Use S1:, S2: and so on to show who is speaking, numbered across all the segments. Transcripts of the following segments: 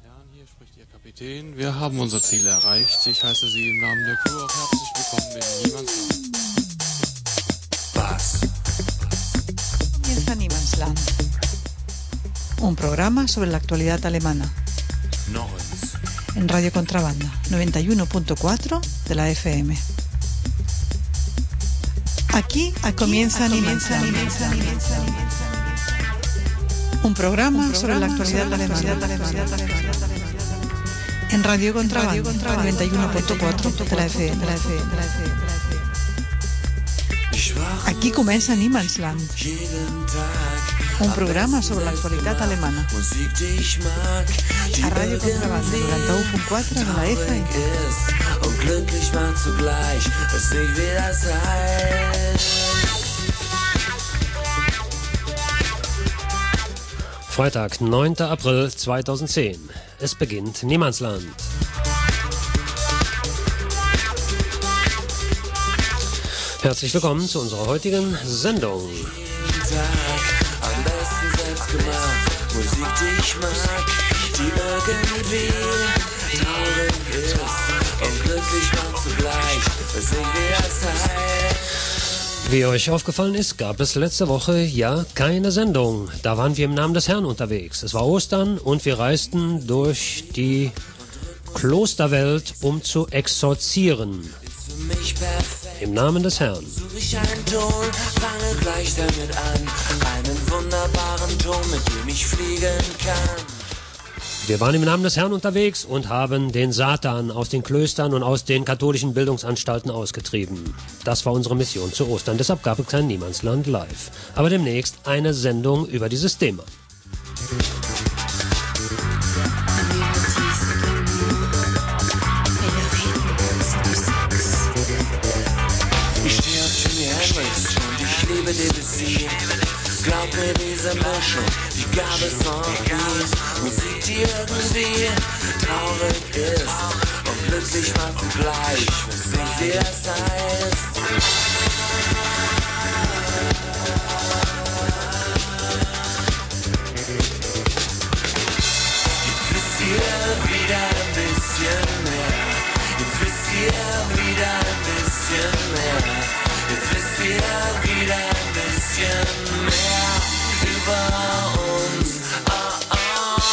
S1: Herren, hier spricht Ihr Kapitän. Wir haben unser Ziel erreicht. Ich heiße Sie im Namen der Crew auch herzlich willkommen in Niemandsland.
S2: Paz.
S3: Comienza Niemandsland, un programa sobre la actualidad alemana.
S2: Norens.
S3: En Radio Contrabanda, 91.4 de la FM. Aquí comienza Niemandsland, un programa sobre la actualidad alemana. En Radio Contrabanda, 91.4 de la FM. Aquí comença Niemandsland, un programa sobre l'actualitat alemana. A Ràdio Contrabanda, 91.4 de la FM.
S2: Und glücklich war zugleich, es nicht wieder sein.
S4: Freitag, 9. April 2010. Es beginnt Niemandsland. Herzlich willkommen zu unserer heutigen Sendung.
S2: Jeden Tag am besten selbst gemacht, Musik, die ich mag, die irgendwie traurig ist und glücklich macht zugleich, es nicht wieder sein.
S4: Wie euch aufgefallen ist, gab es letzte Woche ja keine Sendung. Da waren wir im Namen des Herrn unterwegs. Es war Ostern und wir reisten durch die Klosterwelt, um zu exorzieren.
S2: Für mich perfekt.
S4: Im Namen des Herrn.
S2: Such ich einen Ton, fange gleich damit an, einen wunderbaren Ton, mit dem ich fliegen kann.
S4: Wir waren im Namen des Herrn unterwegs und haben den Satan aus den Klöstern und aus den katholischen Bildungsanstalten ausgetrieben. Das war unsere Mission zu Ostern. Deshalb gab es kein Niemandsland live. Aber demnächst eine Sendung über dieses Thema.
S2: Ich stehe auf Jimi Hendrix und ich liebe Debussy. Glaub mir, diese Mischung, die gab es noch nie. Musik, die irgendwie traurig ist und glücklich macht zugleich, was nicht wie das heißt. Jetzt wisst ihr wieder ein bisschen mehr. Jetzt wisst ihr wieder ein bisschen mehr. Jetzt wisst ihr wieder ein bisschen mehr über uns. Oh, oh.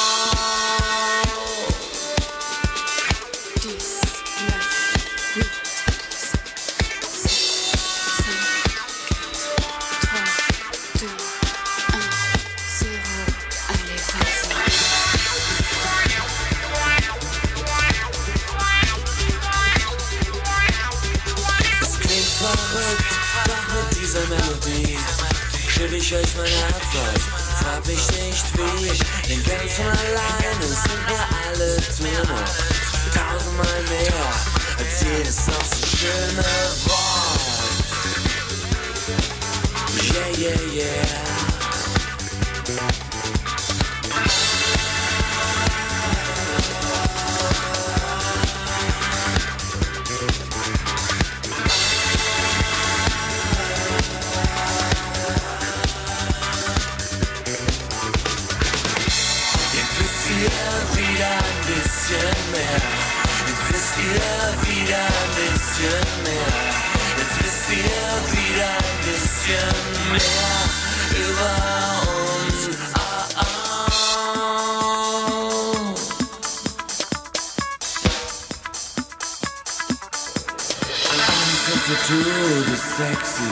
S2: Es klingt verrückt, doch mit dieser Melodie schütt ich euch mein Herz aus, frag mich nicht wie, denn ganz von alleine sind mir alle Töne tausendmal mehr als jedes noch so schöne Wort. Yeah, yeah, yeah. Jetzt wisst ihr wieder ein bisschen mehr. Jetzt wisst ihr wieder ein bisschen mehr. Jetzt wisst ihr wieder ein bisschen mehr über uns. Oh, oh. Alles, was ihr tut, ist sexy.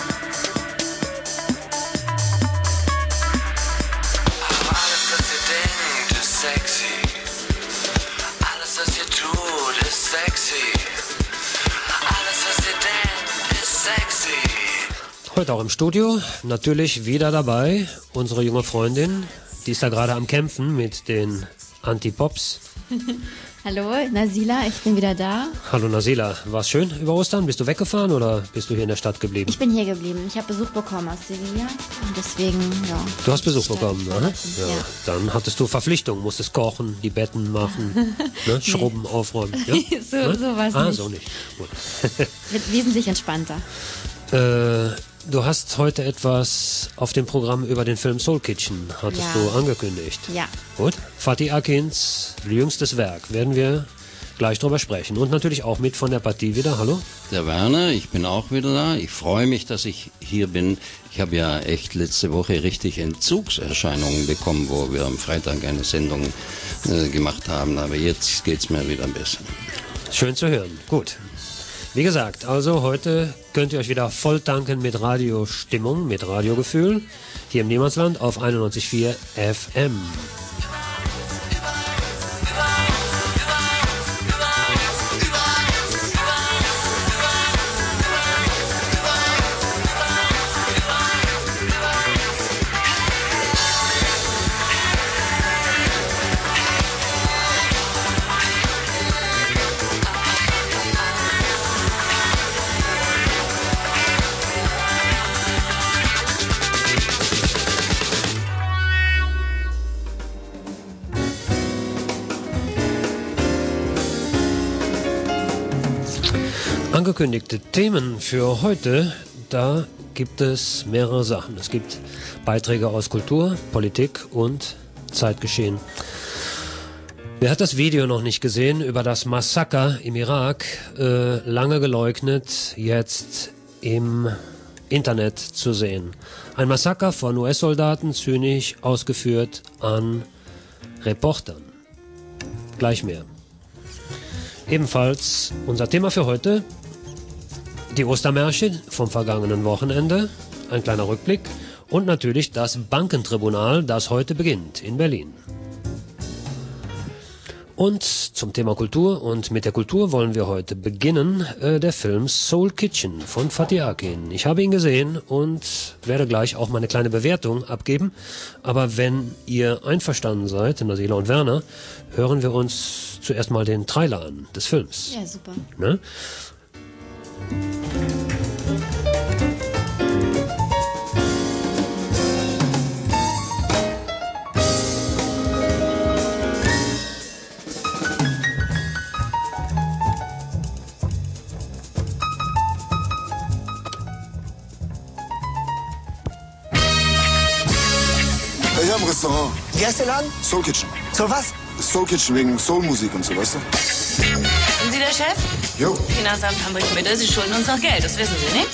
S2: Alles, was ihr denkt, ist sexy. Alles, was ihr tut, ist sexy. Alles, was ihr denkt, ist sexy.
S4: Heute auch im Studio, natürlich wieder dabei, unsere junge Freundin, die ist da gerade am Kämpfen mit den Antipops.
S5: Hallo, Nasila, ich bin wieder da.
S4: Hallo Nasila, war's schön über Ostern? Bist du weggefahren oder bist du hier in der Stadt geblieben?
S5: Ich bin hier geblieben. Ich habe Besuch bekommen aus Sevilla und deswegen, ja.
S4: Du hast Besuch bekommen, ne?
S5: Ja.
S4: Ja. Dann hattest du Verpflichtung, musstest kochen, die Betten machen, ne? Schrubben, aufräumen. Ja?
S5: So war's
S4: Ah,
S5: nicht.
S4: so nicht. Gut.
S5: Wird wesentlich entspannter.
S4: du hast heute etwas auf dem Programm über den Film Soul Kitchen, hattest du angekündigt.
S5: Ja.
S4: Gut, Fatih Akins jüngstes Werk, werden wir gleich drüber sprechen. Und natürlich auch mit von der Partie wieder. Hallo?
S6: Der Werner, ich bin auch wieder da. Ich freue mich, dass ich hier bin. Ich habe ja echt letzte Woche richtig Entzugserscheinungen bekommen, wo wir am Freitag eine Sendung gemacht haben. Aber jetzt geht's mir wieder besser.
S4: Schön zu hören. Gut. Wie gesagt, also heute könnt ihr euch wieder voll tanken mit Radiostimmung, mit Radiogefühl. Hier im Niemandsland auf 91,4 FM. Angekündigte Themen für heute, da gibt es mehrere Sachen. Es gibt Beiträge aus Kultur, Politik und Zeitgeschehen. Wer hat das Video noch nicht gesehen über das Massaker im Irak, lange geleugnet, jetzt im Internet zu sehen. Ein Massaker von US-Soldaten, zynisch ausgeführt an Reportern. Gleich mehr. Ebenfalls unser Thema für heute: die Ostermärsche vom vergangenen Wochenende, ein kleiner Rückblick und natürlich das Bankentribunal, das heute beginnt in Berlin. Und zum Thema Kultur, und mit der Kultur wollen wir heute beginnen, der Film Soul Kitchen von Fatih Akin. Ich habe ihn gesehen und werde gleich auch meine kleine Bewertung abgeben, aber wenn ihr einverstanden seid, Nasila und Werner, hören wir uns zuerst mal den Trailer an des Films.
S5: Ja, super.
S4: Ne?
S7: Ich hab ein Restaurant.
S8: Wie heißt der Laden?
S7: Soul Kitchen.
S8: Soll was?
S7: Soul Kitchen wegen Soulmusik und so, weißt du?
S9: Sind Sie der Chef?
S7: Jo.
S9: Finanzamt Hamburg-Mitte, Sie schulden uns noch Geld, das wissen Sie, nicht?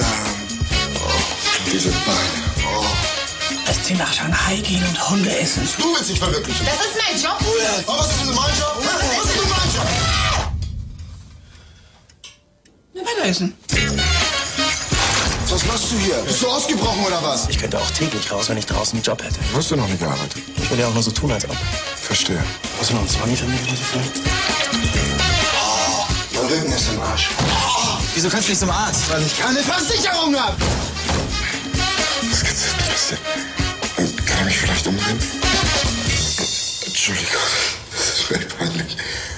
S7: Diese Beine. Oh.
S8: Dass Sie nach Shanghai gehen und Hunde essen.
S7: Du willst dich verwirklichen.
S9: Das ist mein Job.
S7: Oh, was ist denn mein Job? Was ist denn mein Job?
S8: Na, weiter essen.
S7: Was machst du hier? Bist du ausgebrochen oder was?
S8: Ich könnte auch täglich raus, wenn ich draußen einen Job hätte.
S7: Hast du noch nicht gearbeitet?
S8: Ich will ja auch nur so tun, als ob.
S7: Verstehe.
S8: Hast du noch einen Zwanni für mich, was ich will?
S7: Mein Rücken ist im Arsch.
S8: Wieso kannst du nicht zum Arzt?
S7: Weil ich keine Versicherung hab. Was kannst du passieren? Kann er mich vielleicht umbringen? Entschuldigung, das ist echt peinlich.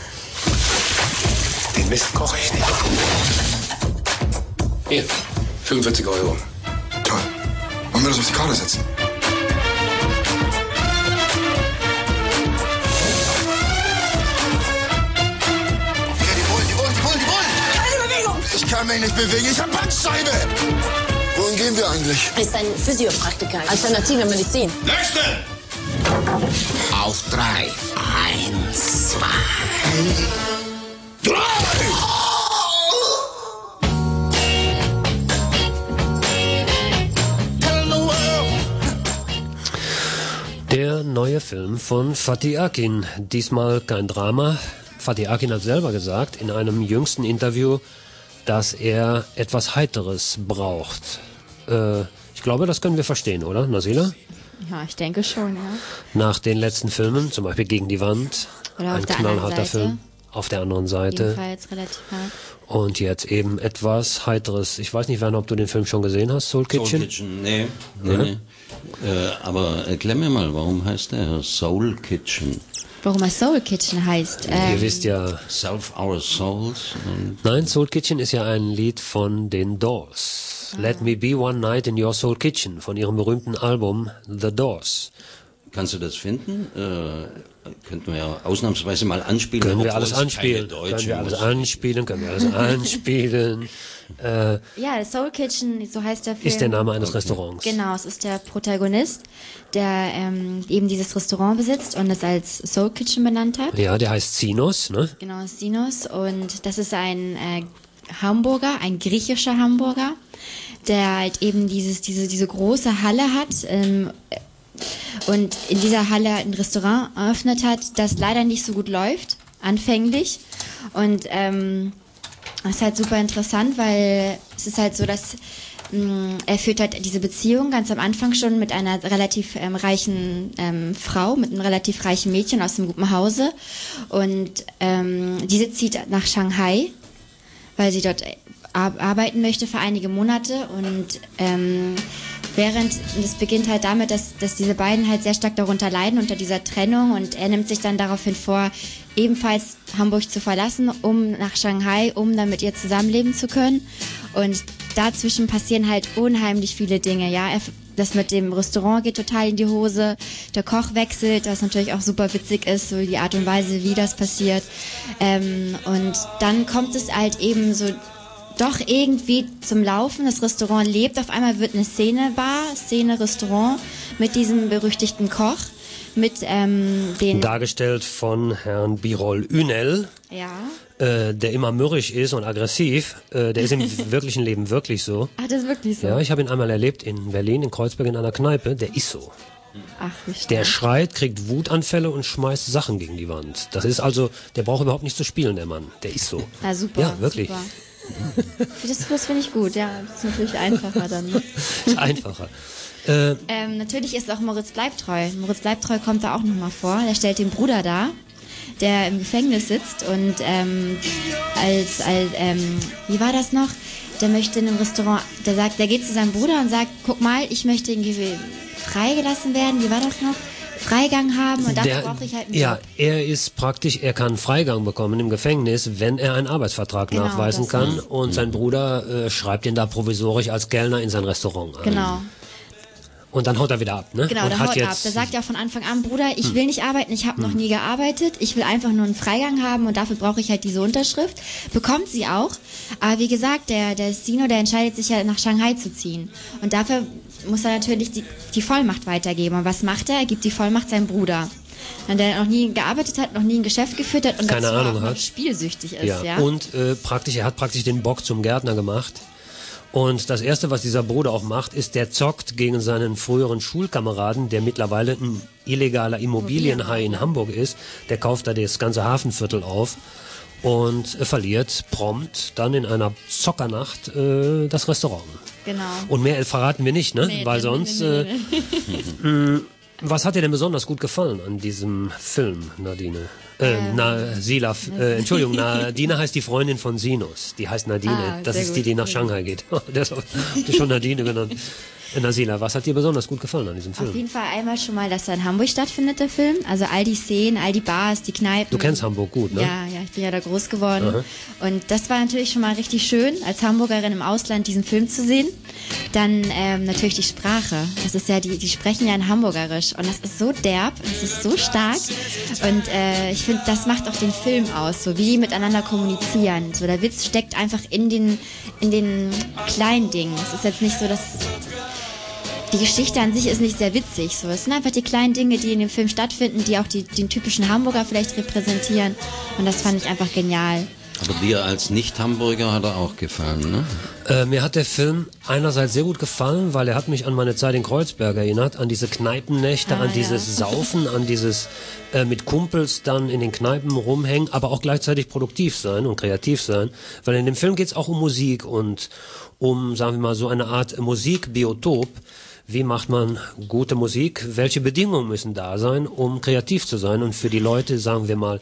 S8: Den Mist koche ich nicht.
S10: Hier, 45 Euro.
S7: Toll. Wollen wir das auf die Karte setzen? Ich kann mich nicht bewegen, ich hab Bandscheibe! Wohin gehen wir eigentlich?
S9: Ist ein Physiopraktiker, alternative Medizin.
S10: Nächste!
S2: Auf 3. 1, 2,
S7: 3!
S4: Der neue Film von Fatih Akin. Diesmal kein Drama. Fatih Akin hat selber gesagt in einem jüngsten Interview, dass er etwas Heiteres braucht. Ich glaube, das können wir verstehen, oder, Nasila?
S5: Ja, ich denke schon, ja.
S4: Nach den letzten Filmen, zum Beispiel Gegen die Wand,
S5: Oder auf
S4: ein
S5: der
S4: knallharter
S5: anderen Seite.
S4: Film. Auf der anderen Seite.
S5: Jedenfalls relativ hart.
S4: Und jetzt eben etwas Heiteres. Ich weiß nicht, Werner, ob du den Film schon gesehen hast, Soul Kitchen?
S6: Soul Kitchen, nee. Aber erklär mir mal, warum heißt der Soul Kitchen?
S5: Warum er Soul Kitchen heißt?
S4: Ihr wisst ja...
S6: Self Our Souls?
S4: Nein, Soul Kitchen ist ja ein Lied von den Doors. Let Me Be One Night in Your Soul Kitchen von ihrem berühmten Album The Doors.
S6: Kannst du das finden? Könnten wir ja ausnahmsweise mal anspielen.
S4: Können wir alles anspielen? Können wir alles anspielen?
S5: Ja, Soul Kitchen, so heißt der Film.
S4: Ist der Name eines Restaurants.
S5: Genau, es ist der Protagonist, der eben dieses Restaurant besitzt und es als Soul Kitchen benannt hat.
S4: Ja, der heißt Sinos, ne?
S5: Genau, Sinos. Und das ist ein Hamburger, ein griechischer Hamburger, der halt eben diese große Halle hat und in dieser Halle ein Restaurant eröffnet hat, das leider nicht so gut läuft, anfänglich. Und das ist halt super interessant, weil es ist halt so, dass er führt halt diese Beziehung ganz am Anfang schon mit einer relativ reichen Frau, mit einem relativ reichen Mädchen aus einem guten Hause. Und diese zieht nach Shanghai, weil sie dort arbeiten möchte für einige Monate. Und es beginnt halt damit, dass diese beiden halt sehr stark darunter leiden, unter dieser Trennung. Und er nimmt sich dann daraufhin vor, ebenfalls Hamburg zu verlassen, um nach Shanghai, um dann mit ihr zusammenleben zu können. Und dazwischen passieren halt unheimlich viele Dinge, ja. Das mit dem Restaurant geht total in die Hose. Der Koch wechselt, was natürlich auch super witzig ist, so die Art und Weise, wie das passiert. Und dann kommt es halt eben so doch irgendwie zum Laufen. Das Restaurant lebt. Auf einmal wird eine Szene-Restaurant mit diesem berüchtigten Koch. Mit den
S4: dargestellt von Herrn Birol Ünel,
S5: ja.
S4: Der immer mürrisch ist und aggressiv. Der ist im wirklichen Leben wirklich so.
S5: Ach, das ist wirklich so?
S4: Ja, ich habe ihn einmal erlebt in Berlin, in Kreuzberg in einer Kneipe. Der ist so.
S5: Ach, wie stark.
S4: Der schreit, kriegt Wutanfälle und schmeißt Sachen gegen die Wand. Das ist also, der braucht überhaupt nicht zu spielen, der Mann. Der ist so.
S5: Ah, super.
S4: Ja, wirklich.
S5: Super. Das finde ich gut, ja. Das ist natürlich einfacher dann. Ne?
S4: Ist einfacher.
S5: Natürlich ist auch Moritz Bleibtreu. Moritz Bleibtreu kommt da auch nochmal vor. Der stellt den Bruder dar, der im Gefängnis sitzt und wie war das noch? Der möchte in einem Restaurant, der geht zu seinem Bruder und sagt, guck mal, ich möchte irgendwie freigelassen werden. Wie war das noch? Freigang haben und dafür brauche ich halt einen Job.
S4: Er kann Freigang bekommen im Gefängnis, wenn er einen Arbeitsvertrag nachweisen kann und sein Bruder schreibt ihn da provisorisch als Kellner in sein Restaurant ein.
S5: Genau.
S4: Und dann haut er wieder ab, ne?
S5: Genau, der haut ab. Der sagt ja von Anfang an, Bruder, ich will nicht arbeiten, ich habe noch nie gearbeitet, ich will einfach nur einen Freigang haben und dafür brauche ich halt diese Unterschrift. Bekommt sie auch, aber wie gesagt, der Sino, der entscheidet sich ja nach Shanghai zu ziehen. Und dafür muss er natürlich die Vollmacht weitergeben. Und was macht er? Er gibt die Vollmacht seinem Bruder. Und der noch nie gearbeitet hat, noch nie ein Geschäft geführt hat und
S4: keine
S5: dazu
S4: Ahnung
S5: auch
S4: hat.
S5: noch spielsüchtig ist. Ja.
S4: Und er hat praktisch den Bock zum Gärtner gemacht. Und das Erste, was dieser Bruder auch macht, ist, der zockt gegen seinen früheren Schulkameraden, der mittlerweile ein illegaler Immobilienhai in Hamburg ist. Der kauft da das ganze Hafenviertel auf und verliert prompt dann in einer Zockernacht das Restaurant.
S5: Genau.
S4: Und mehr verraten wir nicht, ne?
S5: Nee,
S4: weil sonst... was hat dir denn besonders gut gefallen an diesem Film, Nadine? Nadine heißt die Freundin von Sinus. Die heißt Nadine. Das ist die nach Shanghai geht. Der ist schon Nadine genannt. Nasila, was hat dir besonders gut gefallen an diesem Film?
S5: Auf jeden Fall einmal schon mal, dass er in Hamburg stattfindet, der Film. Also all die Szenen, all die Bars, die Kneipen.
S4: Du kennst Hamburg gut, ne?
S5: Ja, ich bin ja da groß geworden.
S4: Aha.
S5: Und das war natürlich schon mal richtig schön, als Hamburgerin im Ausland diesen Film zu sehen. Dann natürlich die Sprache. Das ist ja, die sprechen ja in Hamburgerisch. Und das ist so derb, das ist so stark. Und ich finde, das macht auch den Film aus, so wie die miteinander kommunizieren. So, der Witz steckt einfach in den kleinen Dingen. Es ist jetzt nicht so, dass... Die Geschichte an sich ist nicht sehr witzig. So, es sind einfach die kleinen Dinge, die in dem Film stattfinden, die auch den typischen Hamburger vielleicht repräsentieren. Und das fand ich einfach genial.
S6: Aber dir als Nicht-Hamburger hat er auch gefallen, ne?
S4: Mir hat der Film einerseits sehr gut gefallen, weil er hat mich an meine Zeit in Kreuzberg erinnert, an diese Kneipennächte, an dieses Saufen, an dieses mit Kumpels dann in den Kneipen rumhängen, aber auch gleichzeitig produktiv sein und kreativ sein. Weil in dem Film geht es auch um Musik und um, sagen wir mal, so eine Art Musikbiotop. Wie macht man gute Musik? Welche Bedingungen müssen da sein, um kreativ zu sein? Und für die Leute, sagen wir mal,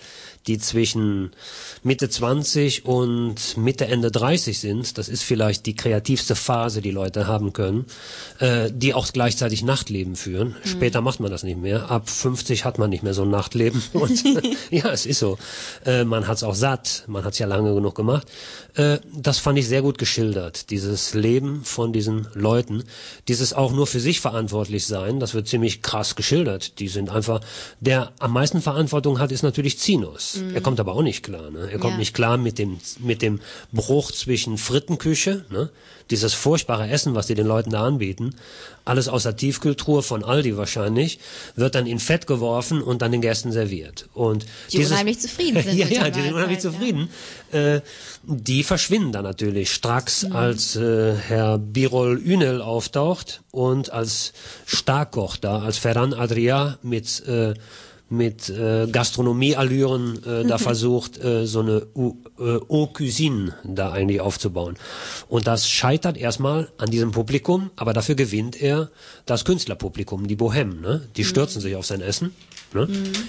S4: die zwischen Mitte 20 und Mitte, Ende 30 sind, das ist vielleicht die kreativste Phase, die Leute haben können, die auch gleichzeitig Nachtleben führen. Später macht man das nicht mehr. Ab 50 hat man nicht mehr so ein Nachtleben. Und ja, es ist so. Man hat's auch satt. Man hat's ja lange genug gemacht. Das fand ich sehr gut geschildert. Dieses Leben von diesen Leuten, dieses auch nur für sich verantwortlich sein, das wird ziemlich krass geschildert. Die sind einfach, der am meisten Verantwortung hat, ist natürlich Zinos. Er kommt aber auch nicht klar. Ne? Er kommt nicht klar mit dem Bruch zwischen Frittenküche, ne? Dieses furchtbare Essen, was die den Leuten da anbieten, alles aus der Tiefkühltruhe von Aldi wahrscheinlich, wird dann in Fett geworfen und dann den Gästen serviert. Und
S5: die unheimlich zufrieden sind.
S4: ja, die sind unheimlich zufrieden. Die verschwinden dann natürlich stracks, als Herr Birol Ünel auftaucht und als Starkkoch da, als Ferran Adrià mit Gastronomieallüren da versucht, so eine Haute Cuisine da eigentlich aufzubauen. Und das scheitert erstmal an diesem Publikum, aber dafür gewinnt er das Künstlerpublikum, die Bohème, ne? Die stürzen sich auf sein Essen. Ne?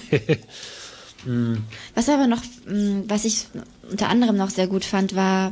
S5: Was aber noch, was ich unter anderem noch sehr gut fand, war,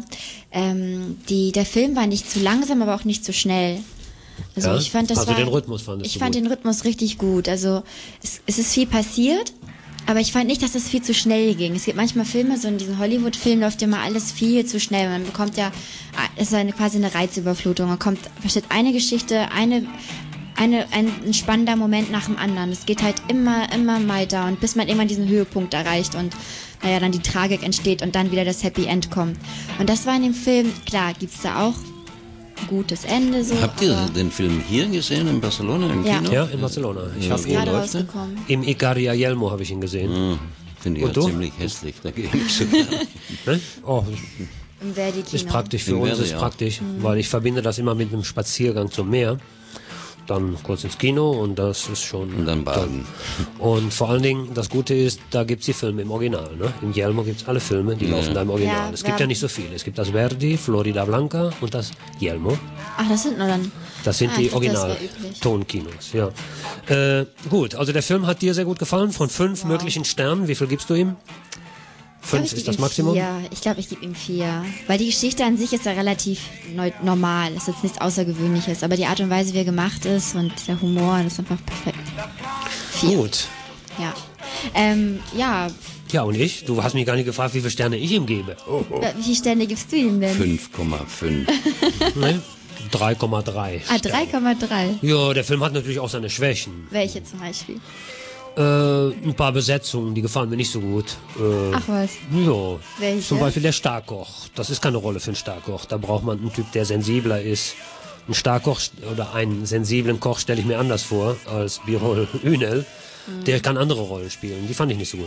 S5: der Film war nicht zu langsam, aber auch nicht zu schnell. Also
S4: ja?
S5: ich fand,
S4: den Rhythmus fandest
S5: ich
S4: du
S5: fand
S4: gut.
S5: den Rhythmus richtig gut. Also es ist viel passiert, aber ich fand nicht, dass es viel zu schnell ging. Es gibt manchmal Filme, so in diesen Hollywood-Filmen läuft immer alles viel zu schnell. Man bekommt ja, es ist quasi eine Reizüberflutung. Man versteht eine Geschichte, ein spannender Moment nach dem anderen. Es geht halt immer weiter und bis man irgendwann diesen Höhepunkt erreicht und naja, dann die Tragik entsteht und dann wieder das Happy End kommt. Und das war in dem Film, klar, gibt's da auch ein gutes Ende. So,
S6: habt ihr den Film hier gesehen, in Barcelona, im Kino?
S4: Ja, in Barcelona. Ich habe
S5: gerade rausgekommen.
S4: Im Icaria Yelmo habe ich ihn gesehen.
S6: Finde ich
S4: Und
S6: ja
S4: du?
S6: ziemlich hässlich, da gehe ich nicht so gerne.
S4: Ne? Oh,
S5: Im Verdi-Kino.
S4: ist praktisch für
S6: Im
S4: uns,
S6: Verdi,
S4: ist
S6: ja.
S4: praktisch, weil ich verbinde das immer mit einem Spaziergang zum Meer. Dann kurz ins Kino und das ist schon
S6: Und dann baden.
S4: toll. Und vor allen Dingen, das Gute ist, da gibt's die Filme im Original. Ne? Im Yelmo gibt's alle Filme, die laufen da im Original.
S5: Ja,
S4: es gibt ja nicht so viele. Es gibt das Verdi, Florida Blanca und das Yelmo.
S5: Ach, das sind nur dann...
S4: Das sind die
S5: ich dachte, das war üblich.
S4: Original-Tonkinos. Ja. Gut, also der Film hat dir sehr gut gefallen. Von 5 möglichen Sternen, wie viel gibst du ihm? 5 ist das Maximum?
S5: Ja, ich glaube, ich gebe ihm 4. Weil die Geschichte an sich ist ja relativ normal. Ist jetzt nichts Außergewöhnliches. Aber die Art und Weise, wie er gemacht ist und der Humor, das ist einfach perfekt. 4.
S4: Gut.
S5: Ja. Ja.
S4: Ja, und ich? Du hast mich gar nicht gefragt, wie viele Sterne ich ihm gebe.
S5: Wie viele Sterne gibst du ihm denn?
S6: 5,5.
S4: Ne? 3,3.
S5: Ah, 3,3.
S4: Ja, der Film hat natürlich auch seine Schwächen.
S5: Welche zum Beispiel?
S4: Ein paar Besetzungen, die gefallen mir nicht so gut.
S5: Ach was.
S4: Ja,
S5: Welche?
S4: zum Beispiel der Starkkoch. Das ist keine Rolle für einen Starkkoch. Da braucht man einen Typ, der sensibler ist. Ein Starkkoch oder einen sensiblen Koch stelle ich mir anders vor als Birol Ünel. Der kann andere Rollen spielen. Die fand ich nicht so gut.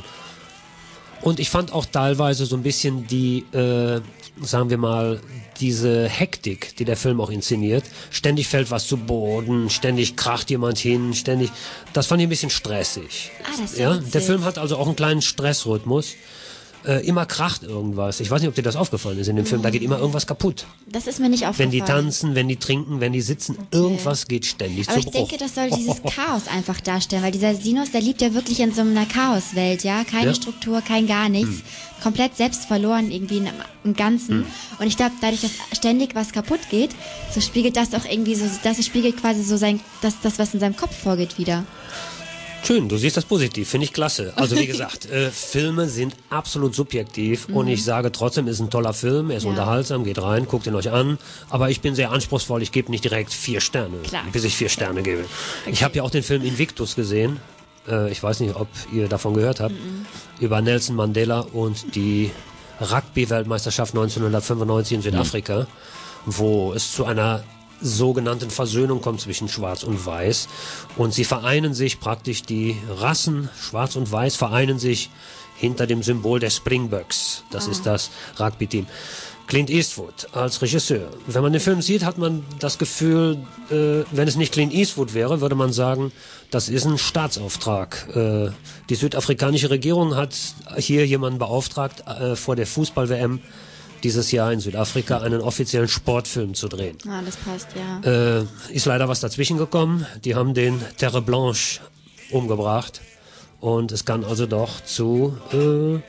S4: Und ich fand auch teilweise so ein bisschen die, sagen wir mal, diese Hektik, die der Film auch inszeniert. Ständig fällt was zu Boden, ständig kracht jemand hin, ständig. Das fand ich ein bisschen stressig.
S5: Das ist ja witzig.
S4: Der Film hat also auch einen kleinen Stressrhythmus. Immer kracht irgendwas. Ich weiß nicht, ob dir das aufgefallen ist in dem Film. Da geht immer irgendwas kaputt.
S5: Das ist mir nicht aufgefallen.
S4: Wenn die tanzen, wenn die trinken, wenn die sitzen, irgendwas geht ständig
S5: Aber
S4: zu
S5: ich
S4: Bruch.
S5: denke, das soll dieses Chaos einfach darstellen, weil dieser Sinus, der lebt ja wirklich in so einer Chaoswelt, ja? Keine Struktur, kein gar nichts. Komplett selbst verloren irgendwie im Ganzen. Und ich glaube, dadurch, dass ständig was kaputt geht, so spiegelt das auch irgendwie so, das spiegelt quasi so das, was in seinem Kopf vorgeht, wieder.
S4: Schön, du siehst das positiv, finde ich klasse. Also wie gesagt, Filme sind absolut subjektiv und ich sage trotzdem, ist ein toller Film, er ist unterhaltsam, geht rein, guckt ihn euch an, aber ich bin sehr anspruchsvoll, ich gebe nicht direkt 4 Sterne,
S5: Klar.
S4: bis ich 4 Sterne gebe. Okay. Ich habe ja auch den Film Invictus gesehen, ich weiß nicht, ob ihr davon gehört habt, über Nelson Mandela und die Rugby-Weltmeisterschaft 1995 in Südafrika, wo es zu einer sogenannten Versöhnung kommt zwischen Schwarz und Weiß und sie vereinen sich praktisch, die Rassen Schwarz und Weiß vereinen sich hinter dem Symbol der Springboks, das ist das Rugby-Team. Clint Eastwood als Regisseur. Wenn man den Film sieht, hat man das Gefühl, wenn es nicht Clint Eastwood wäre, würde man sagen, das ist ein Staatsauftrag. Die südafrikanische Regierung hat hier jemanden beauftragt, vor der Fußball-WM dieses Jahr in Südafrika einen offiziellen Sportfilm zu drehen.
S5: Ah, das passt, ja.
S4: Ist leider was dazwischen gekommen. Die haben den Terre Blanche umgebracht und es kann also doch zu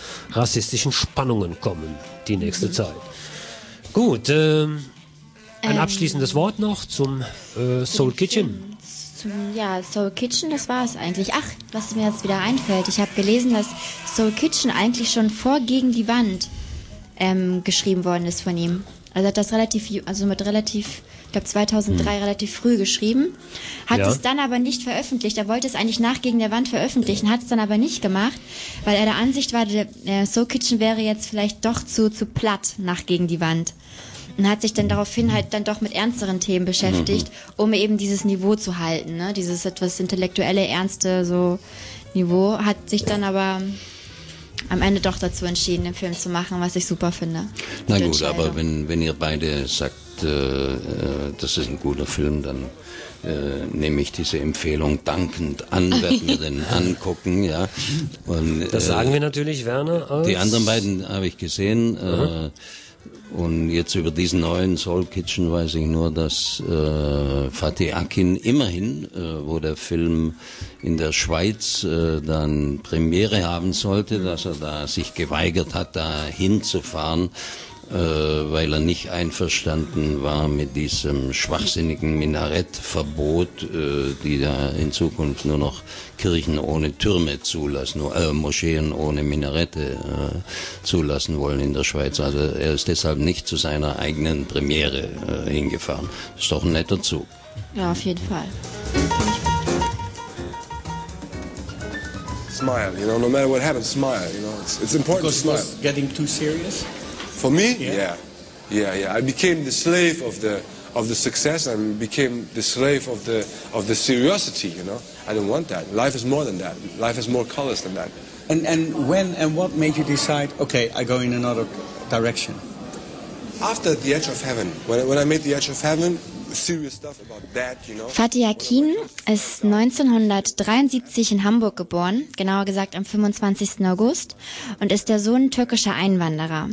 S4: rassistischen Spannungen kommen die nächste Zeit. Gut, ein abschließendes Wort noch zum Soul Kitchen.
S5: Ja, Soul Kitchen, das war es eigentlich. Ach, was mir jetzt wieder einfällt. Ich habe gelesen, dass Soul Kitchen eigentlich schon vor Gegen die Wand geschrieben worden ist von ihm. Also hat das ich glaube 2003 relativ früh geschrieben. Hat es dann aber nicht veröffentlicht. Er wollte es eigentlich nach Gegen der Wand veröffentlichen, hat es dann aber nicht gemacht, weil er der Ansicht war, der Soul Kitchen wäre jetzt vielleicht doch zu platt nach Gegen die Wand. Und hat sich dann daraufhin halt dann doch mit ernsteren Themen beschäftigt, um eben dieses Niveau zu halten, ne? Dieses etwas intellektuelle, ernste so Niveau, hat sich dann aber am Ende doch dazu entschieden, den Film zu machen, was ich super finde.
S6: Na gut, aber wenn ihr beide sagt, das ist ein guter Film, dann nehme ich diese Empfehlung dankend an, werde mir den angucken, ja. Und,
S4: das sagen wir natürlich, Werner.
S6: Die anderen beiden habe ich gesehen. Und jetzt über diesen neuen Soul Kitchen weiß ich nur, dass Fatih Akin immerhin, wo der Film in der Schweiz dann Premiere haben sollte, dass er da sich geweigert hat, da hinzufahren, weil er nicht einverstanden war mit diesem schwachsinnigen Minarettverbot, die da in Zukunft nur noch Kirchen ohne Türme zulassen, Moscheen ohne Minarette zulassen wollen in der Schweiz. Also er ist deshalb nicht zu seiner eigenen Premiere hingefahren. Ist doch ein netter Zug.
S5: Ja, auf jeden Fall.
S10: Smile, you know, no matter what happens, smile, you know. It's important to smile.
S8: Because it was getting too serious?
S10: For me? Yeah. I became the slave of the success and became the slave of the seriosity, you know. I don't want that. Life is more than that. Life has more colors than that.
S8: And when and what made you decide, okay, I go in another direction?
S10: After The Edge of Heaven, when I made The Edge of Heaven, serious stuff about that, you know.
S5: Fatih Akin ist 1973 in Hamburg geboren, genauer gesagt am 25. August, und ist der Sohn türkischer Einwanderer.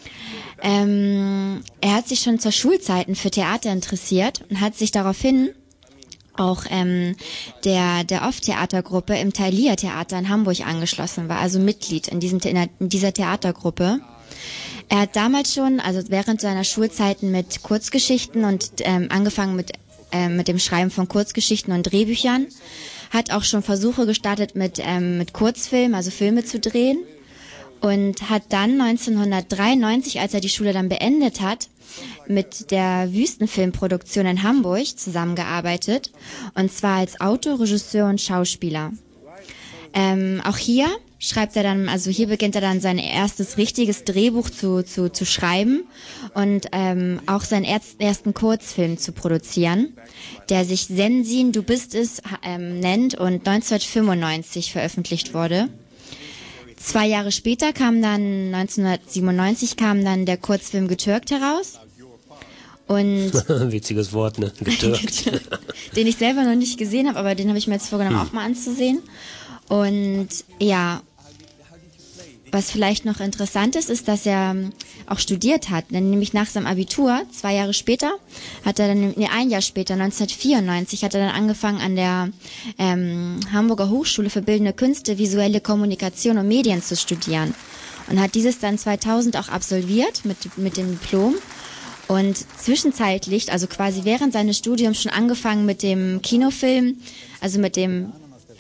S5: Er hat sich schon zur Schulzeiten für Theater interessiert und hat sich daraufhin auch der Off-Theatergruppe im Thalia Theater in Hamburg angeschlossen, war also Mitglied in dieser Theatergruppe. Er hat damals schon, also während seiner Schulzeiten mit Kurzgeschichten und angefangen mit dem Schreiben von Kurzgeschichten und Drehbüchern, hat auch schon Versuche gestartet mit Kurzfilmen, also Filme zu drehen. Und hat dann 1993, als er die Schule dann beendet hat, mit der Wüstenfilmproduktion in Hamburg zusammengearbeitet. Und zwar als Autor, Regisseur und Schauspieler. Auch hier schreibt er dann, also hier beginnt er dann sein erstes richtiges Drehbuch zu schreiben und auch seinen ersten Kurzfilm zu produzieren, der sich Sensin, du bist es nennt und 1995 veröffentlicht wurde. 2 Jahre später 1997 kam dann der Kurzfilm Getürkt heraus. Und
S4: witziges Wort, ne? Getürkt.
S5: Den ich selber noch nicht gesehen habe, aber den habe ich mir jetzt vorgenommen, auch mal anzusehen. Und ja, was vielleicht noch interessant ist, dass er auch studiert hat. Denn nämlich nach seinem Abitur, 2 Jahre später, hat er dann, ein Jahr später, 1994, hat er dann angefangen an der Hamburger Hochschule für Bildende Künste, visuelle Kommunikation und Medien zu studieren. Und hat dieses dann 2000 auch absolviert mit dem Diplom. Und zwischenzeitlich, also quasi während seines Studiums schon angefangen mit dem Kinofilm, also mit dem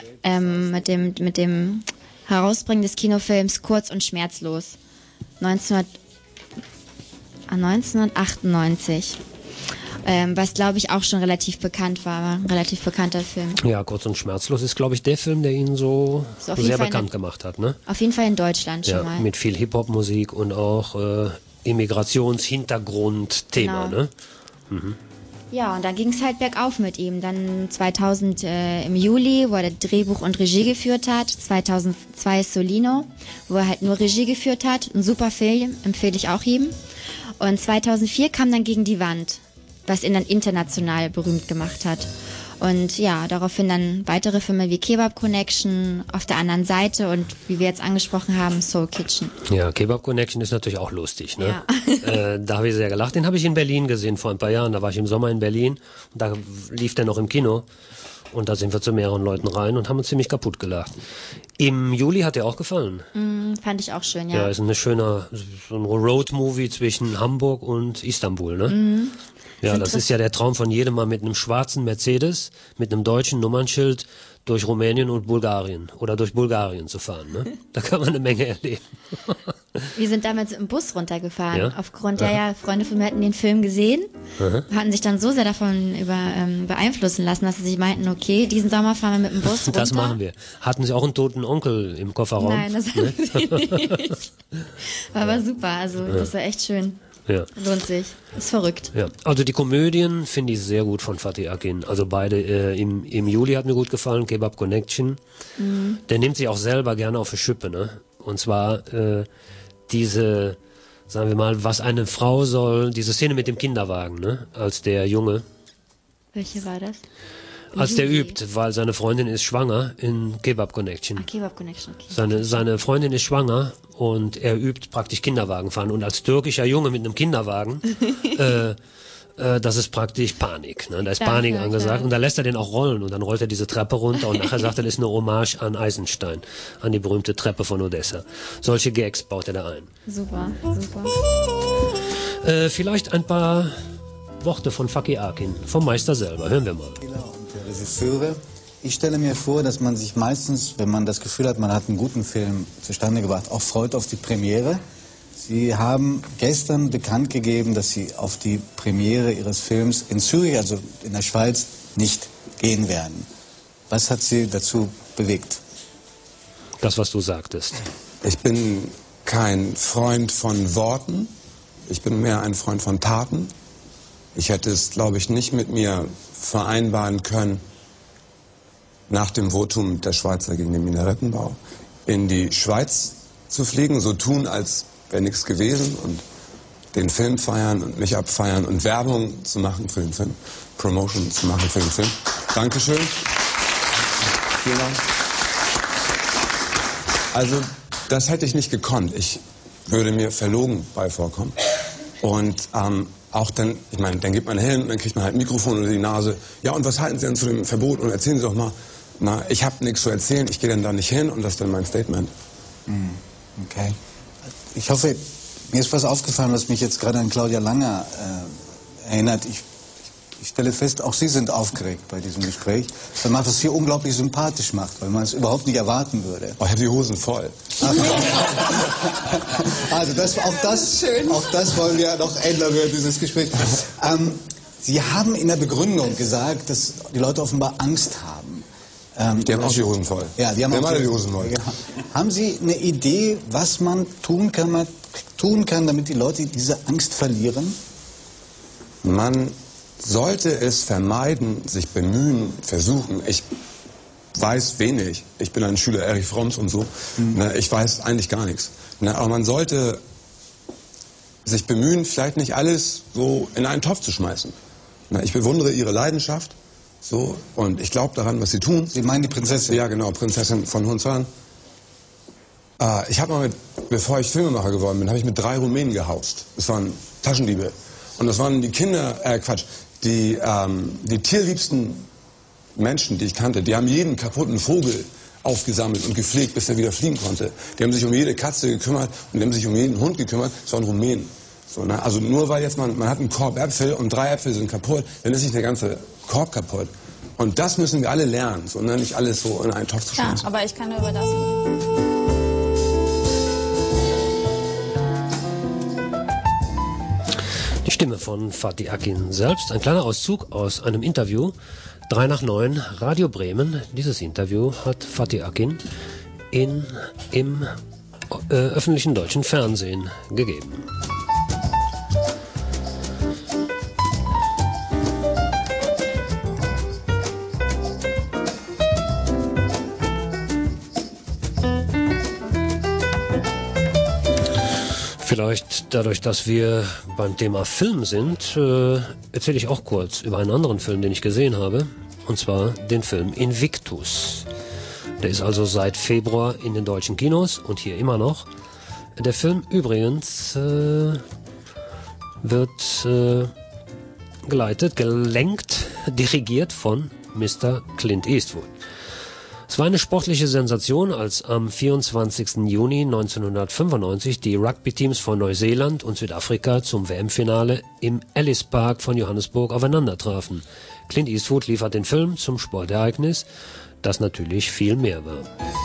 S5: Herausbringen des Kinofilms Kurz und Schmerzlos. 1998. Was, glaube ich, auch schon relativ bekannt war. Ein relativ bekannter Film.
S4: Ja, Kurz und Schmerzlos ist, glaube ich, der Film, der ihn so sehr bekannt gemacht hat, ne?
S5: Auf jeden Fall in Deutschland schon mal.
S4: Mit viel Hip-Hop-Musik und auch Immigrationshintergrund-Thema,
S5: genau.
S4: Ne? Mhm.
S5: Ja, und dann ging es halt bergauf mit ihm. Dann 2000 im Juli, wo er Drehbuch und Regie geführt hat. 2002 Solino, wo er halt nur Regie geführt hat. Ein super Film, empfehle ich auch jedem. Und 2004 kam dann Gegen die Wand, was ihn dann international berühmt gemacht hat. Und ja, daraufhin dann weitere Filme wie Kebab Connection, Auf der anderen Seite und wie wir jetzt angesprochen haben, Soul Kitchen.
S4: Ja, Kebab Connection ist natürlich auch lustig, ne?
S5: Ja.
S4: Da habe ich sehr gelacht. Den habe ich in Berlin gesehen vor ein paar Jahren. Da war ich im Sommer in Berlin und da lief der noch im Kino. Und da sind wir zu mehreren Leuten rein und haben uns ziemlich kaputt gelacht. Im Juli hat dir auch gefallen.
S5: Fand ich auch schön,
S4: Ja,
S5: ja.
S4: ist ein schöner so ein Road-Movie zwischen Hamburg und Istanbul, ne? Ja, das ist ja der Traum von jedem, mal mit einem schwarzen Mercedes, mit einem deutschen Nummernschild durch Rumänien und Bulgarien oder durch Bulgarien zu fahren, ne? Da kann man eine Menge erleben.
S5: Wir sind damals im Bus runtergefahren.
S4: Ja?
S5: Aufgrund, Freunde von mir hatten den Film gesehen, hatten sich dann so sehr davon beeinflussen lassen, dass sie meinten, okay, diesen Sommer fahren wir mit dem Bus runter.
S4: Das machen wir. Hatten Sie auch einen toten Onkel im Kofferraum?
S5: Nein, das hatten sie nicht. Aber super, also das war echt schön.
S4: Ja.
S5: Lohnt sich. Ist verrückt.
S4: Ja, also die Komödien finde ich sehr gut von Fatih Akin. Also beide im Juli hat mir gut gefallen, Kebab Connection. Der nimmt sich auch selber gerne auf die Schippe, ne? Und zwar diese, sagen wir mal, was eine Frau soll, diese Szene mit dem Kinderwagen, ne? Als der Junge,
S5: Welche war das?
S4: als der
S5: Juli.
S4: übt, weil seine Freundin ist schwanger in Kebab Connection.
S5: Kebab Connection, okay.
S4: Seine Freundin ist schwanger und er übt praktisch Kinderwagenfahren. Und als türkischer Junge mit einem Kinderwagen, das ist praktisch Panik. Ne? Da ist Panik angesagt.
S5: klar.
S4: Und da lässt er den auch rollen. Und dann rollt er diese Treppe runter und nachher sagt er, das ist eine Hommage an Eisenstein, an die berühmte Treppe von Odessa. Solche Gags baut er da ein.
S5: Super.
S4: Vielleicht ein paar Worte von Fatih Akin, vom Meister selber. Hören wir mal.
S11: Und der Regisseure. Ich stelle mir vor, dass man sich meistens, wenn man das Gefühl hat, man hat einen guten Film zustande gebracht, auch freut auf die Premiere. Sie haben gestern bekannt gegeben, dass Sie auf die Premiere Ihres Films in Zürich, also in der Schweiz, nicht gehen werden. Was hat Sie dazu bewegt?
S4: Das, was du sagtest.
S10: Ich bin kein Freund von Worten. Ich bin mehr ein Freund von Taten. Ich hätte es, glaube ich, nicht mit mir vereinbaren können, nach dem Votum der Schweizer gegen den Minarettenbau in die Schweiz zu fliegen, so tun, als wäre nichts gewesen und den Film feiern und mich abfeiern und Werbung zu machen für den Film, Promotion zu machen für den Film. Dankeschön. Vielen Dank. Also, das hätte ich nicht gekonnt. Ich würde mir verlogen bei vorkommen. Und auch dann, ich meine, dann gibt man hin, dann kriegt man halt ein Mikrofon unter die Nase. Ja, und was halten Sie denn zu dem Verbot? Und erzählen Sie doch mal. Na, ich habe nichts zu erzählen, ich gehe dann da nicht hin und das ist dann mein Statement.
S11: Okay. Ich hoffe, mir ist was aufgefallen, was mich jetzt gerade an Claudia Langer erinnert. Ich stelle fest, auch Sie sind aufgeregt bei diesem Gespräch. Das macht es Sie unglaublich sympathisch macht, weil man es überhaupt nicht erwarten würde.
S10: Oh, ich habe die Hosen voll.
S11: Also auch das wollen wir noch ändern während dieses Gesprächs. Sie haben in der Begründung gesagt, dass die Leute offenbar Angst haben.
S10: Die haben auch die Hosen voll.
S11: Ja, die haben
S10: alle die Hosen voll.
S11: Ja. Haben Sie eine Idee, was man tun kann, damit die Leute diese Angst verlieren?
S10: Man sollte es vermeiden, sich bemühen, versuchen. Ich weiß wenig. Ich bin ein Schüler Erich Fromms und so. Ich weiß eigentlich gar nichts. Aber man sollte sich bemühen, vielleicht nicht alles so in einen Topf zu schmeißen. Ich bewundere Ihre Leidenschaft. So, und ich glaube daran, was Sie tun.
S11: Sie meinen die Prinzessin?
S10: Ja, genau, Prinzessin von Hohenzollern. Ich habe mal bevor ich Filmemacher geworden bin, habe ich mit 3 Rumänen gehaust. Das waren Taschendiebe. Und das waren die die tierliebsten Menschen, die ich kannte. Die haben jeden kaputten Vogel aufgesammelt und gepflegt, bis er wieder fliegen konnte. Die haben sich um jede Katze gekümmert und die haben sich um jeden Hund gekümmert. Das waren Rumänen. So, ne? Also nur weil jetzt man hat einen Korb Äpfel und 3 Äpfel sind kaputt, dann ist nicht der ganze Korb kaputt. Und das müssen wir alle lernen, so, ne? Nicht alles so in einen Topf zu schmeißen.
S12: Ja, aber ich kann über das.
S4: Die Stimme von Fatih Akin selbst, ein kleiner Auszug aus einem Interview, 3 nach 9, Radio Bremen. Dieses Interview hat Fatih Akin im öffentlichen deutschen Fernsehen gegeben. Vielleicht dadurch, dass wir beim Thema Film sind, erzähle ich auch kurz über einen anderen Film, den ich gesehen habe, und zwar den Film Invictus. Der ist also seit Februar in den deutschen Kinos und hier immer noch. Der Film übrigens wird geleitet, gelenkt, dirigiert von Mr. Clint Eastwood. Es war eine sportliche Sensation, als am 24. Juni 1995 die Rugby-Teams von Neuseeland und Südafrika zum WM-Finale im Ellis Park von Johannesburg aufeinandertrafen. Clint Eastwood liefert den Film zum Sportereignis, das natürlich viel mehr war.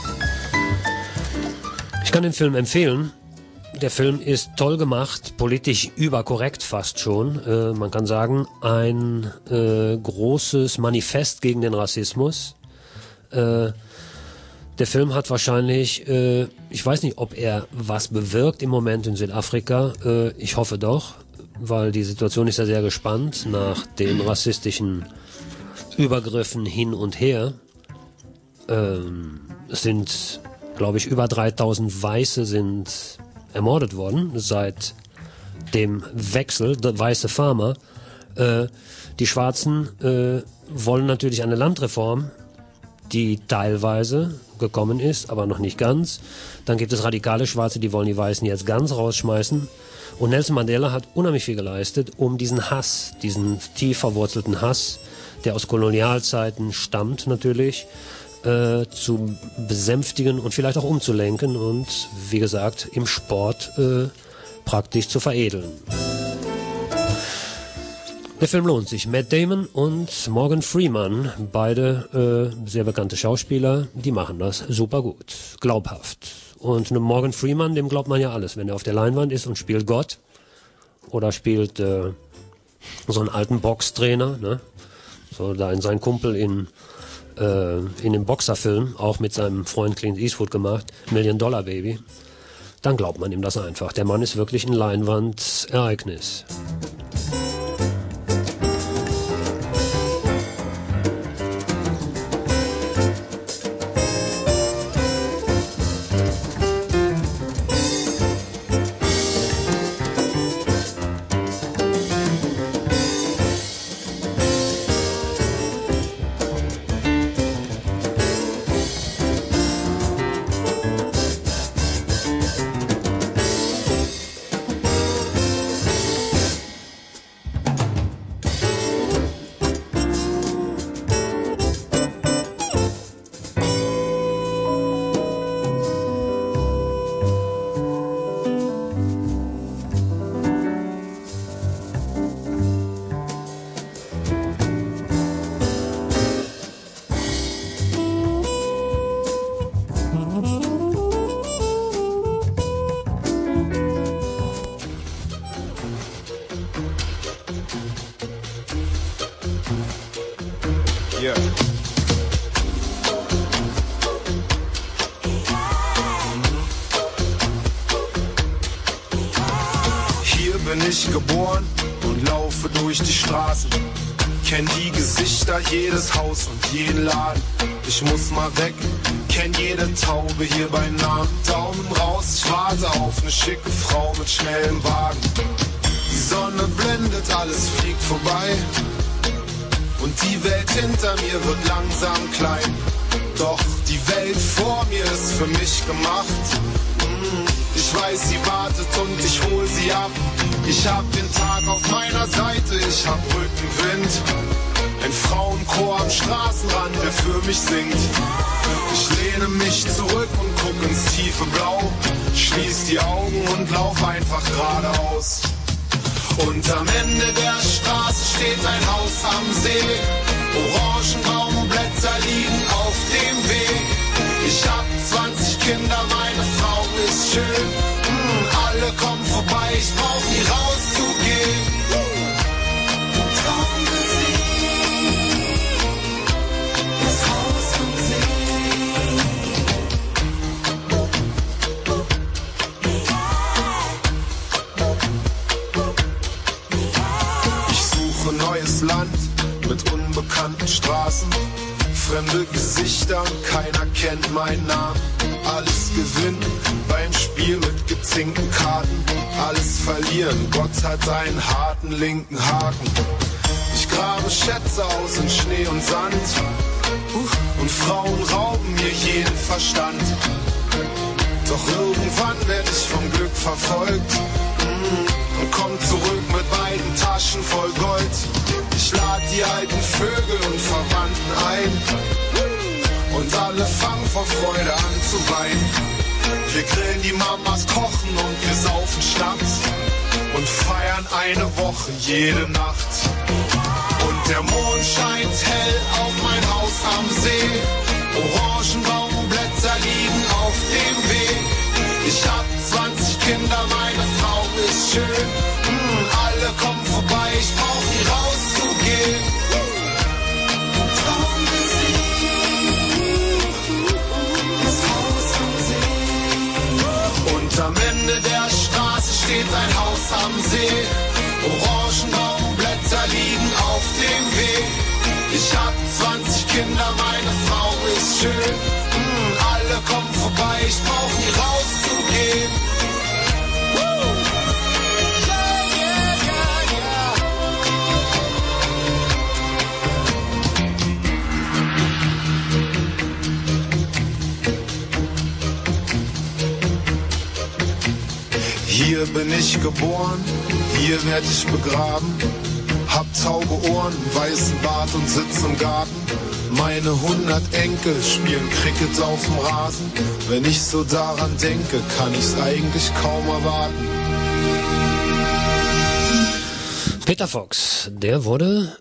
S4: Ich kann den Film empfehlen. Der Film ist toll gemacht, politisch überkorrekt fast schon. Man kann sagen, ein großes Manifest gegen den Rassismus. Der Film hat wahrscheinlich, ich weiß nicht, ob er was bewirkt im Moment in Südafrika. Ich hoffe doch, weil die Situation ist ja sehr gespannt nach den rassistischen Übergriffen hin und her. Es sind, glaube ich, über 3000 Weiße sind ermordet worden seit dem Wechsel, der weiße Farmer. Die Schwarzen wollen natürlich eine Landreform, die teilweise gekommen ist, aber noch nicht ganz. Dann gibt es radikale Schwarze, die wollen die Weißen jetzt ganz rausschmeißen. Und Nelson Mandela hat unheimlich viel geleistet, um diesen Hass, diesen tief verwurzelten Hass, der aus Kolonialzeiten stammt natürlich, zu besänftigen und vielleicht auch umzulenken und, wie gesagt, im Sport praktisch zu veredeln. Der Film lohnt sich. Matt Damon und Morgan Freeman, beide sehr bekannte Schauspieler, die machen das super gut, glaubhaft. Und Morgan Freeman, dem glaubt man ja alles, wenn er auf der Leinwand ist und spielt Gott oder spielt so einen alten Boxtrainer, ne? So da in seinen Kumpel in dem Boxerfilm, auch mit seinem Freund Clint Eastwood gemacht, $1 Million Baby, dann glaubt man ihm das einfach. Der Mann ist wirklich ein Leinwandereignis.
S12: Yeah. Hier bin ich geboren und laufe durch die Straßen. Kenn die Gesichter, jedes Haus und jeden Laden. Ich muss mal weg, kenn jede Taube hier bei Namen. Daumen raus, ich warte auf eine schicke Frau mit schnellem Wagen. Die Sonne blendet, alles fliegt vorbei. Und die Welt hinter mir wird langsam klein. Doch die Welt vor mir ist für mich gemacht. Ich weiß, sie wartet und ich hol sie ab. Ich hab den Tag auf meiner Seite, ich hab Rückenwind. Ein Frauenchor am Straßenrand, der für mich singt. Ich lehne mich zurück und guck ins tiefe Blau. Schließ die Augen und lauf einfach geradeaus. Und am Ende der Straße steht ein Haus am See. Orangenbaumblätter liegen auf dem Weg. Ich hab 20 Kinder, meine Frau ist schön. Alle kommen vorbei, ich brauch nie rauszugehen. Das Haus am neues Land mit unbekannten Straßen, fremde Gesichter und keiner kennt meinen Namen. Alles gewinnen beim Spiel mit gezinkten Karten, alles verlieren, Gott hat einen harten linken Haken. Ich grabe Schätze aus in Schnee und Sand und Frauen rauben mir jeden Verstand. Doch irgendwann werde ich vom Glück verfolgt und komm zurück mit beiden Taschen voll Gold. Ich lade die alten Vögel und Verwandten ein und alle fangen vor Freude an zu weinen. Wir grillen, die Mamas kochen und wir saufen Schnaps und feiern eine Woche jede Nacht. Und der Mond scheint hell auf mein Haus am See. Orangenbaumblätter liegen auf dem Weg. Ich hab 20 Kinder, meine Frau ist schön. Alle kommen vorbei, ich brauch nie rauszugehen. Das Haus am See. Und am Ende der Straße steht ein Haus am See. Orangenbaumblätter liegen auf dem Weg. Ich hab 20 Kinder, meine Frau ist schön. Alle kommen vorbei, ich brauch nie rauszugehen. Hier bin ich geboren, hier werd ich begraben. Hab taube Ohren, weißen Bart und sitz im Garten. Meine 100 Enkel spielen Cricket auf dem Rasen. Wenn ich so daran denke, kann ich's eigentlich kaum erwarten.
S4: Peter Fox, der wurde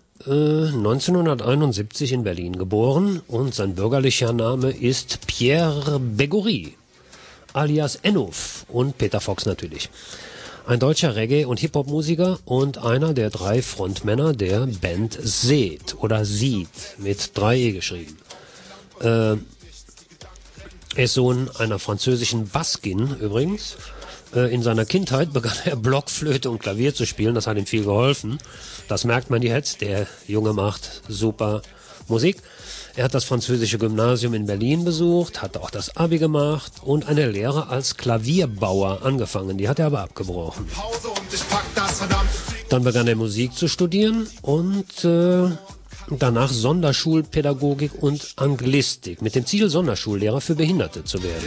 S4: 1971 in Berlin geboren und sein bürgerlicher Name ist Pierre Begory, alias Enouf und Peter Fox natürlich. Ein deutscher Reggae- und Hip-Hop-Musiker und einer der 3 Frontmänner der Band Seed oder Seed mit 3E geschrieben. Er ist Sohn einer französischen Baskin übrigens. In seiner Kindheit begann er Blockflöte und Klavier zu spielen, das hat ihm viel geholfen. Das merkt man jetzt, der Junge macht super Musik. Er hat das französische Gymnasium in Berlin besucht, hat auch das Abi gemacht und eine Lehre als Klavierbauer angefangen. Die hat er aber abgebrochen. Dann begann er Musik zu studieren und danach Sonderschulpädagogik und Anglistik mit dem Ziel, Sonderschullehrer für Behinderte zu werden.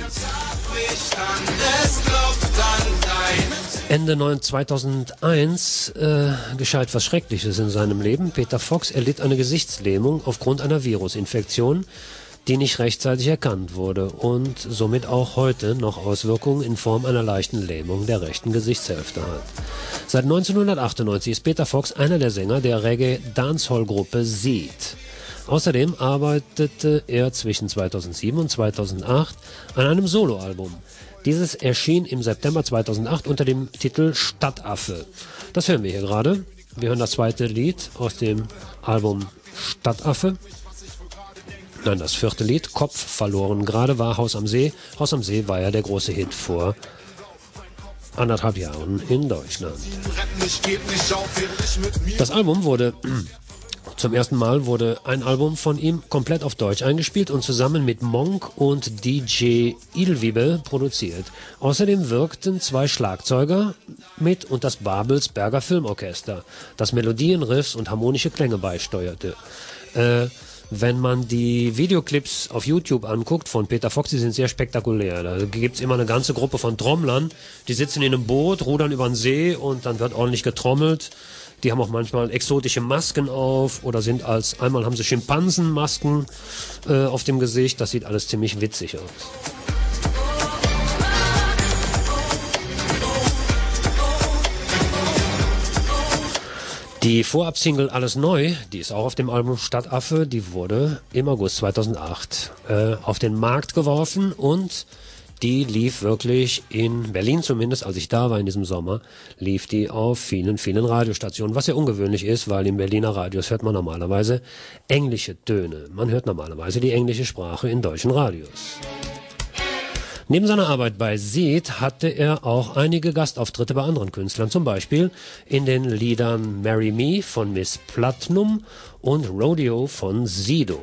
S4: Ende 2001 geschah etwas Schreckliches in seinem Leben. Peter Fox erlitt eine Gesichtslähmung aufgrund einer Virusinfektion, die nicht rechtzeitig erkannt wurde und somit auch heute noch Auswirkungen in Form einer leichten Lähmung der rechten Gesichtshälfte hat. Seit 1998 ist Peter Fox einer der Sänger der Reggae-Dancehall-Gruppe Seed. Außerdem arbeitete er zwischen 2007 und 2008 an einem Soloalbum. Dieses erschien im September 2008 unter dem Titel Stadtaffe. Das hören wir hier gerade. Wir hören das zweite Lied aus dem Album Stadtaffe. Nein, das 4. Lied, Kopf verloren. Gerade war Haus am See. Haus am See war ja der große Hit vor 1,5 Jahren in Deutschland. Das Album wurde... Zum ersten Mal wurde ein Album von ihm komplett auf Deutsch eingespielt und zusammen mit Monk und DJ Ilwiebe produziert. Außerdem wirkten 2 Schlagzeuger mit und das Babelsberger Filmorchester, das Melodien, Riffs und harmonische Klänge beisteuerte. Wenn man die Videoclips auf YouTube anguckt von Peter Fox, die sind sehr spektakulär. Da gibt's immer eine ganze Gruppe von Trommlern, die sitzen in einem Boot, rudern über den See und dann wird ordentlich getrommelt. Die haben auch manchmal exotische Masken auf oder einmal haben sie Schimpansenmasken auf dem Gesicht. Das sieht alles ziemlich witzig aus. Die Vorabsingle Alles Neu, die ist auch auf dem Album Stadtaffe, die wurde im August 2008 auf den Markt geworfen und die lief wirklich in Berlin zumindest, als ich da war in diesem Sommer, lief die auf vielen, vielen Radiostationen, was ja ungewöhnlich ist, weil in Berliner Radios hört man normalerweise englische Töne. Man hört normalerweise die englische Sprache in deutschen Radios. Neben seiner Arbeit bei Seed hatte er auch einige Gastauftritte bei anderen Künstlern, zum Beispiel in den Liedern Marry Me von Miss Platinum und Rodeo von Sido.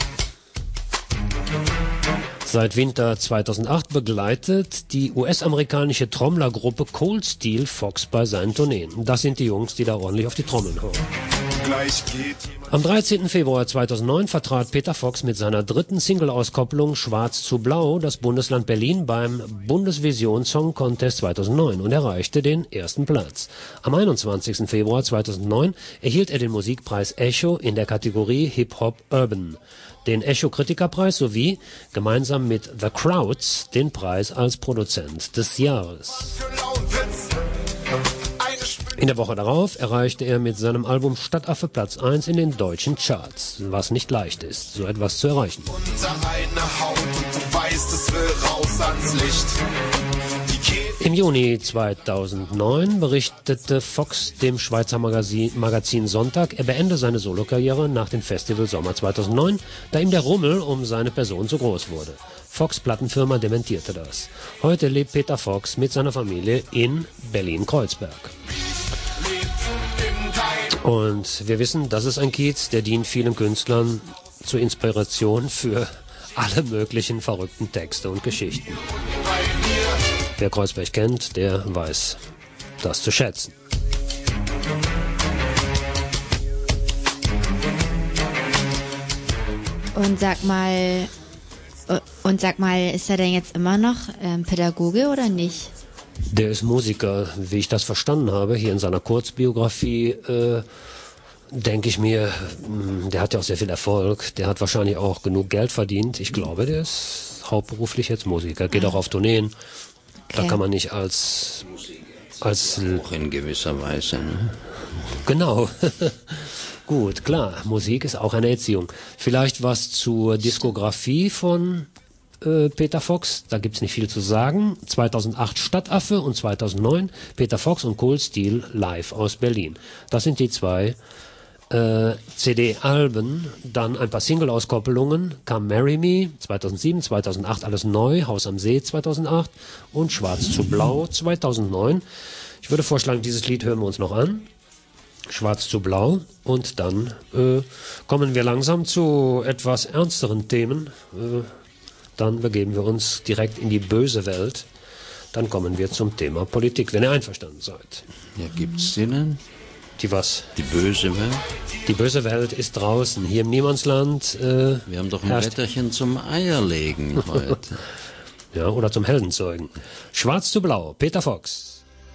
S4: Seit Winter 2008 begleitet die US-amerikanische Trommlergruppe Cold Steel Fox bei seinen Tourneen. Das sind die Jungs, die da ordentlich auf die Trommeln hauen. Am 13. Februar 2009 vertrat Peter Fox mit seiner 3. Single-Auskopplung Schwarz zu Blau das Bundesland Berlin beim Bundesvision Song Contest 2009 und erreichte den 1. Platz. Am 21. Februar 2009 erhielt er den Musikpreis Echo in der Kategorie Hip-Hop Urban. den Echo-Kritikerpreis sowie gemeinsam mit The Crowds den Preis als Produzent des Jahres. In der Woche darauf erreichte er mit seinem Album Stadtaffe Platz 1 in den deutschen Charts, was nicht leicht ist, so etwas zu erreichen.
S12: Unter einer Haut und du weißt, es will raus ans Licht.
S4: Im Juni 2009 berichtete Fox dem Schweizer Magazin Sonntag, er beende seine Solokarriere nach dem Festival Sommer 2009, da ihm der Rummel um seine Person zu groß wurde. Fox Plattenfirma dementierte das. Heute lebt Peter Fox mit seiner Familie in Berlin-Kreuzberg. Und wir wissen, das ist ein Kiez, der dient vielen Künstlern zur Inspiration für alle möglichen verrückten Texte und Geschichten. Wer Kreuzberg kennt, der weiß das zu schätzen.
S5: Und sag mal, ist er denn jetzt immer noch Pädagoge oder nicht?
S4: Der ist Musiker, wie ich das verstanden habe, hier in seiner Kurzbiografie, denke ich mir, der hat ja auch sehr viel Erfolg, der hat wahrscheinlich auch genug Geld verdient. Ich glaube, der ist hauptberuflich jetzt Musiker, geht auch auf Tourneen. Okay. Da kann man nicht als
S6: auch in gewisser Weise. Ne?
S4: Genau. Gut, klar, Musik ist auch eine Erziehung. Vielleicht was zur Diskografie von Peter Fox, da gibt's nicht viel zu sagen. 2008 Stadtaffe und 2009 Peter Fox und Cold Steel live aus Berlin. Das sind die zwei CD-Alben, dann ein paar Single-Auskoppelungen, Come Marry Me 2007, 2008 alles neu, Haus am See 2008 und Schwarz zu Blau 2009. Ich würde vorschlagen, dieses Lied hören wir uns noch an. Schwarz zu Blau und dann kommen wir langsam zu etwas ernsteren Themen. Dann begeben wir uns direkt in die böse Welt. Dann kommen wir zum Thema Politik, wenn ihr einverstanden seid.
S6: Ja, gibt's die denn?
S4: Die was?
S6: Die böse Welt?
S4: Die böse Welt ist draußen, hier im Niemandsland.
S6: Wir haben doch ein Wetterchen zum Eierlegen heute.
S4: Ja, oder zum Heldenzeugen. Schwarz zu Blau, Peter Fox.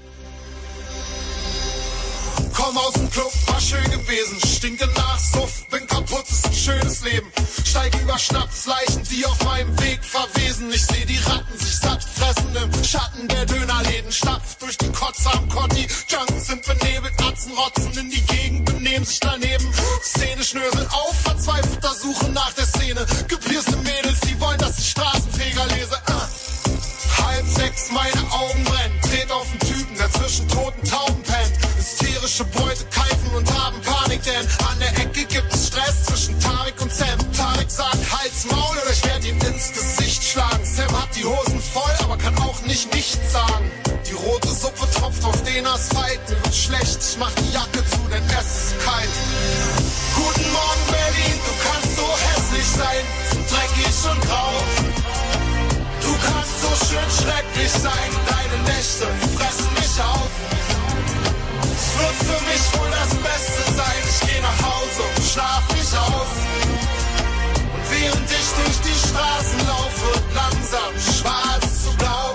S12: Komm aus dem Club, war schön gewesen, stinke nach Suff, bin kaputt, ist ein schönes Leben. Steig über Schnapsleichen, die auf meinem Weg verwesen. Ich seh die Ratten sich satt fressen im Schatten der Dönerläden. Stapft durch die Kotze am Kotti, Junks sind benebelt, Atzen rotzen in die Gegend, benehmen sich daneben. Szene schnöselt auf, verzweifelter Suche nach der Szene. Gepierste Mädels, die wollen, dass ich Straßenfeger lese. 5:30, meine Augen brennen, tret auf den Typen, der zwischen toten Tauben pennt. Hysterische Beute keifen und haben Panik, denn an der Ecke gibt es Stress zwischen Tarek und Sam. Tarek sagt, halt's Maul oder ich werde ihm ins Gesicht schlagen. Sam hat die Hosen voll, aber kann auch nicht nichts sagen. Die rote Suppe tropft auf den Asphalt, mir wird schlecht, ich mach die Jacke zu, denn es ist kalt. Guten Morgen Berlin, du kannst so hässlich sein, dreckig und grau. Du kannst so schön schrecklich sein, deine Nächte fressen mich auf. Es wird für mich wohl das Beste sein, ich geh nach Hause und schlaf mich aus. Und während ich durch die Straßen laufe, wird langsam schwarz zu blau.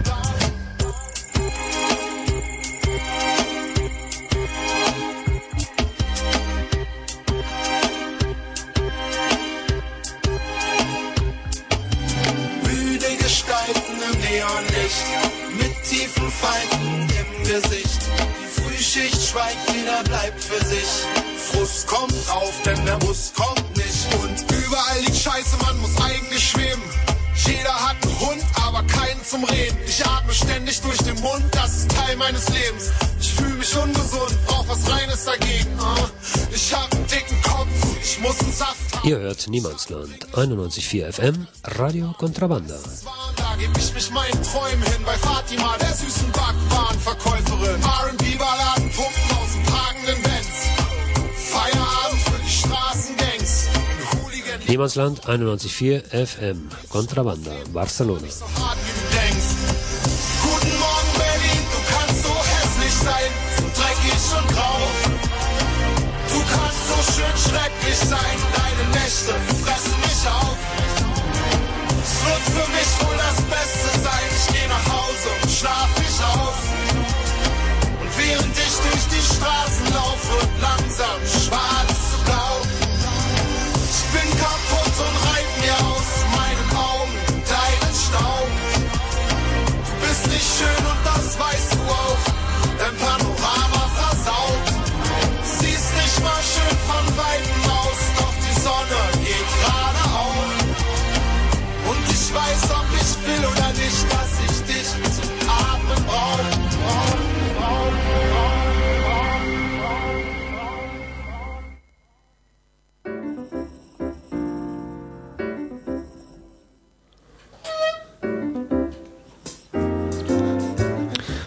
S12: Im Neonlicht, mit tiefen Falten im Gesicht. Die Frühschicht schweigt, jeder bleibt für sich. Frust kommt auf, denn der Bus kommt nicht. Und überall liegt Scheiße, man muss eigentlich schweben. Jeder hat einen Hund, aber keinen zum Reden. Ich atme ständig durch den Mund, das ist Teil meines Lebens. Ich fühle mich ungesund, brauch was Reines dagegen. Ich hab einen dicken Kopf, ich muss einen Saft haben.
S4: Ihr hört Niemandsland, 91,4 FM, Radio Contrabanda.
S12: Da geb ich mich meinen Träumen hin, bei Fatima, der süßen Backwarenverkäuferin. R&B-Balladen pumpen aus dem tragenden Benz. Feierabend für die Straßengangs.
S4: Niemandsland, 91,4 FM, Contrabanda, Barcelona.
S12: So hart wie du denkst. Guten Morgen Berlin, du kannst so hässlich sein, dreckig und grau. Du kannst so schön schrecklich sein, deine Nächte fressen mich auf. Es wird für mich wohl das Beste sein, ich geh nach Hause und schlaf mich aus. Und während ich durch die Straßen laufe, wird langsam schwarz zu blau. Ich bin kaputt und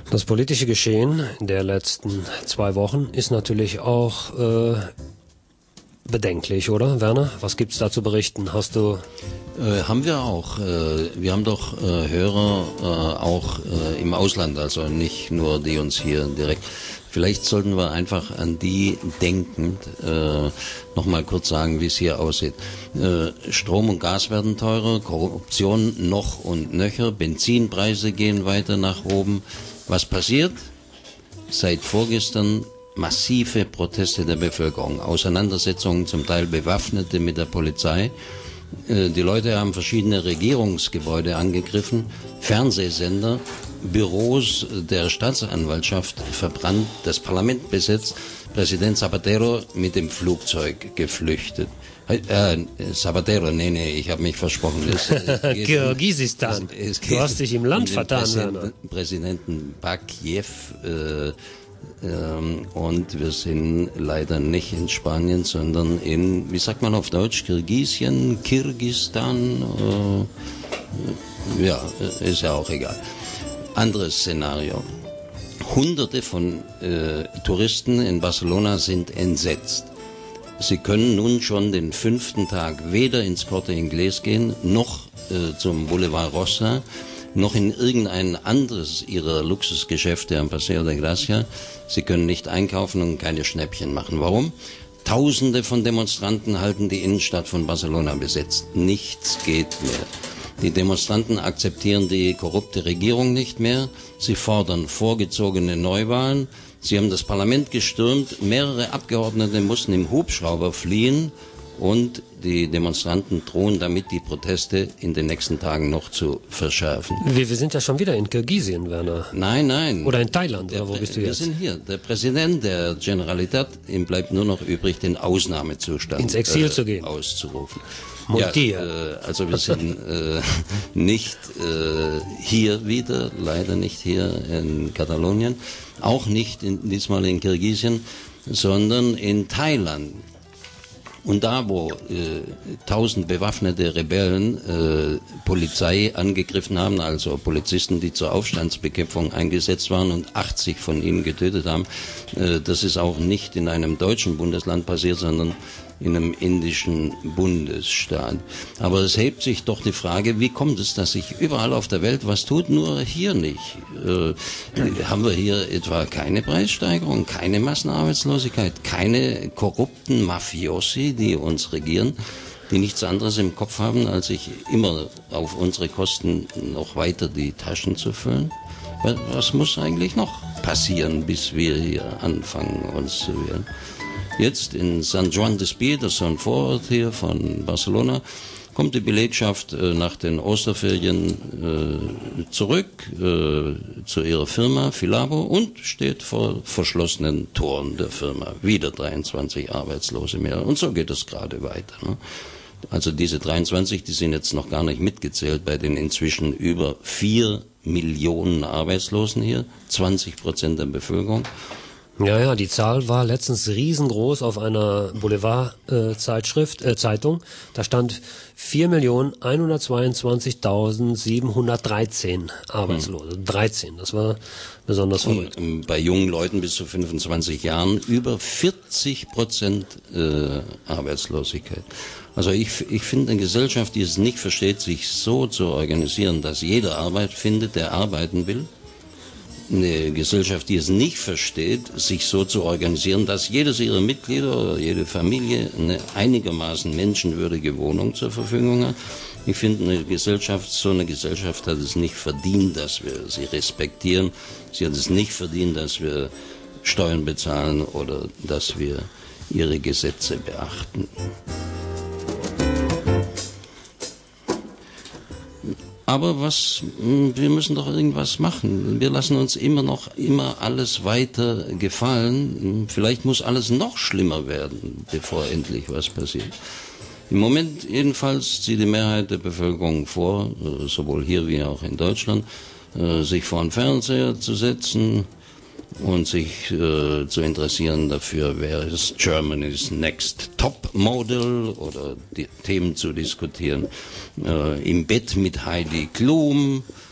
S4: Das politische Geschehen der letzten 2 Wochen ist natürlich auch bedenklich, oder, Werner? Was gibt's da zu berichten? Hast du...
S6: Haben wir auch. Wir haben doch Hörer auch im Ausland, also nicht nur die uns hier direkt. Vielleicht sollten wir einfach an die denkend noch mal kurz sagen, wie es hier aussieht. Strom und Gas werden teurer, Korruption noch und nöcher, Benzinpreise gehen weiter nach oben. Was passiert? Seit vorgestern massive Proteste der Bevölkerung, Auseinandersetzungen, zum Teil Bewaffnete mit der Polizei. Die Leute haben verschiedene Regierungsgebäude angegriffen, Fernsehsender, Büros der Staatsanwaltschaft verbrannt, das Parlament besetzt, Präsident Zapatero mit dem Flugzeug geflüchtet. Zapatero, nee, ich habe mich versprochen.
S4: Kirgisistan, du hast dich im Land vertan, Werner.
S6: Präsidenten Bakijew, und wir sind leider nicht in Spanien, sondern in, wie sagt man auf Deutsch, Kirgisien, Kirgistan, ja, ist ja auch egal. Anderes Szenario. Hunderte von Touristen in Barcelona sind entsetzt. Sie können nun schon den 5. Tag weder ins Corte Inglés gehen, noch zum Boulevard Rossa, noch in irgendein anderes ihrer Luxusgeschäfte am Paseo de Gracia. Sie können nicht einkaufen und keine Schnäppchen machen. Warum? Tausende von Demonstranten halten die Innenstadt von Barcelona besetzt. Nichts geht mehr. Die Demonstranten akzeptieren die korrupte Regierung nicht mehr. Sie fordern vorgezogene Neuwahlen. Sie haben das Parlament gestürmt. Mehrere Abgeordnete mussten im Hubschrauber fliehen. Und die Demonstranten drohen damit, die Proteste in den nächsten Tagen noch zu verschärfen.
S4: Wir sind ja schon wieder in Kirgisien, Werner.
S6: Nein.
S4: Oder in Thailand, oder wo bist du jetzt?
S6: Wir sind hier. Der Präsident der Generalitat, ihm bleibt nur noch übrig, den Ausnahmezustand
S4: ins Exil zu gehen,
S6: auszurufen.
S4: Ja,
S6: also wir sind nicht hier wieder, leider nicht hier in Katalonien, auch nicht diesmal in Kirgisien, sondern in Thailand. Und da, wo 1000 bewaffnete Rebellen Polizei angegriffen haben, also Polizisten, die zur Aufstandsbekämpfung eingesetzt waren und 80 von ihnen getötet haben, das ist auch nicht in einem deutschen Bundesland passiert, sondern in einem indischen Bundesstaat. Aber es hebt sich doch die Frage, wie kommt es, dass sich überall auf der Welt was tut, nur hier nicht? Haben wir hier etwa keine Preissteigerung, keine Massenarbeitslosigkeit, keine korrupten Mafiosi, die uns regieren, die nichts anderes im Kopf haben, als sich immer auf unsere Kosten noch weiter die Taschen zu füllen? Was muss eigentlich noch passieren, bis wir hier anfangen, uns zu wehren? Jetzt in San Juan de Espí, das ist so ein Vorort hier von Barcelona, kommt die Belegschaft nach den Osterferien zurück zu ihrer Firma Filabo und steht vor verschlossenen Toren der Firma. Wieder 23 Arbeitslose mehr. Und so geht es gerade weiter. Ne? Also diese 23, die sind jetzt noch gar nicht mitgezählt bei den inzwischen über 4 Millionen Arbeitslosen hier, 20% der Bevölkerung.
S4: Ja, die Zahl war letztens riesengroß auf einer Boulevard-Zeitung. Da stand 4.122.713 Arbeitslose. 13, das war besonders verrückt.
S6: Bei jungen Leuten bis zu 25 Jahren über 40% Arbeitslosigkeit. Also ich finde eine Gesellschaft, die es nicht versteht, sich so zu organisieren, dass jeder Arbeit findet, der arbeiten will. Eine Gesellschaft, die es nicht versteht, sich so zu organisieren, dass jedes ihrer Mitglieder oder jede Familie eine einigermaßen menschenwürdige Wohnung zur Verfügung hat. Ich finde, so eine Gesellschaft hat es nicht verdient, dass wir sie respektieren. Sie hat es nicht verdient, dass wir Steuern bezahlen oder dass wir ihre Gesetze beachten. Aber wir müssen doch irgendwas machen. Wir lassen uns immer alles weiter gefallen. Vielleicht muss alles noch schlimmer werden, bevor endlich was passiert. Im Moment jedenfalls zieht die Mehrheit der Bevölkerung vor, sowohl hier wie auch in Deutschland, sich vor den Fernseher zu setzen und sich zu interessieren dafür, wer ist Germany's Next Top Model oder die Themen zu diskutieren. Im Bett mit Heidi Klum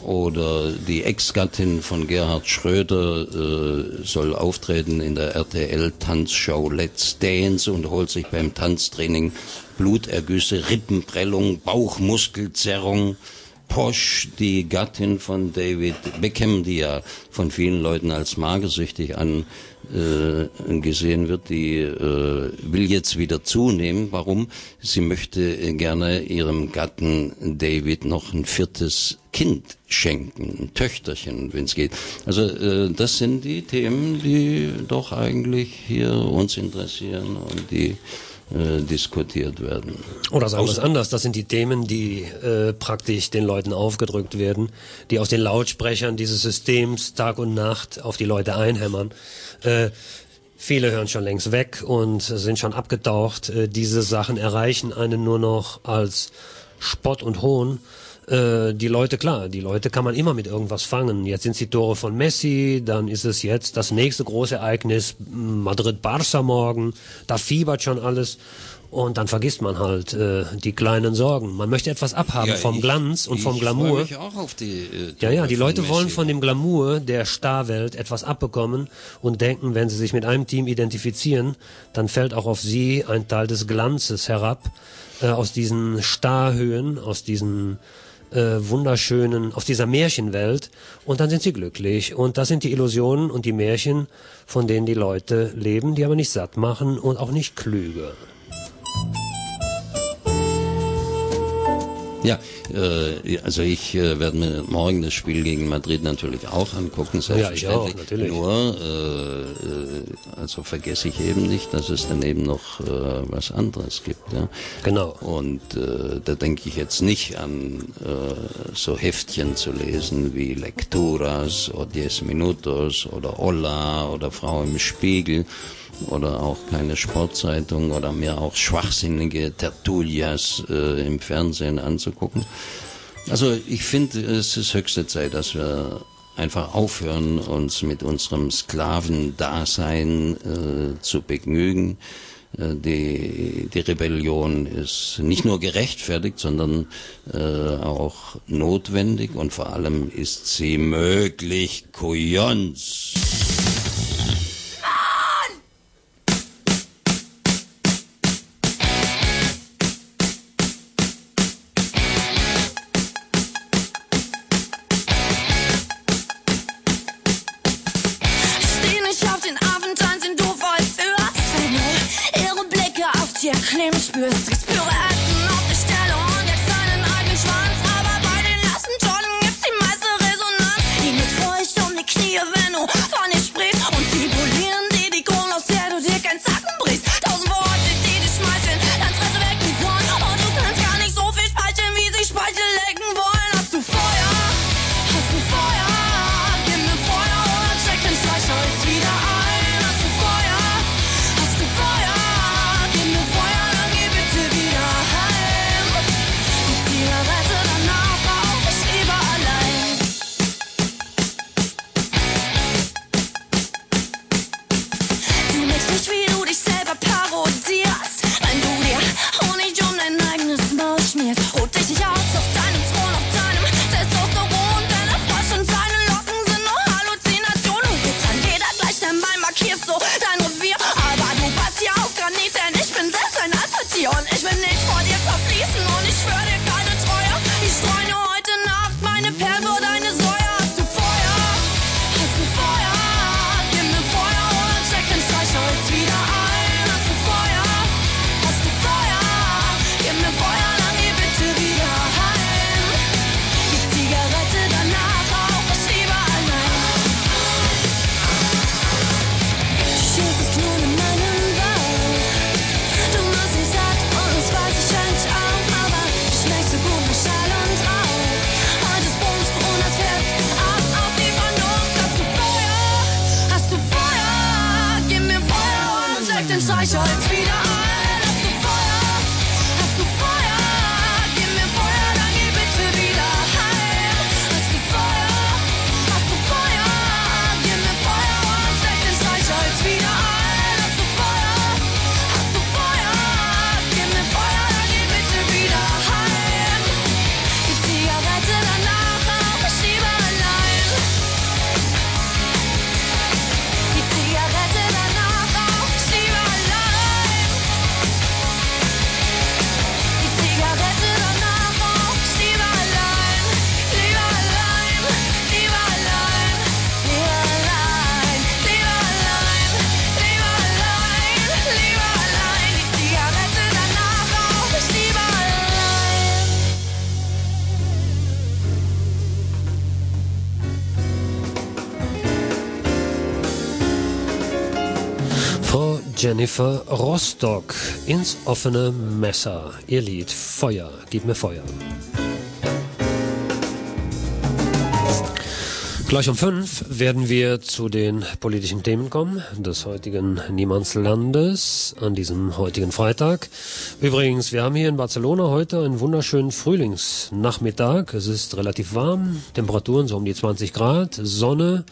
S6: Oder die Ex-Gattin von Gerhard Schröder soll auftreten in der RTL-Tanzshow Let's Dance und holt sich beim Tanztraining Blutergüsse, Rippenprellung, Bauchmuskelzerrung. Posh, die Gattin von David Beckham, die ja von vielen Leuten als magersüchtig angesehen wird, die will jetzt wieder zunehmen. Warum? Sie möchte gerne ihrem Gatten David noch ein 4. Kind schenken, ein Töchterchen, wenn es geht. Also das sind die Themen, die doch eigentlich hier uns interessieren und die diskutiert werden.
S4: Oder sagen wir es anders, das sind die Themen, die praktisch den Leuten aufgedrückt werden, die aus den Lautsprechern dieses Systems Tag und Nacht auf die Leute einhämmern. Viele hören schon längst weg und sind schon abgetaucht. Diese Sachen erreichen einen nur noch als Spott und Hohn. Die Leute kann man immer mit irgendwas fangen. Jetzt sind es die Tore von Messi, dann ist es jetzt das nächste große Ereignis, Madrid-Barca morgen, da fiebert schon alles und dann vergisst man halt die kleinen Sorgen. Man möchte etwas abhaben vom Glanz und vom Glamour.
S6: Ich freue mich auch auf die
S4: die Leute wollen von dem Glamour der Starwelt etwas abbekommen und denken, wenn sie sich mit einem Team identifizieren, dann fällt auch auf sie ein Teil des Glanzes herab, aus diesen Starhöhen, aus diesen wunderschönen, aus dieser Märchenwelt, und dann sind sie glücklich. Und das sind die Illusionen und die Märchen, von denen die Leute leben, die aber nicht satt machen und auch nicht klüger.
S6: Ja, also ich werde mir morgen das Spiel gegen Madrid natürlich auch angucken, selbstverständlich.
S4: Ja, ich auch, natürlich.
S6: Nur, also vergesse ich eben nicht, dass es daneben noch was anderes gibt. Ja?
S4: Genau.
S6: Und da denke ich jetzt nicht an so Heftchen zu lesen wie Lecturas oder 10 Minutos oder Hola oder Frau im Spiegel. Oder auch keine Sportzeitung oder mir auch schwachsinnige Tertulias im Fernsehen anzugucken. Also ich finde, es ist höchste Zeit, dass wir einfach aufhören, uns mit unserem Sklavendasein zu begnügen. Die Rebellion ist nicht nur gerechtfertigt, sondern auch notwendig und vor allem ist sie möglich. Kujons!
S13: Kleben spürst, kriegst Pirouetten auf die Stelle und jagst deinen eigenen Schwanz. Aber bei den ersten Tonnen gibt's die meiste Resonanz. Die mit Furcht um die Knie, wenn du von dir sprichst. Und sie polieren dir die Krone, aus der du dir keinen Zacken brichst. 1000 Worte, die dich schmeicheln, dann fresse weg wie Sonn. Und du kannst gar nicht so viel speicheln, wie sie Speichel lecken wollen. Hast du Feuer? Hast du Feuer? Gib mir Feuer oder check den Streichholz wieder ein. Hast du Feuer? Hast du Feuer? Gib mir Feuer, dann geh bitte wieder heim. Die Zigarette danach rauch ich lieber allein. Du merkst nicht, wie du dich selber parodierst, wenn du dir Honig um dein eigenes Maul schmierst. Ruht dich nicht aus auf deinem Thron, auf deinem Testosteron. Deine Frosch und deine Locken sind nur Halluzinationen. Du gibst an jeder gleich dein Bein, markierst so dein Revier. Aber du passt hier auf Granit, denn ich bin selbst ein Alpha-Tier. Und ich will nicht vor dir zerfließen und ich schwör dir keine Treue. Ich streu nur heute Nacht meine Perle vor deine Säue. Hast du Feuer? Hast du Feuer? Gib mir Feuer oder check den Streichholz wieder ein. Hast du Feuer? Hast du Feuer? Gib mir Feuer, dann geh bitte wieder heim. Die Zigarette danach rauch ich lieber allein. Du schießt nun in meinem Bauch. Du machst mich satt und das weiß ich eigentlich auch. Aber ich schmeck so gut nach Schall und Rauch. Heute ist Bums ohne
S4: Jennifer Rostock, ins offene Messer. Ihr Lied Feuer, gib mir Feuer. Gleich um 5 werden wir zu den politischen Themen kommen des heutigen Niemandslandes an diesem heutigen Freitag. Übrigens, wir haben hier in Barcelona heute einen wunderschönen Frühlingsnachmittag. Es ist relativ warm, Temperaturen so um die 20 Grad, Sonne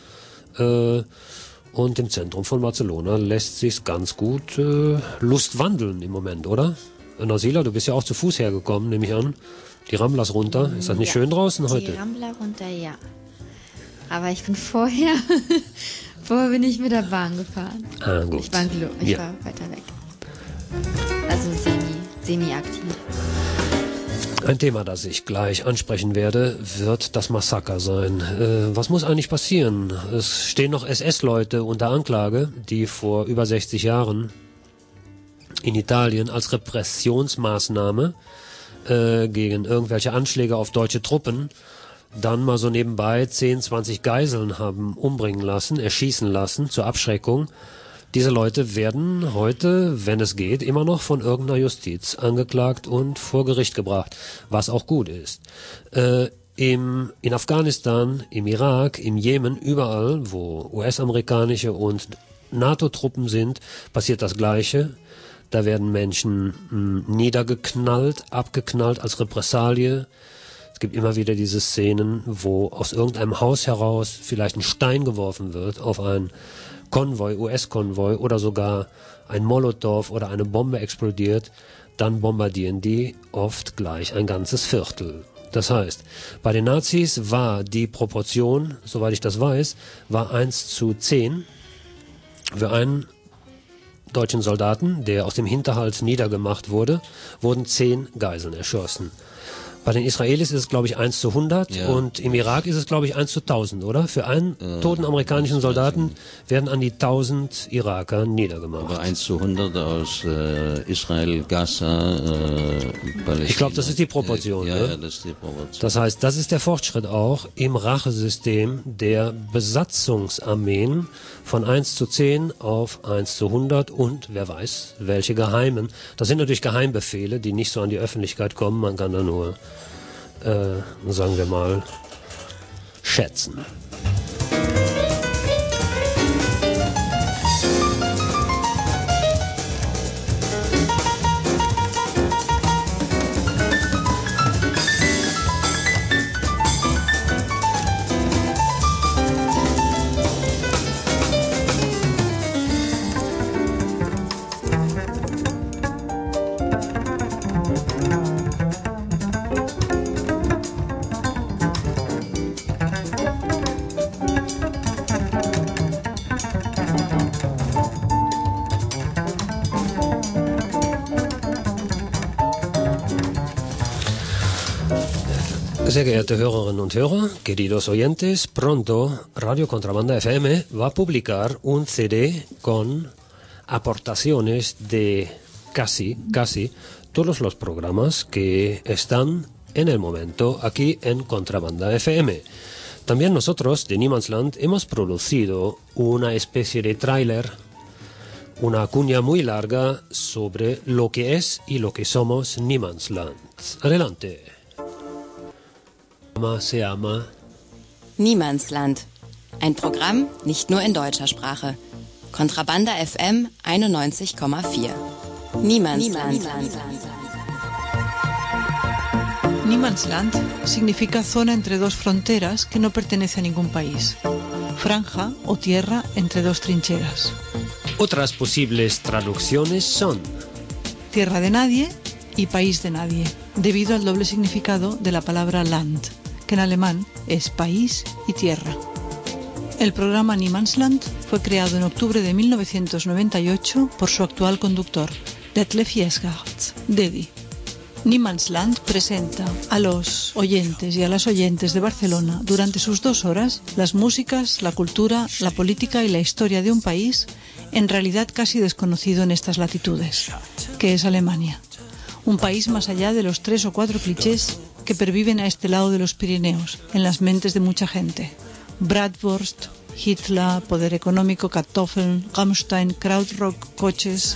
S4: und im Zentrum von Barcelona lässt sich's ganz gut Lust wandeln im Moment, oder? Nasila, du bist ja auch zu Fuß hergekommen, nehme ich an. Die Ramblas runter. Ist das nicht schön draußen heute?
S5: Die Rambla runter, ja. Aber ich bin vorher bin ich mit der Bahn gefahren.
S4: Ah, gut.
S5: Ich war weiter weg. Also semi-aktiv.
S4: Ein Thema, das ich gleich ansprechen werde, wird das Massaker sein. Was muss eigentlich passieren? Es stehen noch SS-Leute unter Anklage, die vor über 60 Jahren in Italien als Repressionsmaßnahme gegen irgendwelche Anschläge auf deutsche Truppen dann mal so nebenbei 10, 20 Geiseln haben umbringen lassen, erschießen lassen zur Abschreckung. Diese Leute werden heute, wenn es geht, immer noch von irgendeiner Justiz angeklagt und vor Gericht gebracht, was auch gut ist. In Afghanistan, im Irak, im Jemen, überall, wo US-amerikanische und NATO-Truppen sind, passiert das Gleiche. Da werden Menschen niedergeknallt, abgeknallt als Repressalie. Es gibt immer wieder diese Szenen, wo aus irgendeinem Haus heraus vielleicht ein Stein geworfen wird auf ein Konvoi, US-Konvoi oder sogar ein Molotow oder eine Bombe explodiert, dann bombardieren die oft gleich ein ganzes Viertel. Das heißt, bei den Nazis war die Proportion, soweit ich das weiß, war 1:10 für einen deutschen Soldaten, der aus dem Hinterhalt niedergemacht wurde, wurden 10 Geiseln erschossen. Bei den Israelis ist es, glaube ich, 1:100 ja. Und im Irak ist es, glaube ich, 1:1000, oder? Für einen toten amerikanischen Soldaten werden an die 1000 Iraker niedergemacht.
S6: Aber 1:100 aus Israel, Gaza, Palästina.
S4: Ich glaube, das ist die Proportion.
S6: Ja,
S4: ne?
S6: ja, das ist die Proportion.
S4: Das heißt, das ist der Fortschritt auch im Rachesystem der Besatzungsarmeen von 1:10 auf 1:100 und wer weiß, welche geheimen. Das sind natürlich Geheimbefehle, die nicht so an die Öffentlichkeit kommen. Man kann da nur sagen wir mal, schätzen. Sehr geehrte Hörerinnen und Hörer, queridos oyentes, pronto Radio Contrabanda FM va a publicar un CD con aportaciones de casi todos los programas que están en el momento aquí en Contrabanda FM. También nosotros de Niemandsland hemos producido una especie de tráiler, una cuña muy larga sobre lo que es y lo que somos Niemandsland. Adelante. Se llama
S14: Niemandsland. Ein Programm nicht nur in deutscher Sprache. Contrabanda FM 91,4. Niemandsland.
S3: Niemandsland significa zona entre dos fronteras que no pertenece a ningún país. Franja o tierra entre dos trincheras.
S4: Otras posibles traducciones son
S3: tierra de nadie y país de nadie, debido al doble significado de la palabra Land, que en alemán es país y tierra. El programa Niemandsland fue creado en octubre de 1998 por su actual conductor, Detlef Jesgaerts, Dedi. Niemandsland presenta a los oyentes y a las oyentes de Barcelona durante sus 2 horas las músicas, la cultura, la política y la historia de un país en realidad casi desconocido en estas latitudes, que es Alemania. Un país más allá de los 3 o 4 clichés que perviven a este lado de los Pirineos, en las mentes de mucha gente. Bratwurst, Hitler, poder económico, Kartoffeln, Rammstein, Krautrock, coches.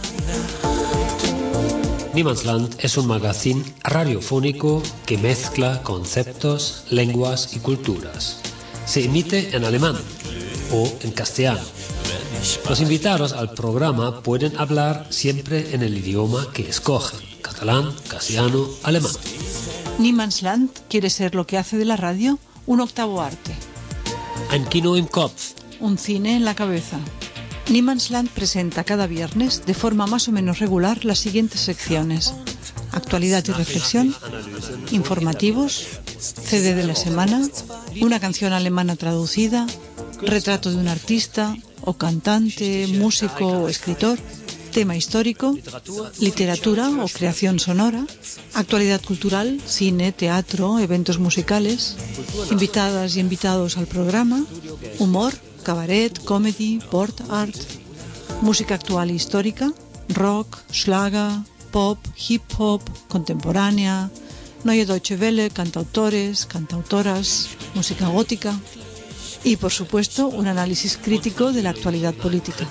S4: Niemandsland es un magazine radiofónico que mezcla conceptos, lenguas y culturas. Se emite en alemán o en castellano. Los invitados al programa pueden hablar siempre en el idioma que escogen: catalán, castellano, alemán.
S3: Niemandsland quiere ser lo que hace de la radio un octavo arte.
S4: Ein Kino im Kopf.
S3: Un cine en la cabeza. Niemandsland presenta cada viernes, de forma más o menos regular, las siguientes secciones: actualidad y reflexión, informativos, CD de la semana, una canción alemana traducida, retrato de un artista o cantante, músico o escritor, tema histórico, literatura o creación sonora, actualidad cultural, cine, teatro, eventos musicales, invitadas y invitados al programa, humor, cabaret, comedy, port art, música actual e histórica, rock, schlager, pop, hip hop, contemporánea, Neue Deutsche Welle, cantautores, cantautoras, música gótica y, por supuesto, un análisis crítico de la actualidad política.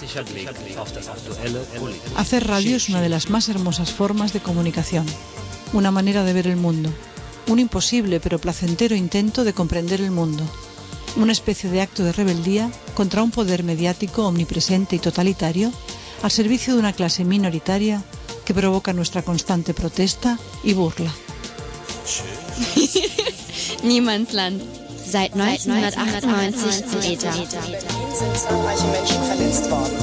S3: Hacer radio es una de las más hermosas formas de comunicación, una manera de ver el mundo, un imposible pero placentero intento de comprender el mundo, una especie de acto de rebeldía contra un poder mediático omnipresente y totalitario al servicio de una clase minoritaria que provoca nuestra constante protesta y burla.
S5: Niemandsland. Seit 1998 in ETA.
S15: In Berlin sind zahlreiche Menschen verletzt worden.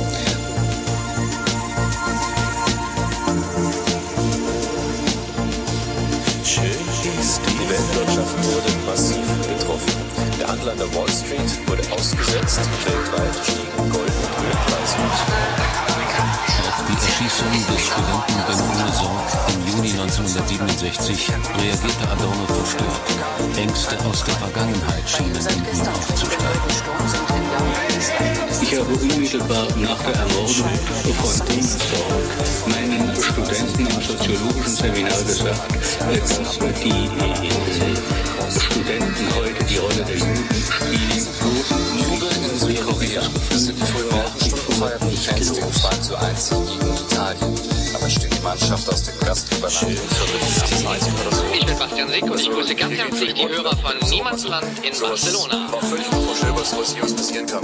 S16: Die Weltwirtschaft wurde massiv getroffen. Der Handel an der Wall Street wurde ausgesetzt. Weltweit stiegen Gold- und Ölpreise.
S6: Auf die Erschießung des Studenten Benjamin Sorg im Juni 1967 reagierte Adorno verstört. Ängste aus der Vergangenheit schienen in ihm aufzusteigen.
S17: Ich habe unmittelbar nach der Ermordung von Sorg meinen Studenten im soziologischen Seminar gesagt, dass die Studenten heute die Rolle der Juden spielen würden.
S16: Jubeln in Südkorea. Das sind die frühen Stundenfeiern und Fans den 2:1 gegen Italien. Aber steht die Mannschaft aus dem Gastgeberland in
S18: Ich bin Bastian Sick und ich grüße ganz herzlich die Hörer von Niemandsland in Barcelona.
S16: War völlig unvorstellbar, was hier passieren kann.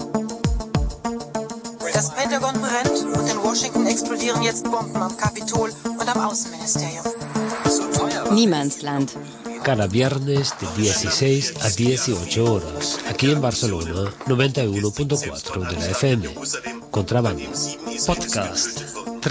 S15: Das Pentagon brennt und in Washington explodieren jetzt Bomben am Kapitol und am Außenministerium.
S14: Niemandsland.
S4: Cada viernes de 16 a 18 horas, aquí en Barcelona, 91.4 de la FM. Contrabanda. Podcast.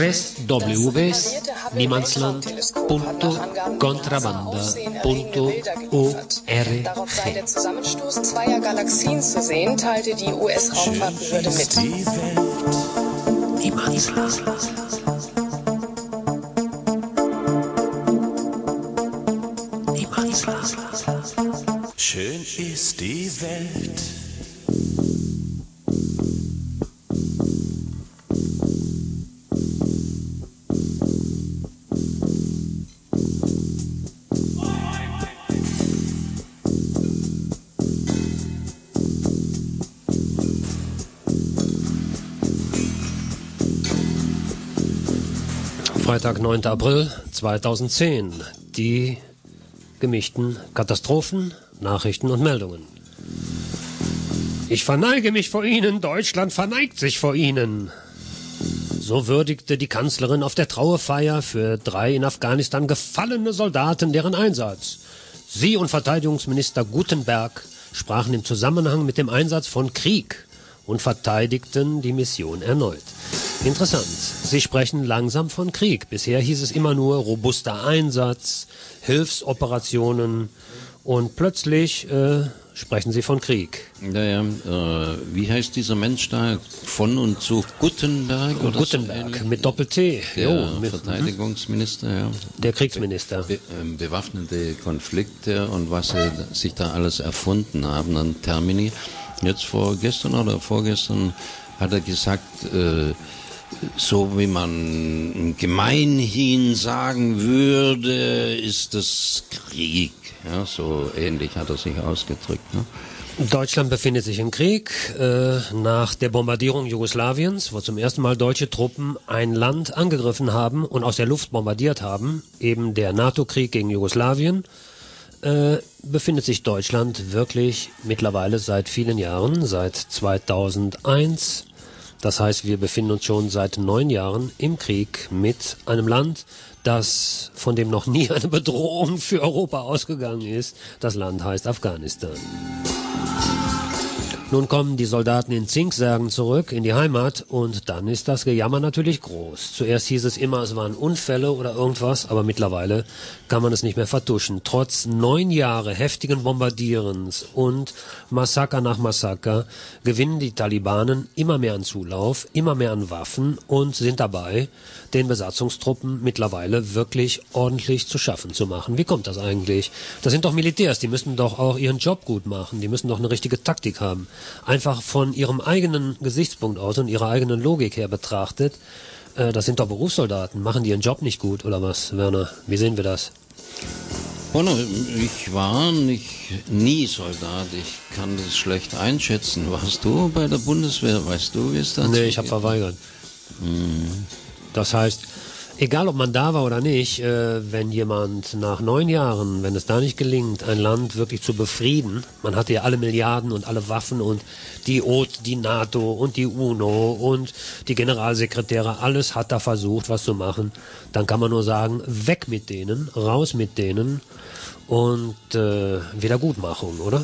S4: www.niemandsland.contrabanda.org.
S15: Darauf sei der Zusammenstoß zweier Galaxien zu sehen, teilte die US-Raumfahrtbehörde mit.
S4: Niemandsland.
S2: Schön ist die Welt.
S4: Freitag, 9. April 2010. Die gemischten Katastrophen, Nachrichten und Meldungen. Ich verneige mich vor Ihnen, Deutschland verneigt sich vor Ihnen. So würdigte die Kanzlerin auf der Trauerfeier für 3 in Afghanistan gefallene Soldaten deren Einsatz. Sie und Verteidigungsminister Gutenberg sprachen im Zusammenhang mit dem Einsatz von Krieg und verteidigten die Mission erneut. Interessant, Sie sprechen langsam von Krieg. Bisher hieß es immer nur robuster Einsatz, Hilfsoperationen und plötzlich sprechen Sie von Krieg.
S6: Ja, wie heißt dieser Mensch da? Von und zu Gutenberg? Oder
S4: Gutenberg,
S6: so
S4: mit Doppel-T.
S6: Der Verteidigungsminister, ja.
S4: Der Kriegsminister.
S6: Bewaffnete Konflikte und was sie sich da alles erfunden haben an Termini. Jetzt gestern oder vorgestern hat er gesagt, so wie man gemeinhin sagen würde, ist es Krieg. Ja, so ähnlich hat er sich ausgedrückt. Ne?
S4: Deutschland befindet sich im Krieg nach der Bombardierung Jugoslawiens, wo zum ersten Mal deutsche Truppen ein Land angegriffen haben und aus der Luft bombardiert haben, eben der NATO-Krieg gegen Jugoslawien, befindet sich Deutschland wirklich mittlerweile seit vielen Jahren, seit 2001. Das heißt, wir befinden uns schon seit 9 Jahren im Krieg mit einem Land, das von dem noch nie eine Bedrohung für Europa ausgegangen ist. Das Land heißt Afghanistan. Nun kommen die Soldaten in Zinksärgen zurück in die Heimat und dann ist das Gejammer natürlich groß. Zuerst hieß es immer, es waren Unfälle oder irgendwas, aber mittlerweile kann man es nicht mehr vertuschen. Trotz 9 Jahre heftigen Bombardierens und Massaker nach Massaker gewinnen die Talibanen immer mehr an Zulauf, immer mehr an Waffen und sind dabei, den Besatzungstruppen mittlerweile wirklich ordentlich zu schaffen zu machen. Wie kommt das eigentlich? Das sind doch Militärs, die müssen doch auch ihren Job gut machen, die müssen doch eine richtige Taktik haben. Einfach von ihrem eigenen Gesichtspunkt aus und ihrer eigenen Logik her betrachtet, das sind doch Berufssoldaten. Machen die ihren Job nicht gut oder was, Werner? Wie sehen wir das?
S6: Ich war nie Soldat. Ich kann das schlecht einschätzen. Warst du bei der Bundeswehr? Weißt du, wie es dazu geht?
S4: Nee, ich habe verweigert. Das heißt, egal ob man da war oder nicht, wenn jemand nach 9 Jahren, wenn es da nicht gelingt, ein Land wirklich zu befrieden, man hatte ja alle Milliarden und alle Waffen und die NATO und die UNO und die Generalsekretäre, alles hat da versucht, was zu machen, dann kann man nur sagen, weg mit denen, raus mit denen und Wiedergutmachung, oder?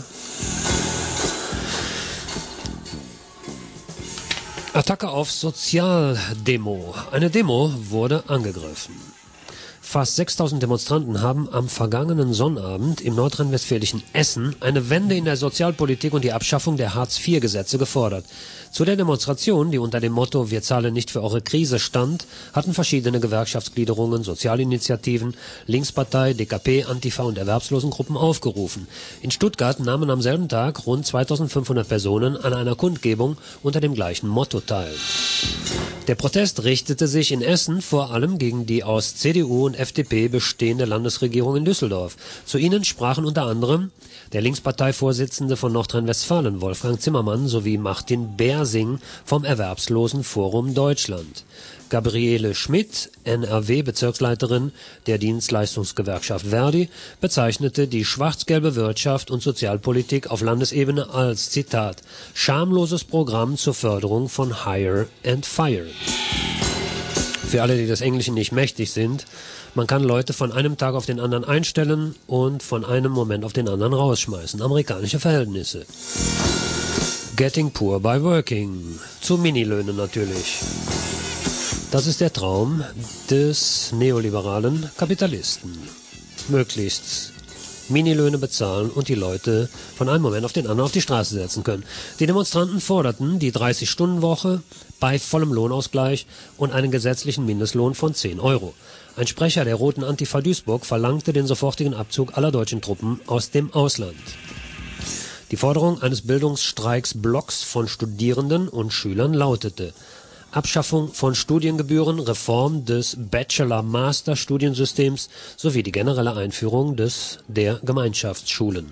S4: Attacke auf Sozialdemo. Eine Demo wurde angegriffen. Fast 6000 Demonstranten haben am vergangenen Sonnabend im nordrhein-westfälischen Essen eine Wende in der Sozialpolitik und die Abschaffung der Hartz-IV-Gesetze gefordert. Zu der Demonstration, die unter dem Motto "Wir zahlen nicht für eure Krise" stand, hatten verschiedene Gewerkschaftsgliederungen, Sozialinitiativen, Linkspartei, DKP, Antifa und Erwerbslosengruppen aufgerufen. In Stuttgart nahmen am selben Tag rund 2500 Personen an einer Kundgebung unter dem gleichen Motto teil. Der Protest richtete sich in Essen vor allem gegen die aus CDU und FDP bestehende Landesregierung in Düsseldorf. Zu ihnen sprachen unter anderem der Linksparteivorsitzende von Nordrhein-Westfalen, Wolfgang Zimmermann, sowie Martin Bersing vom Erwerbslosenforum Deutschland. Gabriele Schmidt, NRW-Bezirksleiterin der Dienstleistungsgewerkschaft Verdi, bezeichnete die schwarz-gelbe Wirtschaft und Sozialpolitik auf Landesebene als, Zitat, schamloses Programm zur Förderung von Hire and Fire. Für alle, die des Englischen nicht mächtig sind, man kann Leute von einem Tag auf den anderen einstellen und von einem Moment auf den anderen rausschmeißen. Amerikanische Verhältnisse. Getting poor by working. Zu Minilöhnen natürlich. Das ist der Traum des neoliberalen Kapitalisten. Möglichst Minilöhne bezahlen und die Leute von einem Moment auf den anderen auf die Straße setzen können. Die Demonstranten forderten die 30-Stunden-Woche bei vollem Lohnausgleich und einen gesetzlichen Mindestlohn von 10 Euro. Ein Sprecher der Roten Antifa Duisburg verlangte den sofortigen Abzug aller deutschen Truppen aus dem Ausland. Die Forderung eines Bildungsstreiksblocks von Studierenden und Schülern lautete: Abschaffung von Studiengebühren, Reform des Bachelor-Master-Studiensystems sowie die generelle Einführung der Gemeinschaftsschulen.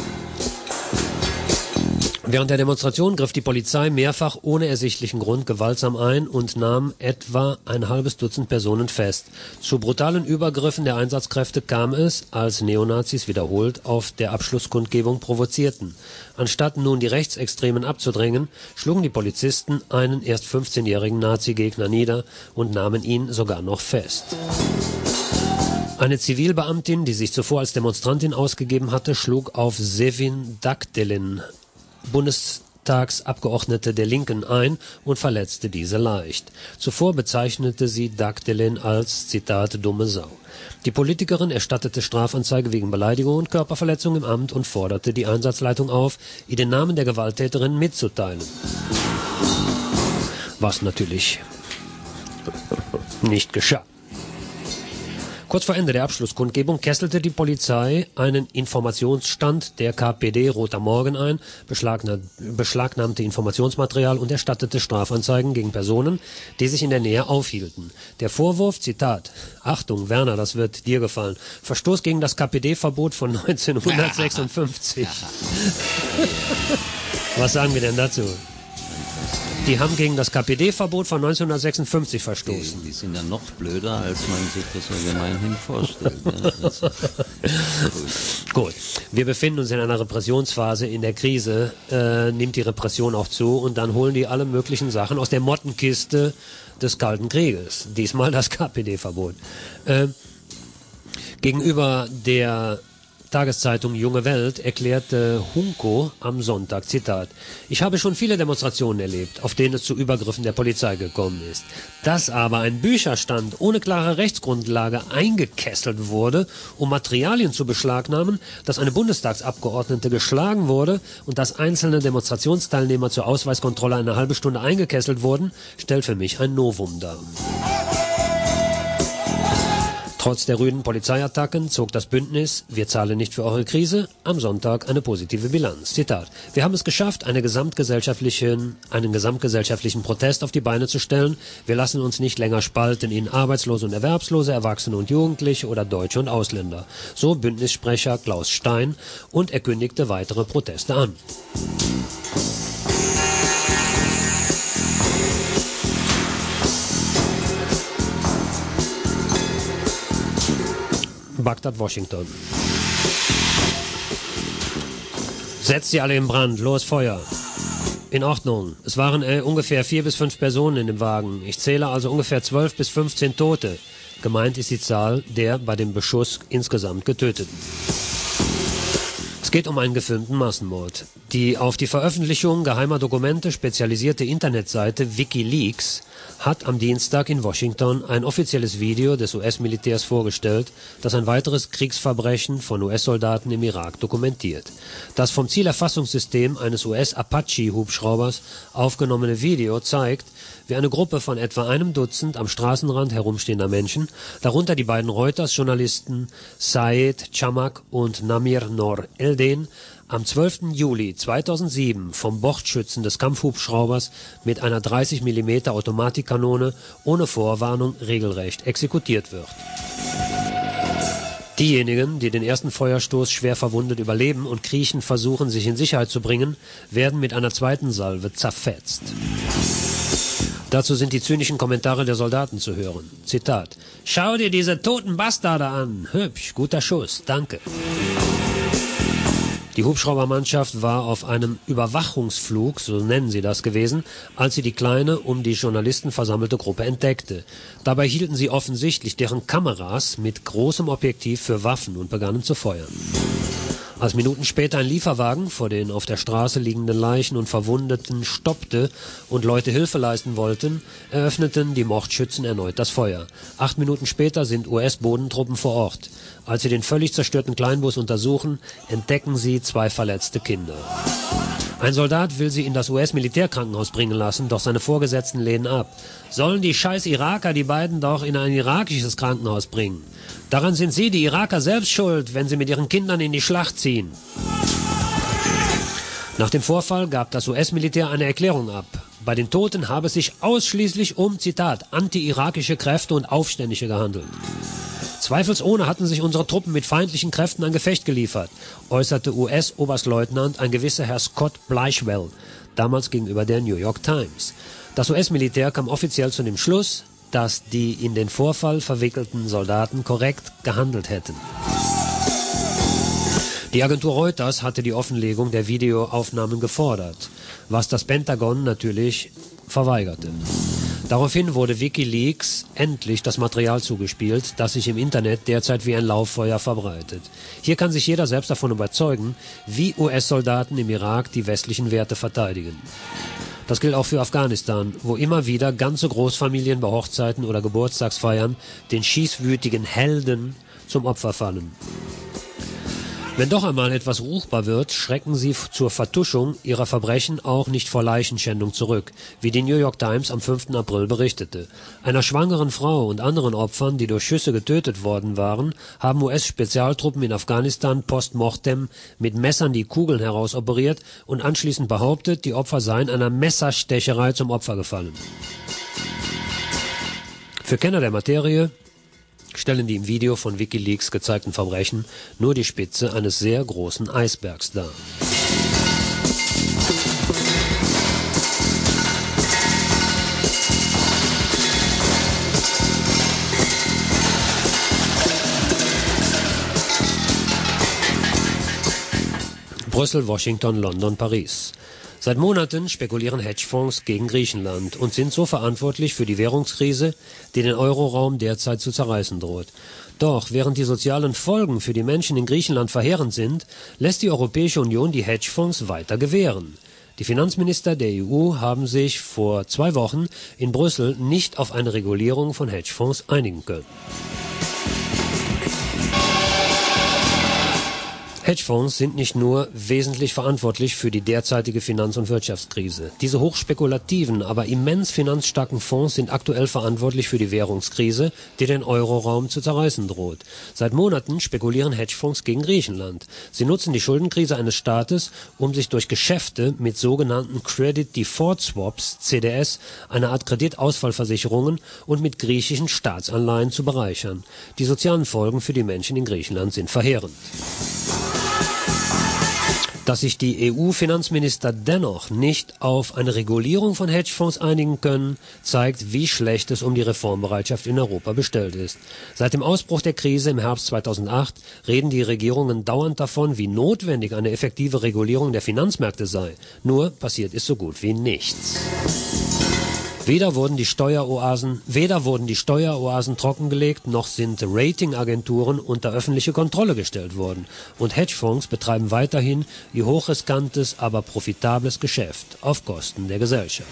S4: Während der Demonstration griff die Polizei mehrfach ohne ersichtlichen Grund gewaltsam ein und nahm etwa ein halbes Dutzend Personen fest. Zu brutalen Übergriffen der Einsatzkräfte kam es, als Neonazis wiederholt auf der Abschlusskundgebung provozierten. Anstatt nun die Rechtsextremen abzudrängen, schlugen die Polizisten einen erst 15-jährigen Nazi-Gegner nieder und nahmen ihn sogar noch fest. Eine Zivilbeamtin, die sich zuvor als Demonstrantin ausgegeben hatte, schlug auf Sevin Dakdelin, Bundestagsabgeordnete der Linken, ein und verletzte diese leicht. Zuvor bezeichnete sie Dakdelin als, Zitat, dumme Sau. Die Politikerin erstattete Strafanzeige wegen Beleidigung und Körperverletzung im Amt und forderte die Einsatzleitung auf, ihr den Namen der Gewalttäterin mitzuteilen. Was natürlich nicht geschah. Kurz vor Ende der Abschlusskundgebung kesselte die Polizei einen Informationsstand der KPD Roter Morgen ein, beschlagnahmte Informationsmaterial und erstattete Strafanzeigen gegen Personen, die sich in der Nähe aufhielten. Der Vorwurf, Zitat, Achtung, Werner, das wird dir gefallen, Verstoß gegen das KPD-Verbot von 1956. Was sagen wir denn dazu? Die haben gegen das KPD-Verbot von 1956 verstoßen.
S6: Die sind ja noch blöder, als man sich das so gemeinhin vorstellt.
S4: Gut, wir befinden uns in einer Repressionsphase. In der Krise nimmt die Repression auch zu und dann holen die alle möglichen Sachen aus der Mottenkiste des Kalten Krieges. Diesmal das KPD-Verbot. Gegenüber der Tageszeitung Junge Welt erklärte Hunko am Sonntag, Zitat, ich habe schon viele Demonstrationen erlebt, auf denen es zu Übergriffen der Polizei gekommen ist. Dass aber ein Bücherstand ohne klare Rechtsgrundlage eingekesselt wurde, um Materialien zu beschlagnahmen, dass eine Bundestagsabgeordnete geschlagen wurde und dass einzelne Demonstrationsteilnehmer zur Ausweiskontrolle eine halbe Stunde eingekesselt wurden, stellt für mich ein Novum dar. Trotz der rüden Polizeiattacken zog das Bündnis Wir zahlen nicht für eure Krise am Sonntag eine positive Bilanz. Zitat, wir haben es geschafft, einen gesamtgesellschaftlichen Protest auf die Beine zu stellen. Wir lassen uns nicht länger spalten in Arbeitslose und Erwerbslose, Erwachsene und Jugendliche oder Deutsche und Ausländer. So Bündnissprecher Klaus Stein und er kündigte weitere Proteste an. Bagdad, Washington. Setzt sie alle in Brand, los Feuer. In Ordnung. Es waren ungefähr 4 bis 5 Personen in dem Wagen. Ich zähle also ungefähr 12 bis 15 Tote. Gemeint ist die Zahl der bei dem Beschuss insgesamt Getöteten. Es geht um einen gefilmten Massenmord. Die auf die Veröffentlichung geheimer Dokumente spezialisierte Internetseite WikiLeaks hat am Dienstag in Washington ein offizielles Video des US-Militärs vorgestellt, das ein weiteres Kriegsverbrechen von US-Soldaten im Irak dokumentiert. Das vom Zielerfassungssystem eines US-Apache-Hubschraubers aufgenommene Video zeigt, wie eine Gruppe von etwa einem Dutzend am Straßenrand herumstehender Menschen, darunter die beiden Reuters-Journalisten Saeed Chamak und Namir Noor Elden, am 12. Juli 2007 vom Bordschützen des Kampfhubschraubers mit einer 30 mm Automatikkanone ohne Vorwarnung regelrecht exekutiert wird. Diejenigen, die den ersten Feuerstoß schwer verwundet überleben und kriechend versuchen, sich in Sicherheit zu bringen, werden mit einer zweiten Salve zerfetzt. Dazu sind die zynischen Kommentare der Soldaten zu hören. Zitat: Schau dir diese toten Bastarde an. Hübsch, guter Schuss, danke. Die Hubschraubermannschaft war auf einem Überwachungsflug, so nennen sie das gewesen, als sie die kleine, um die Journalisten versammelte Gruppe entdeckte. Dabei hielten sie offensichtlich deren Kameras mit großem Objektiv für Waffen und begannen zu feuern. Als Minuten später ein Lieferwagen vor den auf der Straße liegenden Leichen und Verwundeten stoppte und Leute Hilfe leisten wollten, eröffneten die Mordschützen erneut das Feuer. 8 Minuten später sind US-Bodentruppen vor Ort. Als sie den völlig zerstörten Kleinbus untersuchen, entdecken sie 2 verletzte Kinder. Ein Soldat will sie in das US-Militärkrankenhaus bringen lassen, doch seine Vorgesetzten lehnen ab. Sollen die scheiß Iraker die beiden doch in ein irakisches Krankenhaus bringen? Daran sind sie, die Iraker, selbst schuld, wenn sie mit ihren Kindern in die Schlacht ziehen. Nach dem Vorfall gab das US-Militär eine Erklärung ab. Bei den Toten habe es sich ausschließlich um, Zitat, anti-irakische Kräfte und Aufständische gehandelt. Zweifelsohne hatten sich unsere Truppen mit feindlichen Kräften ein Gefecht geliefert, äußerte US-Oberstleutnant ein gewisser Herr Scott Bleichwell, damals gegenüber der New York Times. Das US-Militär kam offiziell zu dem Schluss, dass die in den Vorfall verwickelten Soldaten korrekt gehandelt hätten. Die Agentur Reuters hatte die Offenlegung der Videoaufnahmen gefordert, was das Pentagon natürlich verweigerte. Daraufhin wurde WikiLeaks endlich das Material zugespielt, das sich im Internet derzeit wie ein Lauffeuer verbreitet. Hier kann sich jeder selbst davon überzeugen, wie US-Soldaten im Irak die westlichen Werte verteidigen. Das gilt auch für Afghanistan, wo immer wieder ganze Großfamilien bei Hochzeiten oder Geburtstagsfeiern den schießwütigen Helden zum Opfer fallen. Wenn doch einmal etwas ruchbar wird, schrecken sie zur Vertuschung ihrer Verbrechen auch nicht vor Leichenschändung zurück, wie die New York Times am 5. April berichtete. Einer schwangeren Frau und anderen Opfern, die durch Schüsse getötet worden waren, haben US-Spezialtruppen in Afghanistan post mortem mit Messern die Kugeln herausoperiert und anschließend behauptet, die Opfer seien einer Messerstecherei zum Opfer gefallen. Für Kenner der Materie stellen die im Video von WikiLeaks gezeigten Verbrechen nur die Spitze eines sehr großen Eisbergs dar. Brüssel, Washington, London, Paris. Seit Monaten spekulieren Hedgefonds gegen Griechenland und sind so verantwortlich für die Währungskrise, die den Euroraum derzeit zu zerreißen droht. Doch während die sozialen Folgen für die Menschen in Griechenland verheerend sind, lässt die Europäische Union die Hedgefonds weiter gewähren. Die Finanzminister der EU haben sich vor 2 Wochen in Brüssel nicht auf eine Regulierung von Hedgefonds einigen können. Hedgefonds sind nicht nur wesentlich verantwortlich für die derzeitige Finanz- und Wirtschaftskrise. Diese hochspekulativen, aber immens finanzstarken Fonds sind aktuell verantwortlich für die Währungskrise, die den Euroraum zu zerreißen droht. Seit Monaten spekulieren Hedgefonds gegen Griechenland. Sie nutzen die Schuldenkrise eines Staates, um sich durch Geschäfte mit sogenannten Credit Default Swaps, CDS, eine Art Kreditausfallversicherungen und mit griechischen Staatsanleihen zu bereichern. Die sozialen Folgen für die Menschen in Griechenland sind verheerend. Dass sich die EU-Finanzminister dennoch nicht auf eine Regulierung von Hedgefonds einigen können, zeigt, wie schlecht es um die Reformbereitschaft in Europa bestellt ist. Seit dem Ausbruch der Krise im Herbst 2008 reden die Regierungen dauernd davon, wie notwendig eine effektive Regulierung der Finanzmärkte sei. Nur passiert ist so gut wie nichts. Weder wurden die Steueroasen trockengelegt, noch sind Ratingagenturen unter öffentliche Kontrolle gestellt worden. Und Hedgefonds betreiben weiterhin ihr hochriskantes, aber profitables Geschäft auf Kosten der Gesellschaft.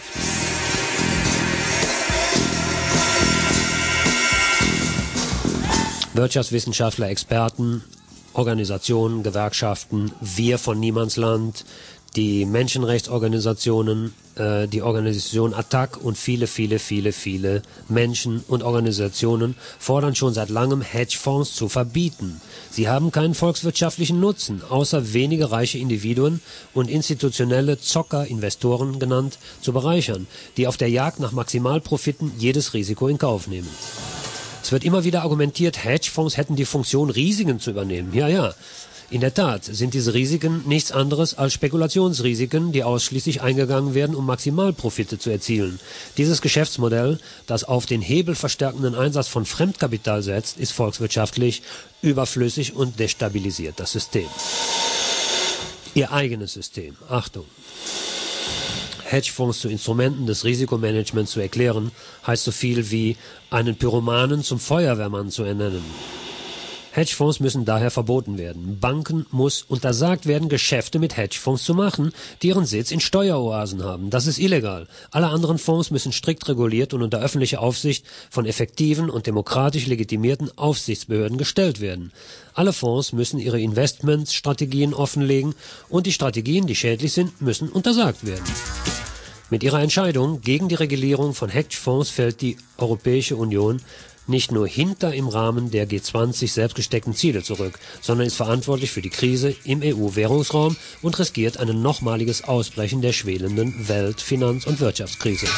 S4: Wirtschaftswissenschaftler, Experten, Organisationen, Gewerkschaften, wir von Niemandsland, die Menschenrechtsorganisationen, die Organisation ATTAC und viele Menschen und Organisationen fordern schon seit langem, Hedgefonds zu verbieten. Sie haben keinen volkswirtschaftlichen Nutzen, außer wenige reiche Individuen und institutionelle Zocker, Investoren genannt, zu bereichern, die auf der Jagd nach Maximalprofiten jedes Risiko in Kauf nehmen. Es wird immer wieder argumentiert, Hedgefonds hätten die Funktion, Risiken zu übernehmen. Ja. In der Tat sind diese Risiken nichts anderes als Spekulationsrisiken, die ausschließlich eingegangen werden, um Maximalprofite zu erzielen. Dieses Geschäftsmodell, das auf den hebelverstärkenden Einsatz von Fremdkapital setzt, ist volkswirtschaftlich überflüssig und destabilisiert das System. Ihr eigenes System. Achtung! Hedgefonds zu Instrumenten des Risikomanagements zu erklären, heißt so viel wie einen Pyromanen zum Feuerwehrmann zu ernennen. Hedgefonds müssen daher verboten werden. Banken muss untersagt werden, Geschäfte mit Hedgefonds zu machen, die ihren Sitz in Steueroasen haben. Das ist illegal. Alle anderen Fonds müssen strikt reguliert und unter öffentliche Aufsicht von effektiven und demokratisch legitimierten Aufsichtsbehörden gestellt werden. Alle Fonds müssen ihre Investmentstrategien offenlegen und die Strategien, die schädlich sind, müssen untersagt werden. Mit ihrer Entscheidung gegen die Regulierung von Hedgefonds fällt die Europäische Union nicht nur hinter im Rahmen der G20 selbst gesteckten Ziele zurück, sondern ist verantwortlich für die Krise im EU-Währungsraum und riskiert ein nochmaliges Ausbrechen der schwelenden Welt-, Finanz- und Wirtschaftskrise.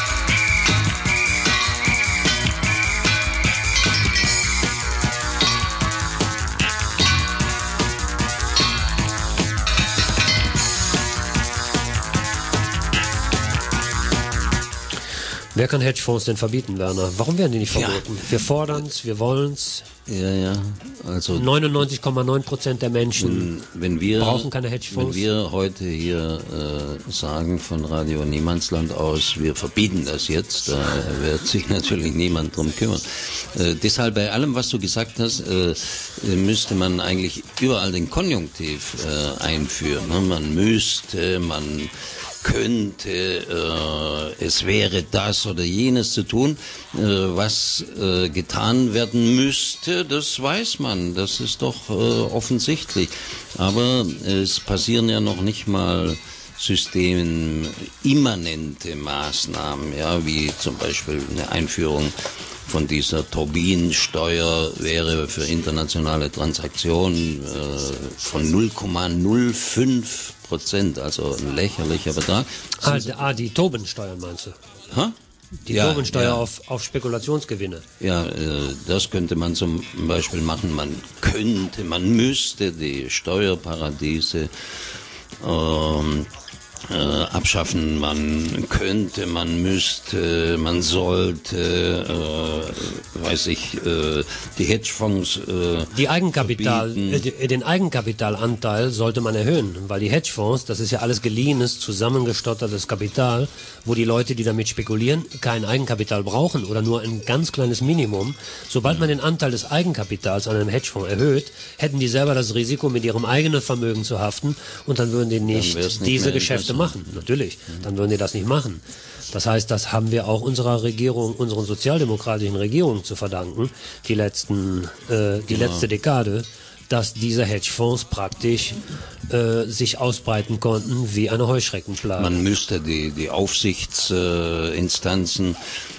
S4: Wer kann Hedgefonds denn verbieten, Werner? Warum werden die nicht verboten? Ja. Wir fordern's, wir wollen's.
S6: Ja. Also
S4: 99,9% der Menschen brauchen keine Hedgefonds.
S6: Wenn wir heute hier sagen von Radio Niemandsland aus, wir verbieten das jetzt, da wird sich natürlich niemand drum kümmern. Deshalb bei allem, was du gesagt hast, müsste man eigentlich überall den Konjunktiv einführen. Ne? Man müsste, man könnte, es wäre das oder jenes zu tun, was getan werden müsste, das weiß man, das ist doch offensichtlich. Aber es passieren ja noch nicht mal systemimmanente Maßnahmen, ja, wie zum Beispiel eine Einführung von dieser Tobin-Steuer wäre für internationale Transaktionen von 0,05%, also ein lächerlicher Betrag.
S4: Die Tobin-Steuern meinst du?
S6: Ha?
S4: Die Tobin-Steuer auf Spekulationsgewinne.
S6: Ja, das könnte man zum Beispiel machen. Man müsste die Steuerparadiese abschaffen, man könnte, man müsste, man sollte, die Hedgefonds
S4: den Eigenkapitalanteil sollte man erhöhen, weil die Hedgefonds, das ist ja alles geliehenes, zusammengestottertes Kapital, wo die Leute, die damit spekulieren, kein Eigenkapital brauchen oder nur ein ganz kleines Minimum. Sobald man den Anteil des Eigenkapitals an einem Hedgefonds erhöht, hätten die selber das Risiko, mit ihrem eigenen Vermögen zu haften und dann würden die nicht diese Geschäfte machen. Natürlich, dann würden die das nicht machen. Das heißt, das haben wir auch unserer Regierung, unseren sozialdemokratischen Regierungen zu verdanken, die letzte Dekade, dass diese Hedgefonds praktisch sich ausbreiten konnten wie eine Heuschreckenplage.
S6: Man müsste die Aufsichtsinstanzen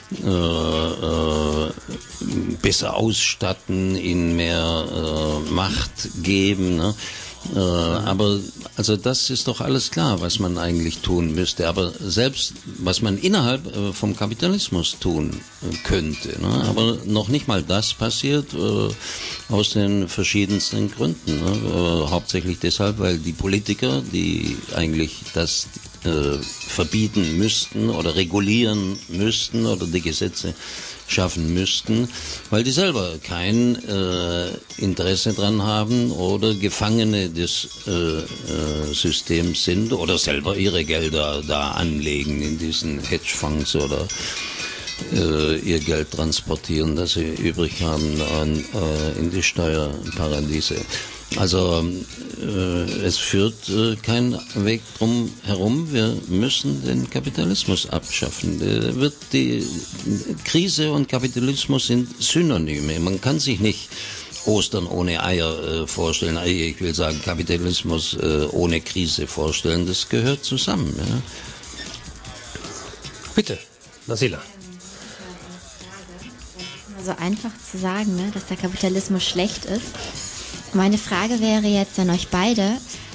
S6: besser ausstatten, ihnen mehr Macht geben, ne? Aber also das ist doch alles klar, was man eigentlich tun müsste. Aber selbst was man innerhalb vom Kapitalismus tun könnte, ne? Aber noch nicht mal das passiert aus den verschiedensten Gründen. Ne? Hauptsächlich deshalb, weil die Politiker, die eigentlich das verbieten müssten oder regulieren müssten oder die Gesetze schaffen müssten, weil die selber kein Interesse dran haben oder Gefangene des Systems sind oder selber ihre Gelder da anlegen in diesen Hedgefonds oder ihr Geld transportieren, das sie übrig haben, in die Steuerparadiese. Also es führt kein Weg drum herum. Wir müssen den Kapitalismus abschaffen. Die Krise und Kapitalismus sind Synonyme. Man kann sich nicht Ostern ohne Eier vorstellen. Ich will sagen, Kapitalismus ohne Krise vorstellen. Das gehört zusammen. Ja?
S4: Bitte, Nasila.
S5: So einfach zu sagen, ne, dass der Kapitalismus schlecht ist. Meine Frage wäre jetzt an euch beide,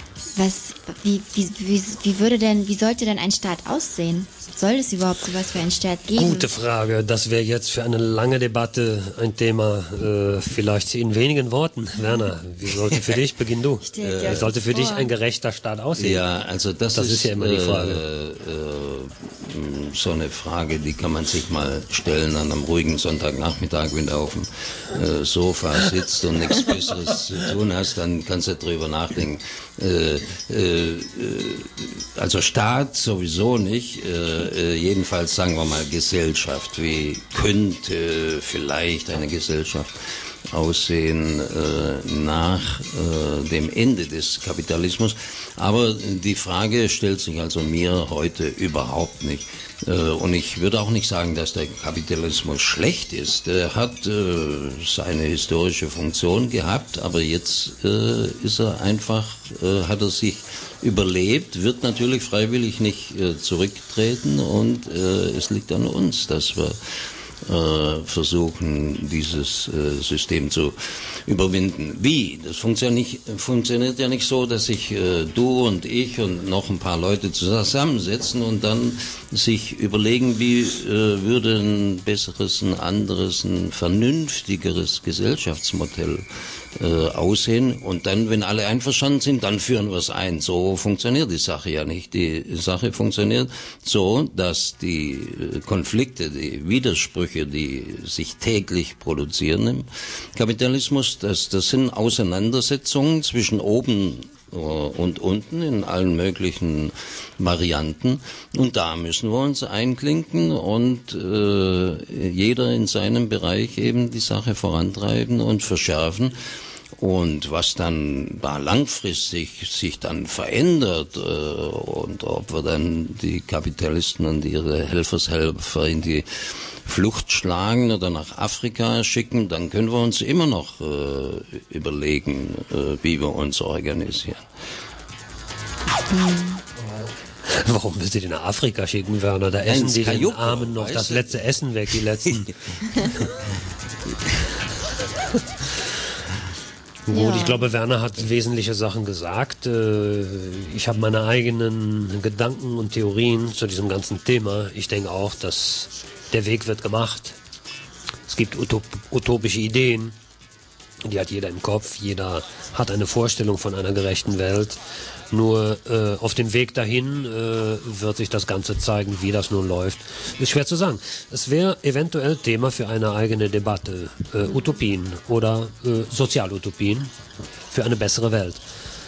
S5: wie sollte denn ein Staat aussehen? Soll es überhaupt sowas für einen Staat geben?
S4: Gute Frage. Das wäre jetzt für eine lange Debatte ein Thema, vielleicht in wenigen Worten. Werner, wie sollte für dich, beginn du, wie sollte für dich ein gerechter Staat aussehen?
S6: Ja, also das ist ja immer die Frage. So eine Frage, die kann man sich mal stellen an einem ruhigen Sonntagnachmittag, wenn du auf dem Sofa sitzt und nichts Besseres zu tun hast, dann kannst du drüber nachdenken. Also Staat sowieso nicht, jedenfalls sagen wir mal Gesellschaft. Wie könnte vielleicht eine Gesellschaft aussehen nach dem Ende des Kapitalismus? Aber die Frage stellt sich also mir heute überhaupt nicht. Und ich würde auch nicht sagen, dass der Kapitalismus schlecht ist. Er hat seine historische Funktion gehabt, aber jetzt ist er einfach, hat er sich überlebt, wird natürlich freiwillig nicht zurücktreten und es liegt an uns, dass wir versuchen, dieses System zu überwinden. Wie? Das funktioniert ja nicht so, dass sich du und ich und noch ein paar Leute zusammensetzen und dann sich überlegen, wie würde ein besseres, ein anderes, ein vernünftigeres Gesellschaftsmodell aussehen und dann, wenn alle einverstanden sind, dann führen wir es ein. So funktioniert die Sache ja nicht. Die Sache funktioniert so, dass die Konflikte, die Widersprüche, die sich täglich produzieren im Kapitalismus, das sind Auseinandersetzungen zwischen oben und unten in allen möglichen Varianten und da müssen wir uns einklinken und jeder in seinem Bereich eben die Sache vorantreiben und verschärfen Und was dann da langfristig sich dann verändert und ob wir dann die Kapitalisten und ihre Helfershelfer in die Flucht schlagen oder nach Afrika schicken, dann können wir uns immer noch überlegen, wie wir uns organisieren.
S4: Warum willst du die nach Afrika schicken, Werner? Da essen die den Armen noch das letzte Essen weg, die letzten. Gut, ich glaube, Werner hat wesentliche Sachen gesagt. Ich habe meine eigenen Gedanken und Theorien zu diesem ganzen Thema. Ich denke auch, dass der Weg wird gemacht. Es gibt utopische Ideen. Die hat jeder im Kopf. Jeder hat eine Vorstellung von einer gerechten Welt. Nur auf dem Weg dahin wird sich das Ganze zeigen, wie das nun läuft. Ist schwer zu sagen. Es wäre eventuell Thema für eine eigene Debatte. Utopien oder Sozialutopien für eine bessere Welt.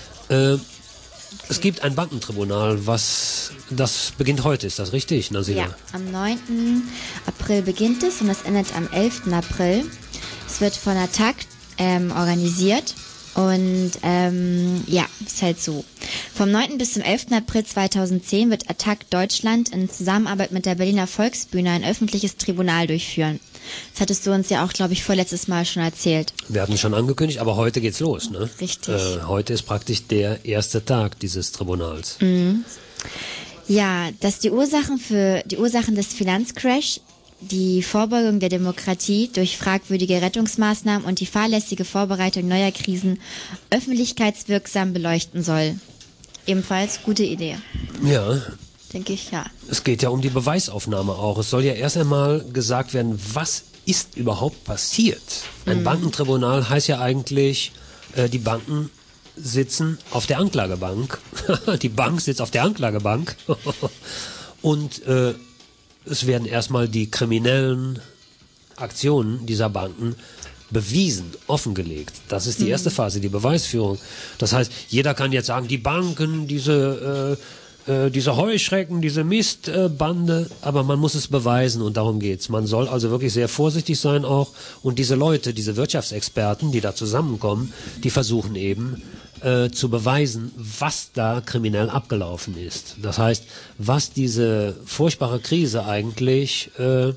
S4: Es gibt ein Bankentribunal, das beginnt heute, ist das richtig, Nasila?
S5: Ja, am 9. April beginnt es und es endet am 11. April. Es wird von ATTAC organisiert. Und ist halt so. Vom 9. bis zum 11. April 2010 wird ATTAC Deutschland in Zusammenarbeit mit der Berliner Volksbühne ein öffentliches Tribunal durchführen. Das hattest du uns ja auch, glaube ich, vorletztes Mal schon erzählt.
S4: Wir hatten schon angekündigt, aber heute geht's los, ne?
S5: Richtig.
S4: Heute ist praktisch der erste Tag dieses Tribunals.
S5: Mhm. Ja, dass die Ursachen des Finanzcrash, die Vorbeugung der Demokratie durch fragwürdige Rettungsmaßnahmen und die fahrlässige Vorbereitung neuer Krisen öffentlichkeitswirksam beleuchten soll. Ebenfalls gute Idee.
S4: Ja.
S5: Denke ich, ja.
S4: Es geht ja um die Beweisaufnahme auch. Es soll ja erst einmal gesagt werden, was ist überhaupt passiert? Ein Bankentribunal heißt ja eigentlich, die Banken sitzen auf der Anklagebank. Die Bank sitzt auf der Anklagebank. Und es werden erstmal die kriminellen Aktionen dieser Banken bewiesen, offengelegt. Das ist die erste Phase, die Beweisführung. Das heißt, jeder kann jetzt sagen, die Banken, diese Heuschrecken, diese Mistbande, aber man muss es beweisen und darum geht's. Man soll also wirklich sehr vorsichtig sein auch und diese Leute, diese Wirtschaftsexperten, die da zusammenkommen, die versuchen eben zu beweisen, was da kriminell abgelaufen ist. Das heißt, was diese furchtbare Krise eigentlich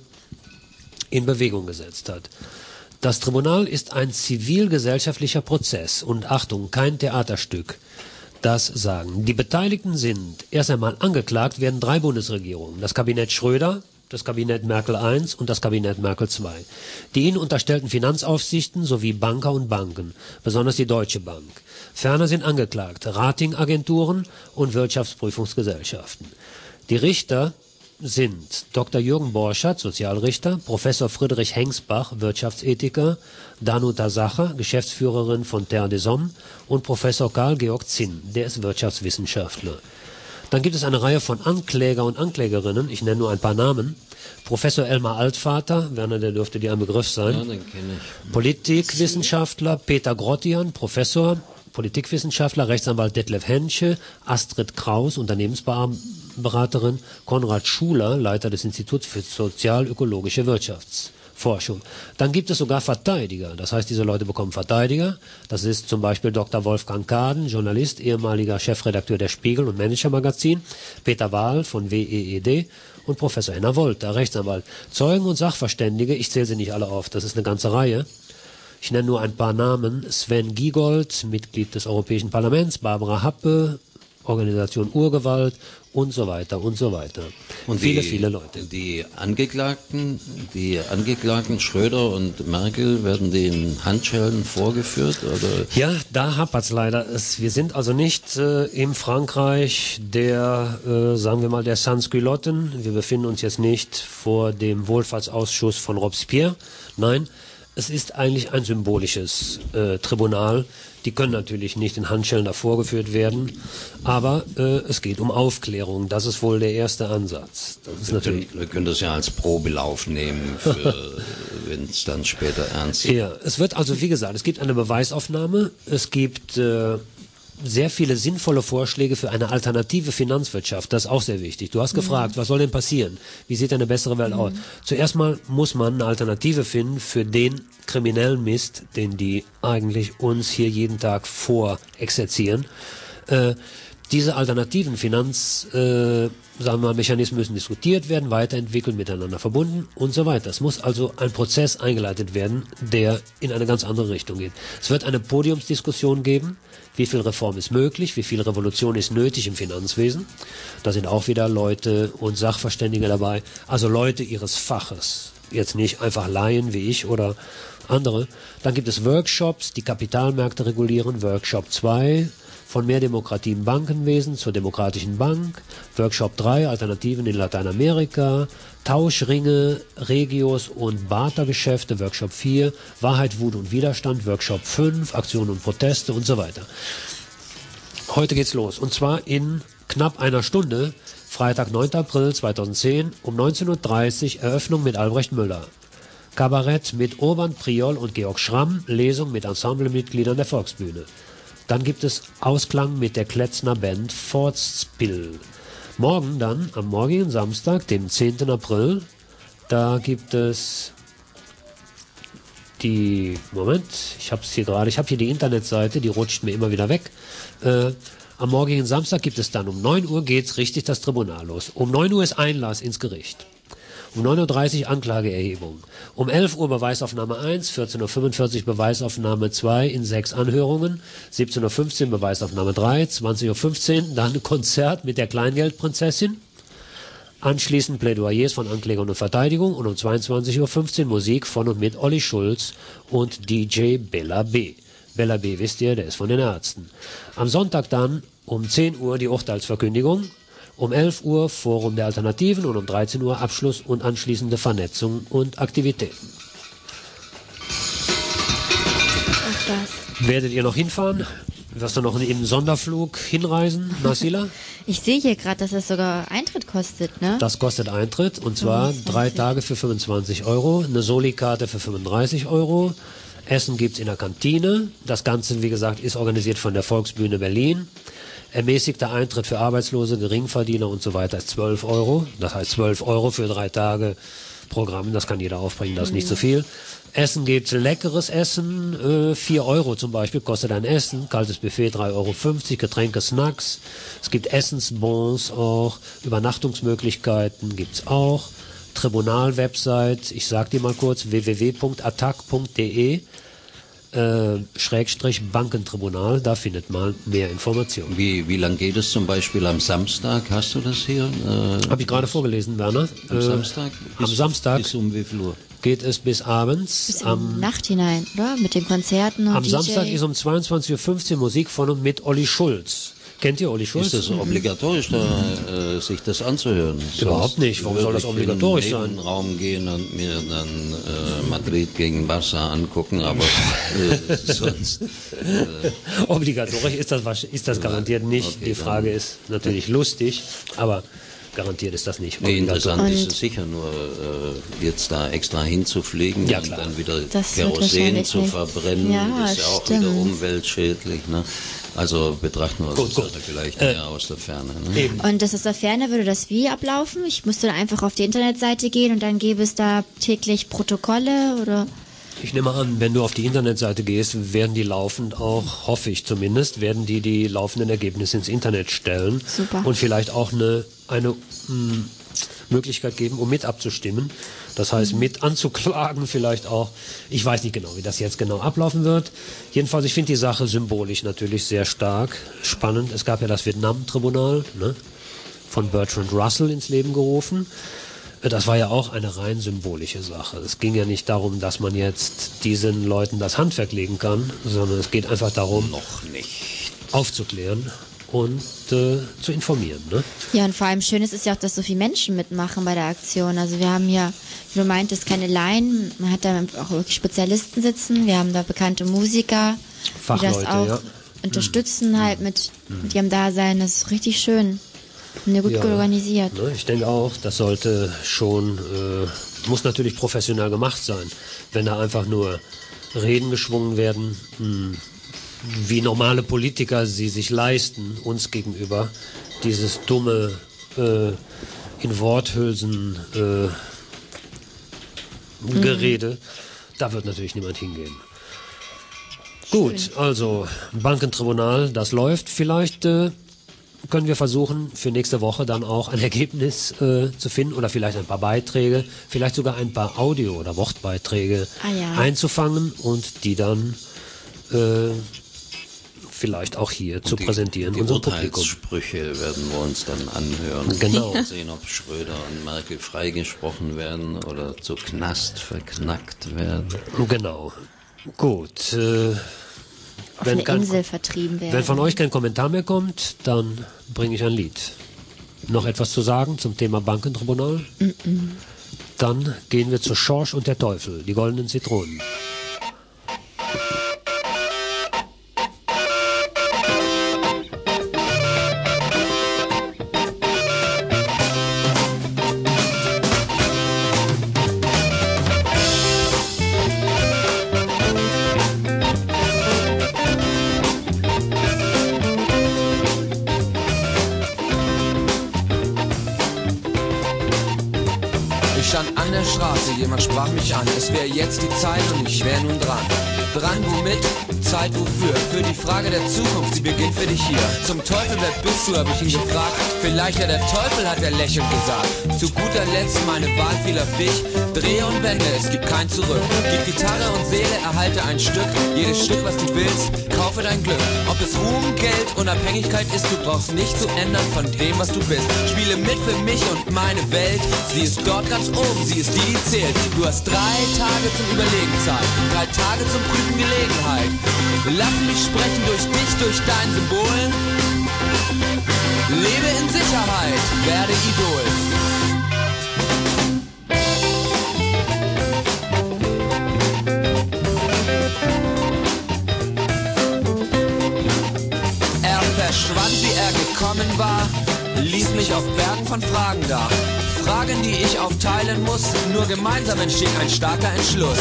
S4: in Bewegung gesetzt hat. Das Tribunal ist ein zivilgesellschaftlicher Prozess und Achtung, kein Theaterstück. Das sagen. Die Beteiligten sind erst einmal angeklagt, werden 3 Bundesregierungen. Das Kabinett Schröder, das Kabinett Merkel I und das Kabinett Merkel II. Die ihnen unterstellten Finanzaufsichten sowie Banker und Banken, besonders die Deutsche Bank. Ferner sind angeklagt Ratingagenturen und Wirtschaftsprüfungsgesellschaften. Die Richter sind Dr. Jürgen Borschert, Sozialrichter, Professor Friedrich Hengsbach, Wirtschaftsethiker, Danuta Sacher, Geschäftsführerin von Terre des Hommes und Professor Karl-Georg Zinn, der ist Wirtschaftswissenschaftler. Dann gibt es eine Reihe von Ankläger und Anklägerinnen, ich nenne nur ein paar Namen. Professor Elmar Altvater, Werner, der dürfte dir ein Begriff sein.
S6: Ja, den kenne ich.
S4: Politikwissenschaftler Peter Grottian, Professor, Politikwissenschaftler, Rechtsanwalt Detlef Hensche, Astrid Kraus, Unternehmensberaterin, Konrad Schuler, Leiter des Instituts für sozial-ökologische Wirtschaftsforschung. Dann gibt es sogar Verteidiger, das heißt, diese Leute bekommen Verteidiger. Das ist zum Beispiel Dr. Wolfgang Kaden, Journalist, ehemaliger Chefredakteur der Spiegel und Manager-Magazin, Peter Wahl von WEED und Professor Henner Wolter, Rechtsanwalt. Zeugen und Sachverständige, ich zähle sie nicht alle auf, das ist eine ganze Reihe. Ich nenne nur ein paar Namen. Sven Giegold, Mitglied des Europäischen Parlaments, Barbara Happe, Organisation Urgewalt und so weiter und so weiter. Und viele Leute.
S6: Die Angeklagten Schröder und Merkel, werden die in Handschellen vorgeführt? Oder?
S4: Ja, da hapert's leider. Wir sind also nicht im Frankreich der, sagen wir mal, der Sans-Culotten. Wir befinden uns jetzt nicht vor dem Wohlfahrtsausschuss von Robespierre. Nein, es ist eigentlich ein symbolisches Tribunal. Die können natürlich nicht in Handschellen davor geführt werden, aber es geht um Aufklärung. Das ist wohl der erste Ansatz. Das ist
S6: wir können das ja als Probelauf nehmen, wenn es dann später ernst wird.
S4: Ja, es wird also, wie gesagt, es gibt eine Beweisaufnahme, es gibt sehr viele sinnvolle Vorschläge für eine alternative Finanzwirtschaft. Das ist auch sehr wichtig. Du hast gefragt, was soll denn passieren? Wie sieht eine bessere Welt aus? Zuerst mal muss man eine Alternative finden für den kriminellen Mist, den die eigentlich uns hier jeden Tag vorexerzieren. Diese alternativen Mechanismen müssen diskutiert werden, weiterentwickelt, miteinander verbunden und so weiter. Es muss also ein Prozess eingeleitet werden, der in eine ganz andere Richtung geht. Es wird eine Podiumsdiskussion geben, wie viel Reform ist möglich, wie viel Revolution ist nötig im Finanzwesen. Da sind auch wieder Leute und Sachverständige dabei, also Leute ihres Faches. Jetzt nicht einfach Laien wie ich oder andere. Dann gibt es Workshops, die Kapitalmärkte regulieren, Workshop 2, von mehr Demokratie im Bankenwesen zur demokratischen Bank, Workshop 3, Alternativen in Lateinamerika, Tauschringe, Regios und Bartergeschäfte, Workshop 4, Wahrheit, Wut und Widerstand, Workshop 5, Aktionen und Proteste und so weiter. Heute geht's los und zwar in knapp einer Stunde, Freitag, 9. April 2010 um 19.30 Uhr, Eröffnung mit Albrecht Müller. Kabarett mit Urban Priol und Georg Schramm, Lesung mit Ensemblemitgliedern der Volksbühne. Dann gibt es Ausklang mit der Kletzner Band Forstspill. Morgen dann, am morgigen Samstag, dem 10. April, da gibt es ich habe hier die Internetseite, die rutscht mir immer wieder weg. Am morgigen Samstag gibt es dann um 9 Uhr geht's richtig das Tribunal los. Um 9 Uhr ist Einlass ins Gericht. Um 9.30 Uhr Anklageerhebung. Um 11 Uhr Beweisaufnahme 1, 14.45 Uhr Beweisaufnahme 2 in 6 Anhörungen, 17.15 Uhr Beweisaufnahme 3, 20.15 Uhr dann Konzert mit der Kleingeldprinzessin, anschließend Plädoyers von Anklägern und Verteidigung und um 22.15 Uhr Musik von und mit Olli Schulz und DJ Bella B. Bella B, wisst ihr, der ist von den Ärzten. Am Sonntag dann um 10 Uhr die Urteilsverkündigung, um 11 Uhr Forum der Alternativen und um 13 Uhr Abschluss und anschließende Vernetzung und Aktivitäten. Werdet ihr noch hinfahren? Wirst du noch in einen Sonderflug hinreisen, Nassila?
S5: Ich sehe hier gerade, dass das sogar Eintritt kostet, ne?
S4: Das kostet Eintritt und zwar 3 Tage für 25 €, eine Soli-Karte für 35 €. Essen gibt's in der Kantine. Das Ganze, wie gesagt, ist organisiert von der Volksbühne Berlin. Ermäßigter Eintritt für Arbeitslose, Geringverdiener und so weiter ist 12 €. Das heißt 12 € für 3 Tage Programm. Das kann jeder aufbringen, das ist nicht so viel. Essen gibt's leckeres Essen, 4 € zum Beispiel kostet ein Essen. Kaltes Buffet 3,50 €, Getränke, Snacks. Es gibt Essensbons auch. Übernachtungsmöglichkeiten gibt's auch. Tribunal-Website, ich sag dir mal kurz, www.attac.de Bankentribunal, da findet man mehr Informationen.
S6: Wie lang geht es zum Beispiel am Samstag? Hast du das hier?
S4: Habe ich gerade vorgelesen, Werner.
S6: Am Samstag?
S4: Am Samstag
S6: bis um wie viel Uhr?
S4: Geht es bis abends.
S5: Bis in Nacht hinein, oder? Mit den Konzerten und
S4: am
S5: DJ.
S4: Samstag ist um 22.15 Uhr Musik von und mit Olli Schulz. Kennt ihr Olli Schulz?
S6: Ist das obligatorisch, sich das anzuhören?
S4: Überhaupt nicht. Warum soll das obligatorisch sein?
S6: Ich würde in den Raum gehen und mir dann Madrid gegen Barça angucken, aber sonst...
S4: Obligatorisch ist das garantiert nicht. Okay, die Frage ist natürlich lustig, aber garantiert ist das nicht.
S6: Nee, interessant ist es sicher, nur jetzt da extra hinzufliegen und dann wieder Kerosin zu verbrennen, ist ja auch wieder umweltschädlich. Ne? Also betrachten wir das vielleicht mehr aus der Ferne. Ne?
S5: Und das aus der Ferne würde das wie ablaufen? Ich müsste dann einfach auf die Internetseite gehen und dann gäbe es da täglich Protokolle oder...
S4: Ich nehme an, wenn du auf die Internetseite gehst, werden die laufend auch, hoffe ich zumindest, werden die laufenden Ergebnisse ins Internet stellen.
S5: Super.
S4: Und vielleicht auch eine Möglichkeit geben, um mit abzustimmen. Das heißt, mit anzuklagen vielleicht auch. Ich weiß nicht genau, wie das jetzt genau ablaufen wird. Jedenfalls, ich finde die Sache symbolisch natürlich sehr stark, spannend. Es gab ja das Vietnam-Tribunal, ne, von Bertrand Russell ins Leben gerufen. Das war ja auch eine rein symbolische Sache. Es ging ja nicht darum, dass man jetzt diesen Leuten das Handwerk legen kann, sondern es geht einfach darum,
S6: noch nicht
S4: aufzuklären und zu informieren. Ne?
S5: Ja, und vor allem schön ist es ja auch, dass so viele Menschen mitmachen bei der Aktion. Also wir haben ja, wie du meintest, keine Laien, man hat da auch wirklich Spezialisten sitzen, wir haben da bekannte Musiker,
S4: Fachleute,
S5: die das auch unterstützen halt mit ihrem Dasein. Das ist richtig schön. Und gut organisiert.
S4: Ne, ich denke auch, das sollte schon, muss natürlich professionell gemacht sein. Wenn da einfach nur Reden geschwungen werden, wie normale Politiker sie sich leisten, uns gegenüber, dieses dumme in Worthülsen Gerede, da wird natürlich niemand hingehen. Gut, also Bankentribunal, das läuft. Vielleicht können wir versuchen, für nächste Woche dann auch ein Ergebnis zu finden oder vielleicht ein paar Beiträge, vielleicht sogar ein paar Audio- oder Wortbeiträge einzufangen und die dann vielleicht auch hier zu präsentieren.
S6: Die
S4: unserem Publikum.
S6: Urteilssprüche werden wir uns dann anhören.
S4: Genau.
S6: Und sehen, ob Schröder und Merkel freigesprochen werden oder zu Knast verknackt werden.
S4: Genau. Gut.
S5: Auf eine Insel vertrieben werden.
S4: Wenn von euch kein Kommentar mehr kommt, dann bringe ich ein Lied. Noch etwas zu sagen zum Thema Bankentribunal? Dann gehen wir zu Schorsch und der Teufel, die goldenen Zitronen.
S19: An der Straße, jemand sprach mich an. Es wäre jetzt die Zeit und ich wäre nun dran. Dran womit? Zeit wofür? Für die Frage der Zukunft, sie beginnt für dich hier. Zum Teufel, wer bist du, hab ich ihn gefragt. Vielleicht ja der Teufel, hat er lächelnd gesagt. Zu guter Letzt, meine Wahl fiel auf dich. Drehe und wende, es gibt kein Zurück. Gib Gitarre und Seele, erhalte ein Stück. Jedes Stück, was du willst, kaufe dein Glück. Ob es Ruhm, Geld, Unabhängigkeit ist, du brauchst nicht zu ändern von dem, was du bist. Spiele mit für mich und meine Welt. Sie ist dort ganz oben, sie ist die zählt. Du hast 3 Tage zum Überlegen Zeit, 3 Tage zum Prüfen Gelegenheit. Lass mich sprechen durch dich, durch dein Symbol. Lebe in Sicherheit, werde Idol. Er verschwand, wie er gekommen war, ließ mich auf Bergen von Fragen da. Fragen, die ich aufteilen muss, nur gemeinsam entsteht ein starker Entschluss.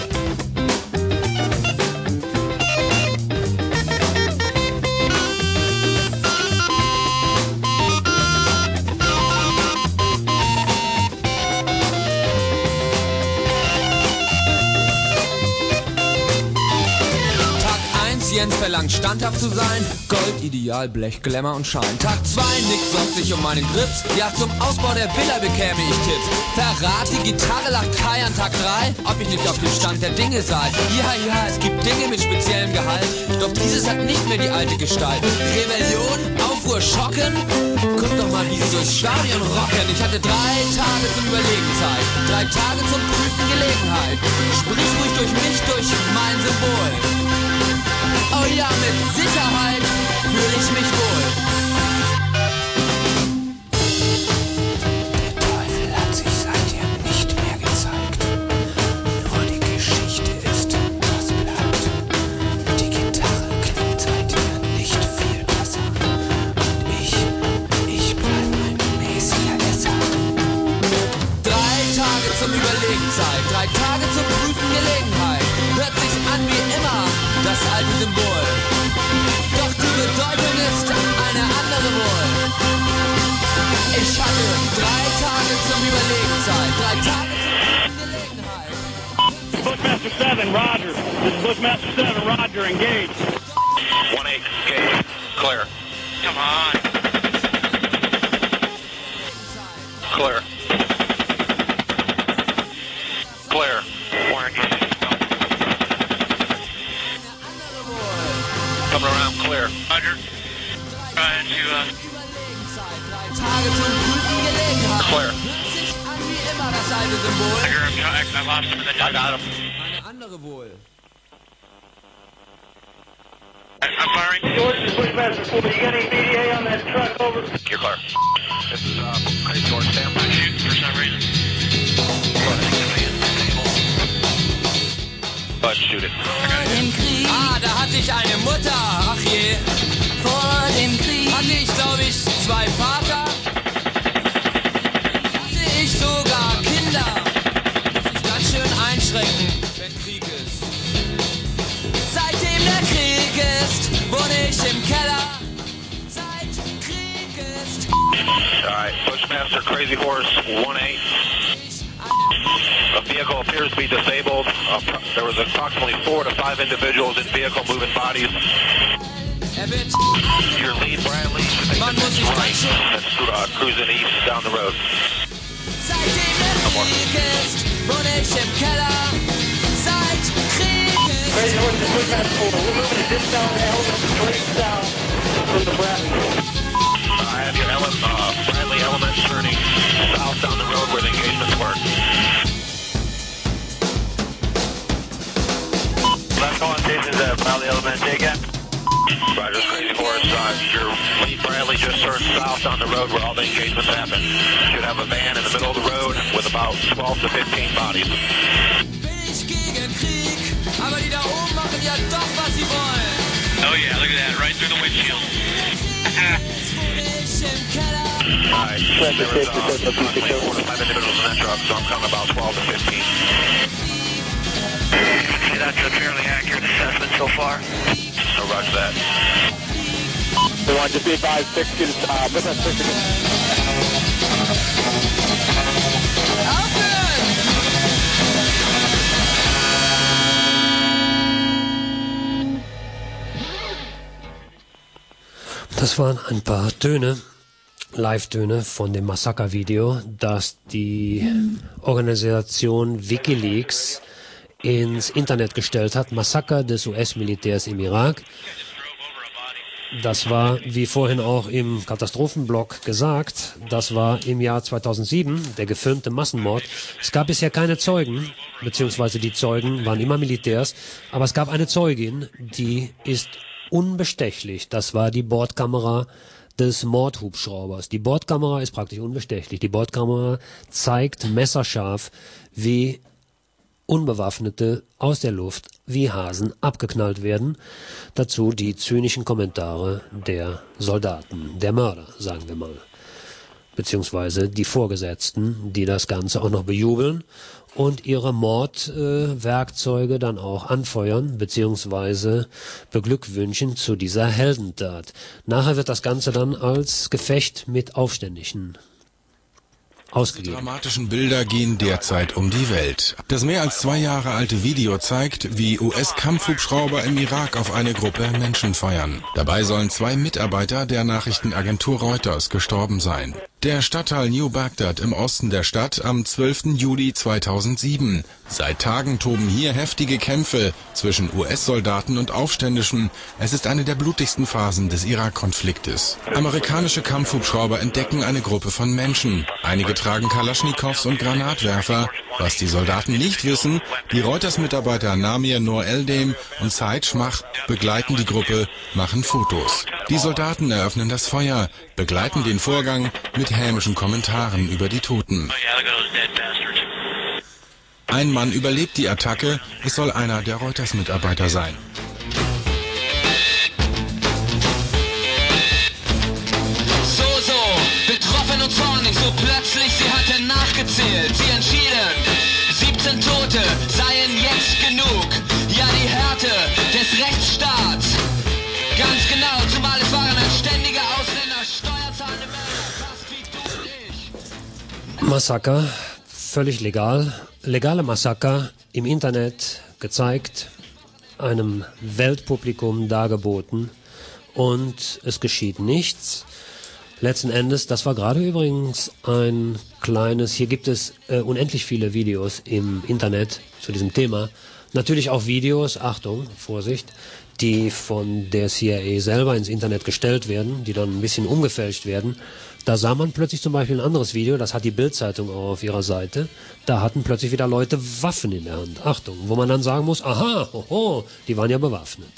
S19: Jens verlangt standhaft zu sein. Gold, Ideal, Blech, Glamour und Schein. Tag 2, Nick sorgt sich um meinen Grips. Ja, zum Ausbau der Villa bekäme ich Tipps. Verrat, die Gitarre lacht Kai an Tag 3. Ob ich nicht auf dem Stand der Dinge sei. Ja, es gibt Dinge mit speziellem Gehalt. Doch dieses hat nicht mehr die alte Gestalt. Rebellion, Aufruhr, Schocken. Guck doch mal, wie sie durchs Stadion rocken. Ich hatte 3 Tage zum Überlegen Zeit. 3 Tage zum Prüfen Gelegenheit. Sprich ruhig durch mich, durch mein Symbol. Oh ja, mit Sicherheit fühle ich mich wohl.
S2: Der Teufel hat sich seither nicht mehr gezeigt. Nur die Geschichte ist, was bleibt. Die Gitarre klingt seither nicht viel besser. Und ich bleib ein mäßiger Esser.
S19: 3 Tage zum Überlegen Zeit, 3 Tage zum Prüfen Gelegenheit. Hört sich an wie immer das alte Symbol. Doch die Bedeutung ist eine andere wohl. Ich hatte 3 Tage zum Überlegen Zeit, 3 Tage zum
S20: Bushmaster 7, Roger. This is Bushmaster 7, Roger, engage.
S18: 1-8, engage. Clear. Come on. Clear. Clear. 4 engage. Coming around clear. Roger. Trying to,
S19: Tage zum Prüfen Gelegenheit.
S18: Clear.
S19: Hört sich an wie immer das alte Symbol.
S18: I hear him. I lost him in the dust. I got him.
S19: Eine andere wohl.
S18: I'm firing.
S20: George, this is Bushmaster 4. You got any BDA on that truck? Over.
S18: You're clear. This is, hey, George, stand by. Shooting for some reason. Go ahead. Shoot it.
S19: Ah, da hatte ich eine Mutter, ach je.
S13: Vor dem Krieg
S19: hatte ich, glaube ich, 2 Vater. Hatte ich sogar Kinder. Muss ich ganz schön einschränken, wenn Krieg ist. Seitdem der Krieg ist,
S21: Roger, Crazy Horse 1-8. A vehicle appears to be disabled. There was approximately 4 to 5 individuals in vehicle moving bodies. Your lead, Bradley, should make the next right. That's cruising east down the road.
S20: Crazy Horse is moving at 4. We're moving to Discount Element straight south from the Bradley.
S21: I have your Bradley Element turning south down the road where the engagements were.
S20: Last call on stations at Bradley Element. Say again.
S21: Roger, Crazy Horse. Your lead Bradley just turned south on the road where all the engagements happen. Should have a van in the middle of the road with about 12 to 15 bodies.
S19: Aber die da oben machen ja doch, was sie wollen.
S20: Oh yeah, look at that, right through the windshield.
S21: Alright, there was approximately 4 to 5 individuals in that truck, so I'm counting about 12 to 15.
S20: See, that's a fairly accurate assessment so far.
S21: So roger that.
S20: We want to be advised, 6 is, with us, 6
S4: Das waren ein paar Töne, Live-Töne von dem Massaker-Video, das die Organisation WikiLeaks ins Internet gestellt hat. Massaker des US-Militärs im Irak. Das war, wie vorhin auch im Katastrophenblock gesagt, das war im Jahr 2007, der gefilmte Massenmord. Es gab bisher keine Zeugen, beziehungsweise die Zeugen waren immer Militärs, aber es gab eine Zeugin, die ist unbestechlich. Das war die Bordkamera des Mordhubschraubers. Die Bordkamera ist praktisch unbestechlich. Die Bordkamera zeigt messerscharf, wie Unbewaffnete aus der Luft wie Hasen abgeknallt werden. Dazu die zynischen Kommentare der Soldaten, der Mörder, sagen wir mal. Beziehungsweise die Vorgesetzten, die das Ganze auch noch bejubeln und ihre Mordwerkzeuge dann auch anfeuern, beziehungsweise beglückwünschen zu dieser Heldentat. Nachher wird das Ganze dann als Gefecht mit Aufständischen ausgegeben.
S22: Die dramatischen Bilder gehen derzeit um die Welt. Das mehr als 2 Jahre alte Video zeigt, wie US-Kampfhubschrauber im Irak auf eine Gruppe Menschen feuern. Dabei sollen 2 Mitarbeiter der Nachrichtenagentur Reuters gestorben sein. Der Stadtteil New Baghdad im Osten der Stadt am 12. Juli 2007. Seit Tagen toben hier heftige Kämpfe zwischen US-Soldaten und Aufständischen. Es ist eine der blutigsten Phasen des Irak-Konfliktes. Amerikanische Kampfhubschrauber entdecken eine Gruppe von Menschen. Einige tragen Kalaschnikows und Granatwerfer. Was die Soldaten nicht wissen, die Reuters-Mitarbeiter Namir Noor Eldem und Said Schmach begleiten die Gruppe, machen Fotos. Die Soldaten eröffnen das Feuer, begleiten den Vorgang mit hämischen Kommentaren über die Toten. Ein Mann überlebt die Attacke, es soll einer der Reuters-Mitarbeiter sein.
S23: Betroffen und zornig, so plötzlich, sie hatte nachgezählt. Sie entschieden, 17 Tote seien jetzt genug. Ja, die Härte des Rechtsstaats. Ganz genau, zumal es waren ein ständiger Ausländer, steuerzahlende Männer, fast wie du und ich.
S4: Massaker, völlig legal. Legale Massaker im Internet gezeigt, einem Weltpublikum dargeboten und es geschieht nichts. Letzten Endes, das war gerade übrigens ein kleines, hier gibt es unendlich viele Videos im Internet zu diesem Thema. Natürlich auch Videos, Achtung, Vorsicht, die von der CIA selber ins Internet gestellt werden, die dann ein bisschen umgefälscht werden. Da sah man plötzlich zum Beispiel ein anderes Video, das hat die Bild-Zeitung auch auf ihrer Seite. Da hatten plötzlich wieder Leute Waffen in der Hand. Achtung, wo man dann sagen muss, aha, hoho, die waren ja bewaffnet.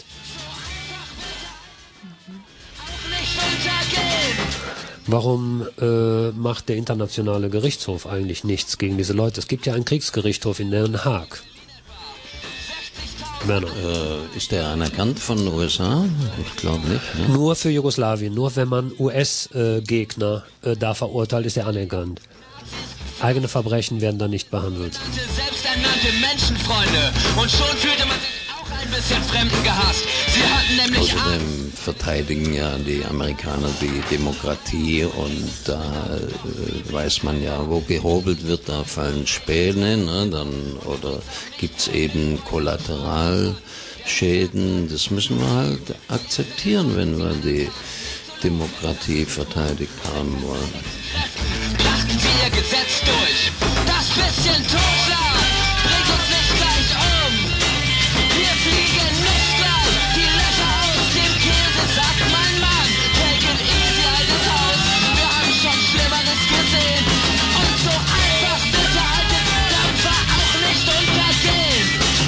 S4: Warum macht der Internationale Gerichtshof eigentlich nichts gegen diese Leute? Es gibt ja einen Kriegsgerichtshof in Den Haag. Werner.
S6: Ist der anerkannt von den USA? Ich glaube nicht. Ne?
S4: Nur für Jugoslawien. Nur wenn man US-Gegner da verurteilt, ist er anerkannt. Eigene Verbrechen werden da nicht behandelt.
S23: Selbsternannte Menschenfreunde. Und schon fühlte man sich auch ein bisschen Fremden gehasst. Sie hatten nämlich
S6: Außerdem verteidigen ja die Amerikaner die Demokratie und da weiß man ja, wo gehobelt wird, da fallen Späne, ne, oder gibt's eben Kollateralschäden. Das müssen wir halt akzeptieren, wenn wir die Demokratie verteidigt haben wollen.
S23: Brachten sie ihr Gesetz durch. Das bisschen Totschlag bringt uns nicht gleich um. Wir fliegen nicht gleich die Löcher aus dem Käse, sagt mein Mann. Take it easy, altes Haus. Wir haben schon Schlimmeres gesehen. Und so einfach bitte alte Dampfer auch nicht untergehen.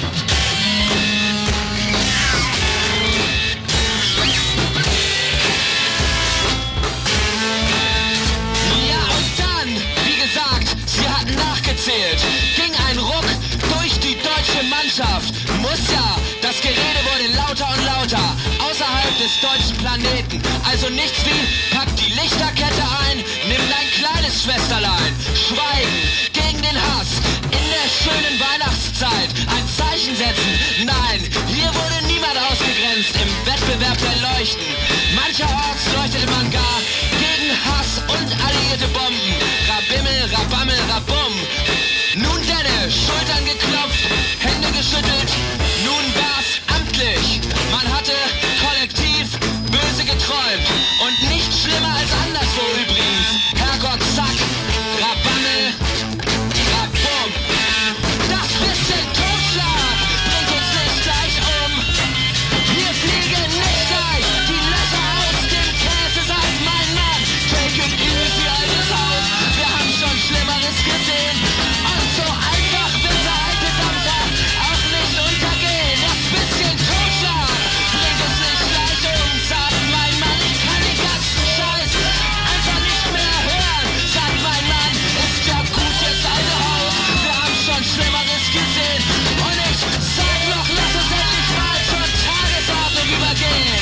S23: Ja, und dann, wie gesagt, sie hatten nachgezählt. Ging ein Ruck durch die deutsche Mannschaft. Muss ja, das Gerede wurde lauter und lauter. Außerhalb des deutschen Planeten. Also nichts wie, pack die Lichterkette ein, nimm dein kleines Schwesterlein. Schweigen gegen den Hass. In der schönen Weihnachtszeit ein Zeichen setzen. Nein, hier wurde niemand ausgegrenzt im Wettbewerb der Leuchten. Mancherorts leuchtete man gar gegen Hass und alliierte Bomben. Rabimmel, rabammel, rabum. Nun denne, Schultern geklopft, Hände geschüttelt. Nun war's amtlich. Man hatte kollektiv böse geträumt. Und nicht schlimmer als anderswo übrigens. Herrgott, zack, rabammel, rabum. Das bisschen Totschlag bringt uns nicht gleich um. Wir fliegen nicht gleich die Löcher aus dem Käse, sagt mein Mann. Take it easy, altes Haus. Wir haben schon Schlimmeres gesehen. Und so einfach wird der alte Dampfer auch nicht untergehen. Das bisschen Totschlag bringt uns nicht gleich um, sagt mein Mann. Ich kann den ganzen Scheiß einfach nicht mehr hören, sagt mein Mann. Ist ja gut, das alte Haus. Wir haben schon Schlimmeres gesehen. Und ich sag noch, lass uns endlich mal zur Tagesordnung übergehen.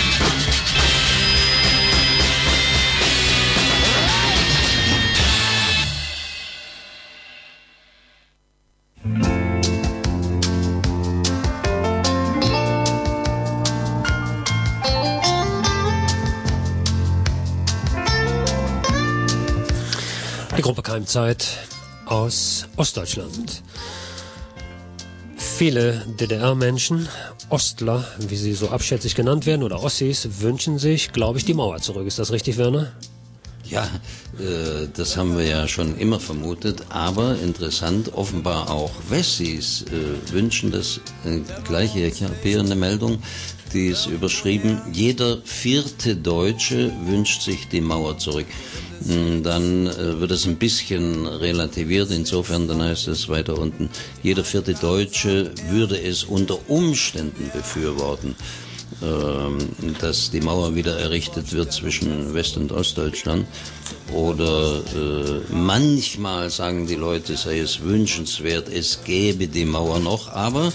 S4: Die Gruppe Keimzeit aus Ostdeutschland. Viele DDR-Menschen, Ostler, wie sie so abschätzig genannt werden, oder Ossis, wünschen sich, glaube ich, die Mauer zurück. Ist das richtig, Werner?
S6: Ja, das haben wir ja schon immer vermutet, aber interessant, offenbar auch Wessis wünschen das Gleiche. Ich habe hier eine Meldung, die ist überschrieben, jeder 4. Deutsche wünscht sich die Mauer zurück. Dann wird es ein bisschen relativiert, insofern dann heißt es weiter unten, jeder 4. Deutsche würde es unter Umständen befürworten, dass die Mauer wieder errichtet wird zwischen West- und Ostdeutschland. Oder manchmal sagen die Leute, sei es wünschenswert, es gäbe die Mauer noch, aber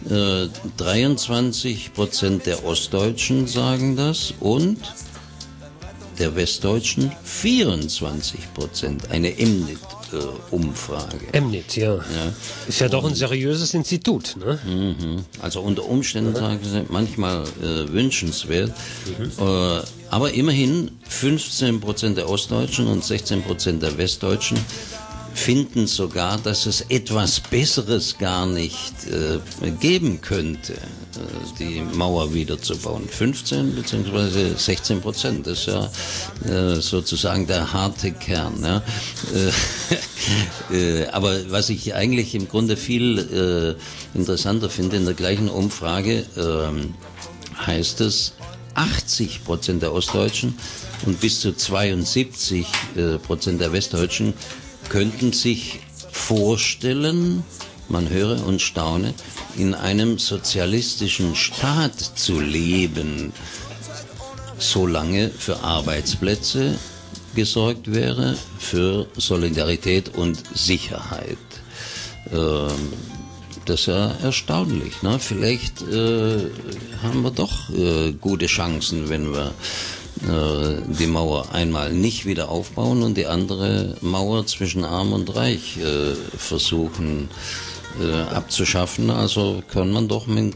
S6: 23% der Ostdeutschen sagen das und der Westdeutschen 24%. Eine Mnit-Umfrage.
S4: Mnit, ja. Ist ja doch ein seriöses Institut, ne?
S6: Also unter Umständen sagen sie manchmal wünschenswert. Aber immerhin 15% der Ostdeutschen und 16% der Westdeutschen finden sogar, dass es etwas Besseres gar nicht geben könnte, die Mauer wiederzubauen. 15 bzw. 16%, das ist ja sozusagen der harte Kern. Ja? Aber was ich eigentlich im Grunde viel interessanter finde, in der gleichen Umfrage heißt es, 80% der Ostdeutschen und bis zu 72% der Westdeutschen könnten sich vorstellen, man höre und staune, in einem sozialistischen Staat zu leben, solange für Arbeitsplätze gesorgt wäre, für Solidarität und Sicherheit. Das ist ja erstaunlich, ne? Vielleicht haben wir doch gute Chancen, wenn wir die Mauer einmal nicht wieder aufbauen und die andere Mauer zwischen Arm und Reich versuchen abzuschaffen. Also kann man doch mit einer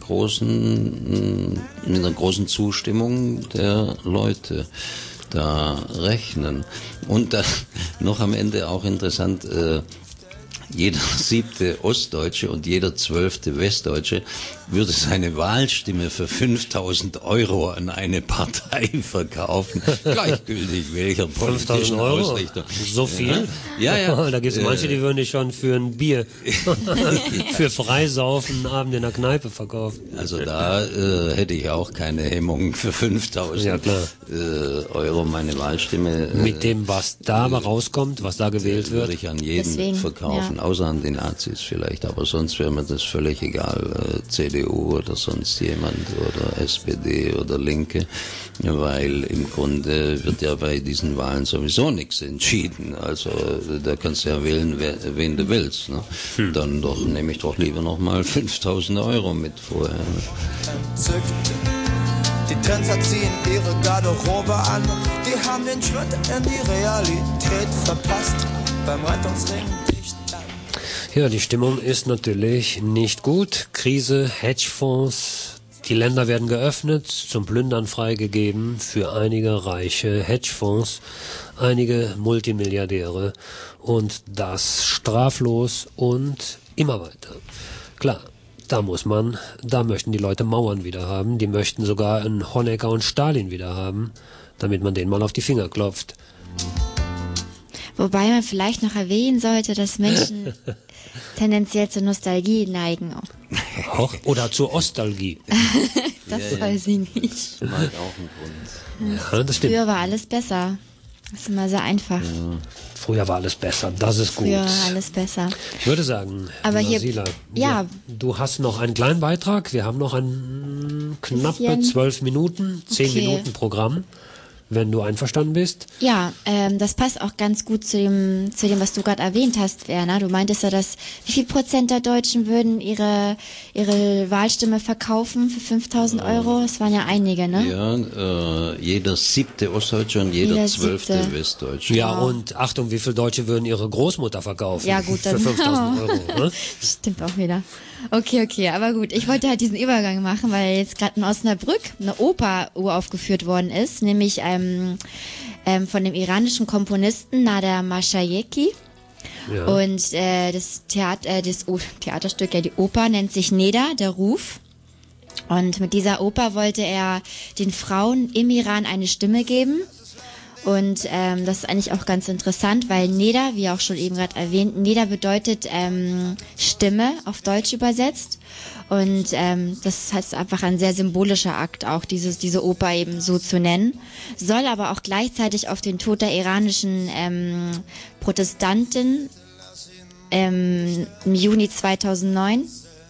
S6: großen Zustimmung der Leute da rechnen. Und dann noch am Ende auch interessant, jeder 7. Ostdeutsche und jeder 12. Westdeutsche würde seine Wahlstimme für 5.000 € an eine Partei verkaufen, gleichgültig welcher politischen
S4: 5.000 €?
S6: Ausrichtung.
S4: So viel?
S6: Ja.
S4: Da gibt es manche, die würden dich schon für ein Bier, für Freisaufen Abend in der Kneipe verkaufen.
S6: Also da hätte ich auch keine Hemmung für 5.000 € meine Wahlstimme.
S4: Mit dem, was da aber rauskommt, was da gewählt wird,
S6: würde ich an jeden verkaufen, außer an die Nazis vielleicht, aber sonst wäre mir das völlig egal, CDU oder sonst jemand oder SPD oder Linke, weil im Grunde wird ja bei diesen Wahlen sowieso nichts entschieden, also da kannst du ja wählen, wen du willst, ne? Dann nehme ich doch lieber nochmal 5.000 € mit vorher.
S1: Die Tänzer ziehen ihre Garderobe an, die haben den Schritt in die Realität verpasst, beim Rettungsring dicht an.
S4: Ja, die Stimmung ist natürlich nicht gut. Krise, Hedgefonds, die Länder werden geöffnet, zum Plündern freigegeben für einige reiche Hedgefonds, einige Multimilliardäre und das straflos und immer weiter. Klar, da möchten die Leute Mauern wieder haben, die möchten sogar einen Honecker und Stalin wieder haben, damit man denen mal auf die Finger klopft.
S5: Wobei man vielleicht noch erwähnen sollte, dass Menschen tendenziell zur Nostalgie neigen.
S4: Oder zur Ostalgie.
S5: Das weiß ich nicht.
S6: Das mag auch einen Grund.
S4: Ja, das stimmt.
S5: Früher war alles besser. Das ist immer sehr einfach.
S4: Ja. Früher war alles besser, das ist gut.
S5: Früher war alles besser.
S4: Ich würde sagen,
S5: aber
S4: Nasila,
S5: ja,
S4: du hast noch einen kleinen Beitrag. Wir haben noch ein knappe 12 Minuten, 10 Minuten Programm. Wenn du einverstanden bist.
S5: Ja, das passt auch ganz gut zu dem, was du gerade erwähnt hast, Werner. Du meintest ja, dass wie viel Prozent der Deutschen würden ihre Wahlstimme verkaufen für 5.000 €? Es waren ja einige, ne?
S6: Ja, jeder 7. Ostdeutsche und jeder 12. Westdeutsche.
S4: Ja, und Achtung, wie viele Deutsche würden ihre Großmutter verkaufen?
S5: Ja, gut, dann
S4: für 5.000 €. Ne?
S5: Stimmt auch wieder. Okay, aber gut. Ich wollte halt diesen Übergang machen, weil jetzt gerade in Osnabrück eine Oper uraufgeführt worden ist, nämlich von dem iranischen Komponisten Nader Mashayekhi. Ja. Und das Theaterstück, die Oper, nennt sich Neda, der Ruf. Und mit dieser Oper wollte er den Frauen im Iran eine Stimme geben. Und das ist eigentlich auch ganz interessant, weil Neda, wie auch schon eben gerade erwähnt, Neda bedeutet Stimme auf Deutsch übersetzt. Und das heißt einfach ein sehr symbolischer Akt, auch diese Oper eben so zu nennen. Soll aber auch gleichzeitig auf den Tod der iranischen Protestantin im Juni 2009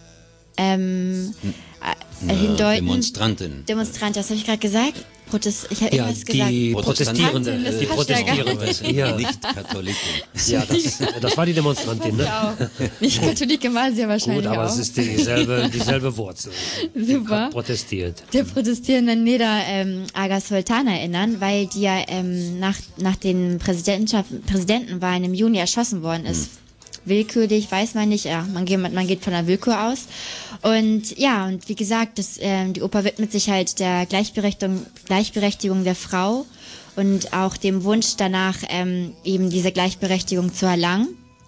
S5: hindeuten.
S6: Demonstrantin,
S5: das habe ich gerade gesagt. Ich habe irgendwas gesagt.
S4: Die Protestierende.
S6: Ja. Nicht Katholikin.
S4: Ja, das war die Demonstrantin, ne?
S5: Nicht Katholikin war sie ja wahrscheinlich
S4: Gut, aber
S5: auch.
S4: es ist dieselbe Wurzel.
S5: Super.
S4: Protestiert.
S5: Der protestierenden Neda Aga Sultan erinnern, weil die ja nach den Präsidentenwahlen im Juni erschossen worden ist. Willkürlich, weiß man nicht, ja, man geht von der Willkür aus. Und ja, und wie gesagt, die Oper widmet sich halt der Gleichberechtigung der Frau und auch dem Wunsch danach, eben diese Gleichberechtigung zu erlangen.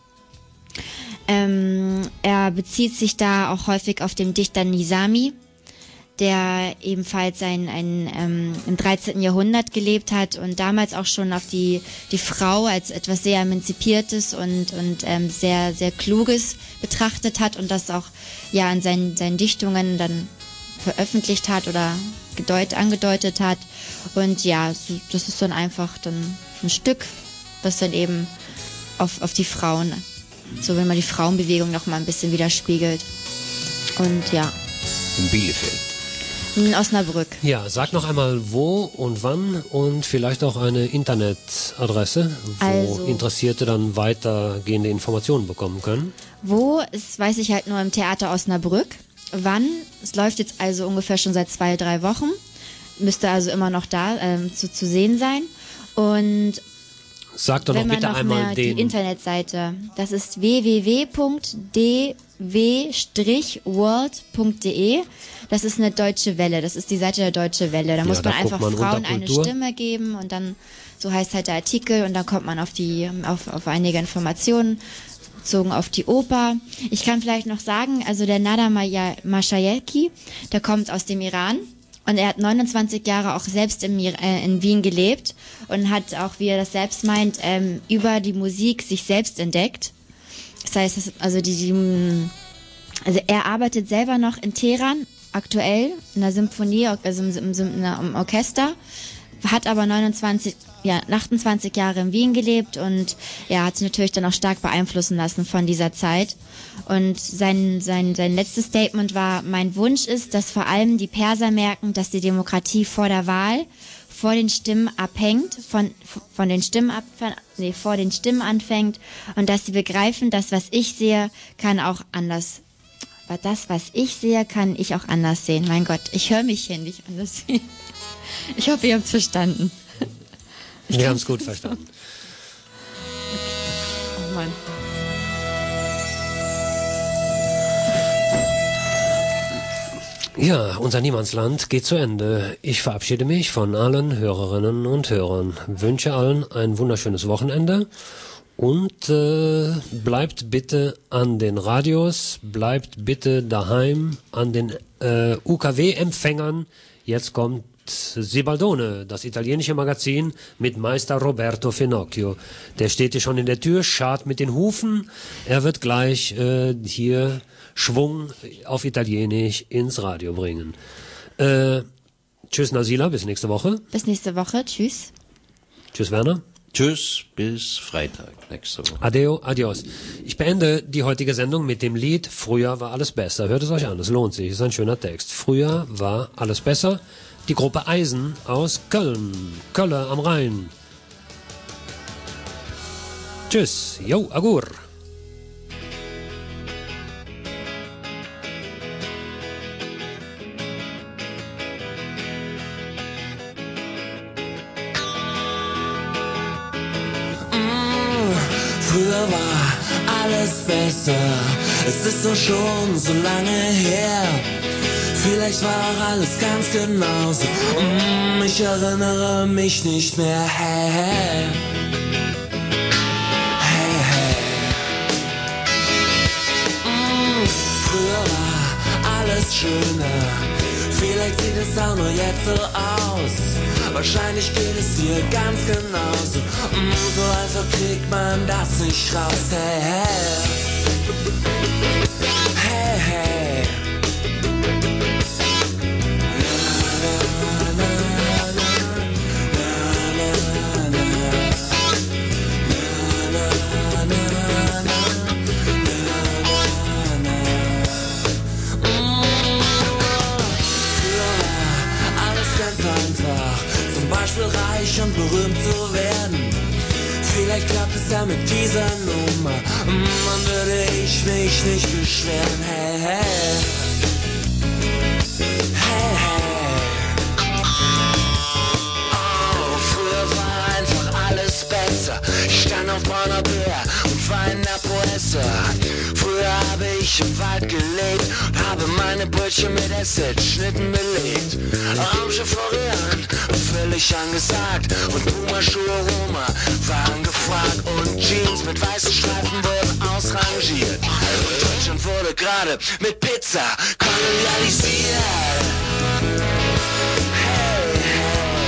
S5: Er bezieht sich da auch häufig auf den Dichter Nizami, der ebenfalls im 13. Jahrhundert gelebt hat und damals auch schon auf die Frau als etwas sehr Emanzipiertes und sehr, sehr Kluges betrachtet hat und das auch ja in seinen Dichtungen dann veröffentlicht hat oder angedeutet hat. Und ja, das ist dann einfach dann ein Stück, was dann eben auf die Frauen, so wenn man die Frauenbewegung noch mal ein bisschen widerspiegelt. Und ja.
S6: In Bielefeld.
S5: In Osnabrück.
S4: Ja, sag noch einmal wo und wann und vielleicht auch eine Internetadresse, wo Interessierte dann weitergehende Informationen bekommen können.
S5: Wo, das weiß ich halt nur im Theater Osnabrück. Wann? Es läuft jetzt also ungefähr schon seit 2-3 Wochen. Müsste also immer noch da zu sehen sein. Und
S4: Sag doch noch bitte einmal
S5: die Internetseite. Das ist www.dw-world.de. Das ist eine Deutsche Welle. Das ist die Seite der Deutsche Welle. Da muss man einfach Frauen eine Stimme geben und dann, so heißt halt der Artikel, und dann kommt man auf einige Informationen bezogen auf die Oper. Ich kann vielleicht noch sagen, also der Nada Mashayekhi, der kommt aus dem Iran. Und er hat 29 Jahre auch selbst in Wien gelebt und hat auch, wie er das selbst meint, über die Musik sich selbst entdeckt. Das heißt, also er arbeitet selber noch in Teheran, aktuell, in der Symphonie, also im Orchester, hat aber 28 Jahre in Wien gelebt und er hat sich natürlich dann auch stark beeinflussen lassen von dieser Zeit. Und sein letztes Statement war: Mein Wunsch ist, dass vor allem die Perser merken, dass die Demokratie vor der Wahl vor den Stimmen abhängt, vor den Stimmen anfängt, und dass sie begreifen, das, was ich sehe, kann auch anders. Aber das, was ich sehe, kann ich auch anders sehen. Mein Gott, ich höre mich hier nicht anders sehen. Ich hoffe, ihr habt es verstanden.
S4: Wir haben es gut verstanden.
S5: Oh Mann.
S4: Ja, unser Niemandsland geht zu Ende. Ich verabschiede mich von allen Hörerinnen und Hörern, wünsche allen ein wunderschönes Wochenende und bleibt bitte an den Radios, bleibt bitte daheim an den UKW-Empfängern. Jetzt kommt Sibaldone, das italienische Magazin mit Meister Roberto Finocchio. Der steht hier schon in der Tür, scharrt mit den Hufen. Er wird gleich hier Schwung auf Italienisch ins Radio bringen. Tschüss Nasila, bis nächste Woche.
S5: Bis nächste Woche, tschüss.
S4: Tschüss Werner.
S6: Tschüss, bis Freitag, nächste Woche.
S4: Adeo, adios. Ich beende die heutige Sendung mit dem Lied Früher war alles besser. Hört es euch an, es lohnt sich, es ist ein schöner Text. Früher war alles besser. Die Gruppe Eisen aus Köln, Kölle am Rhein. Tschüss, jo, agur.
S2: Früher war alles besser, es ist doch schon so lange her. Vielleicht war auch alles ganz genauso, ich erinnere mich nicht mehr. Hey, hey, hey. Früher war alles schöner, vielleicht sieht es auch nur jetzt so aus. Wahrscheinlich geht es dir ganz genauso, so also kriegt man das nicht raus. Hey, hey, hey, hey. Reich und berühmt zu werden. Vielleicht klappt es ja mit dieser Nummer, dann würde ich mich nicht beschweren. Hey, hey. Hey, hey. Oh, früher war einfach alles besser. Ich stand auf meiner Bär und war in der Poesse. Früher habe ich im Wald gelebt und habe meine Brötchen mit Acid-Schnitten belegt. Raumschiff Florian, völlig angesagt, und Puma-Schuhe Roma waren gefragt und Jeans mit weißen Streifen wurden ausrangiert. Und Deutschland wurde gerade mit Pizza kolonialisiert. Hey, hey.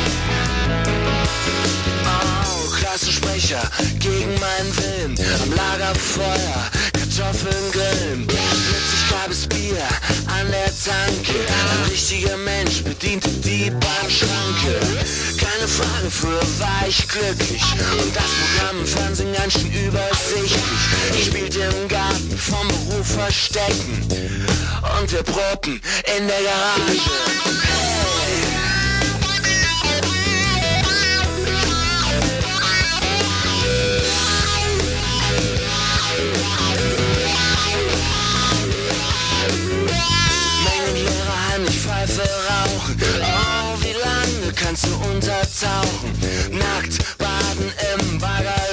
S2: Oh, Klassensprecher gegen meinen Willen, am Lagerfeuer Kartoffeln grillen. Plötzlich gab es Bier an der Tanke. Ein richtiger Mensch bediente die Bahnschranke. Keine Frage, früher war ich glücklich und das Programm im Fernsehen ganz schön übersichtlich. Ich spielte im Garten, vom Beruf verstecken und wir probten in der Garage. Hey. Mengenlehrer heimlich Pfeife rauchen. Oh, wie lange kannst du untertauchen? Nackt baden im Bagger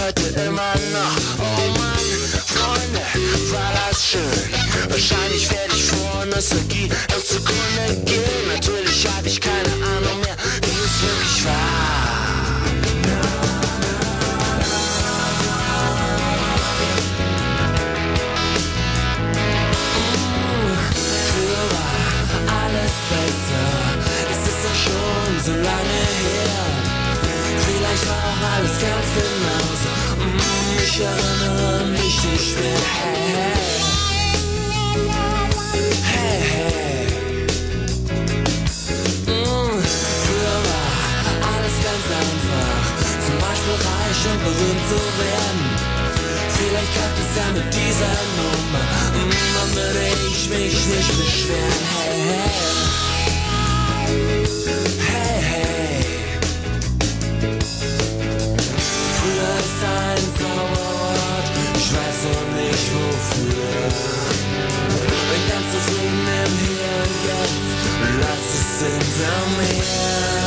S2: heute immer noch. Oh Mann, Freunde, war das schön. Wahrscheinlich werde ich vor Nostalgie noch zugrunde gehen. Natürlich habe ich keine Ahnung mehr, wie es wirklich war. Früher war alles besser, es ist doch schon so lange her. Vielleicht war auch alles ganz genauso. Ich erinnere mich nicht mehr. Hey, hey. Früher war alles ganz einfach. Zum Beispiel reich und berühmt zu werden. Vielleicht klappt es ja mit dieser Nummer. Dann würde ich mich nicht beschweren. Hey, hey. Hey, hey. Früher ist ein Zauberwort, ich weiß noch nicht wofür. Bin ganz zufrieden im Hier und Jetzt, lass es hinter mir.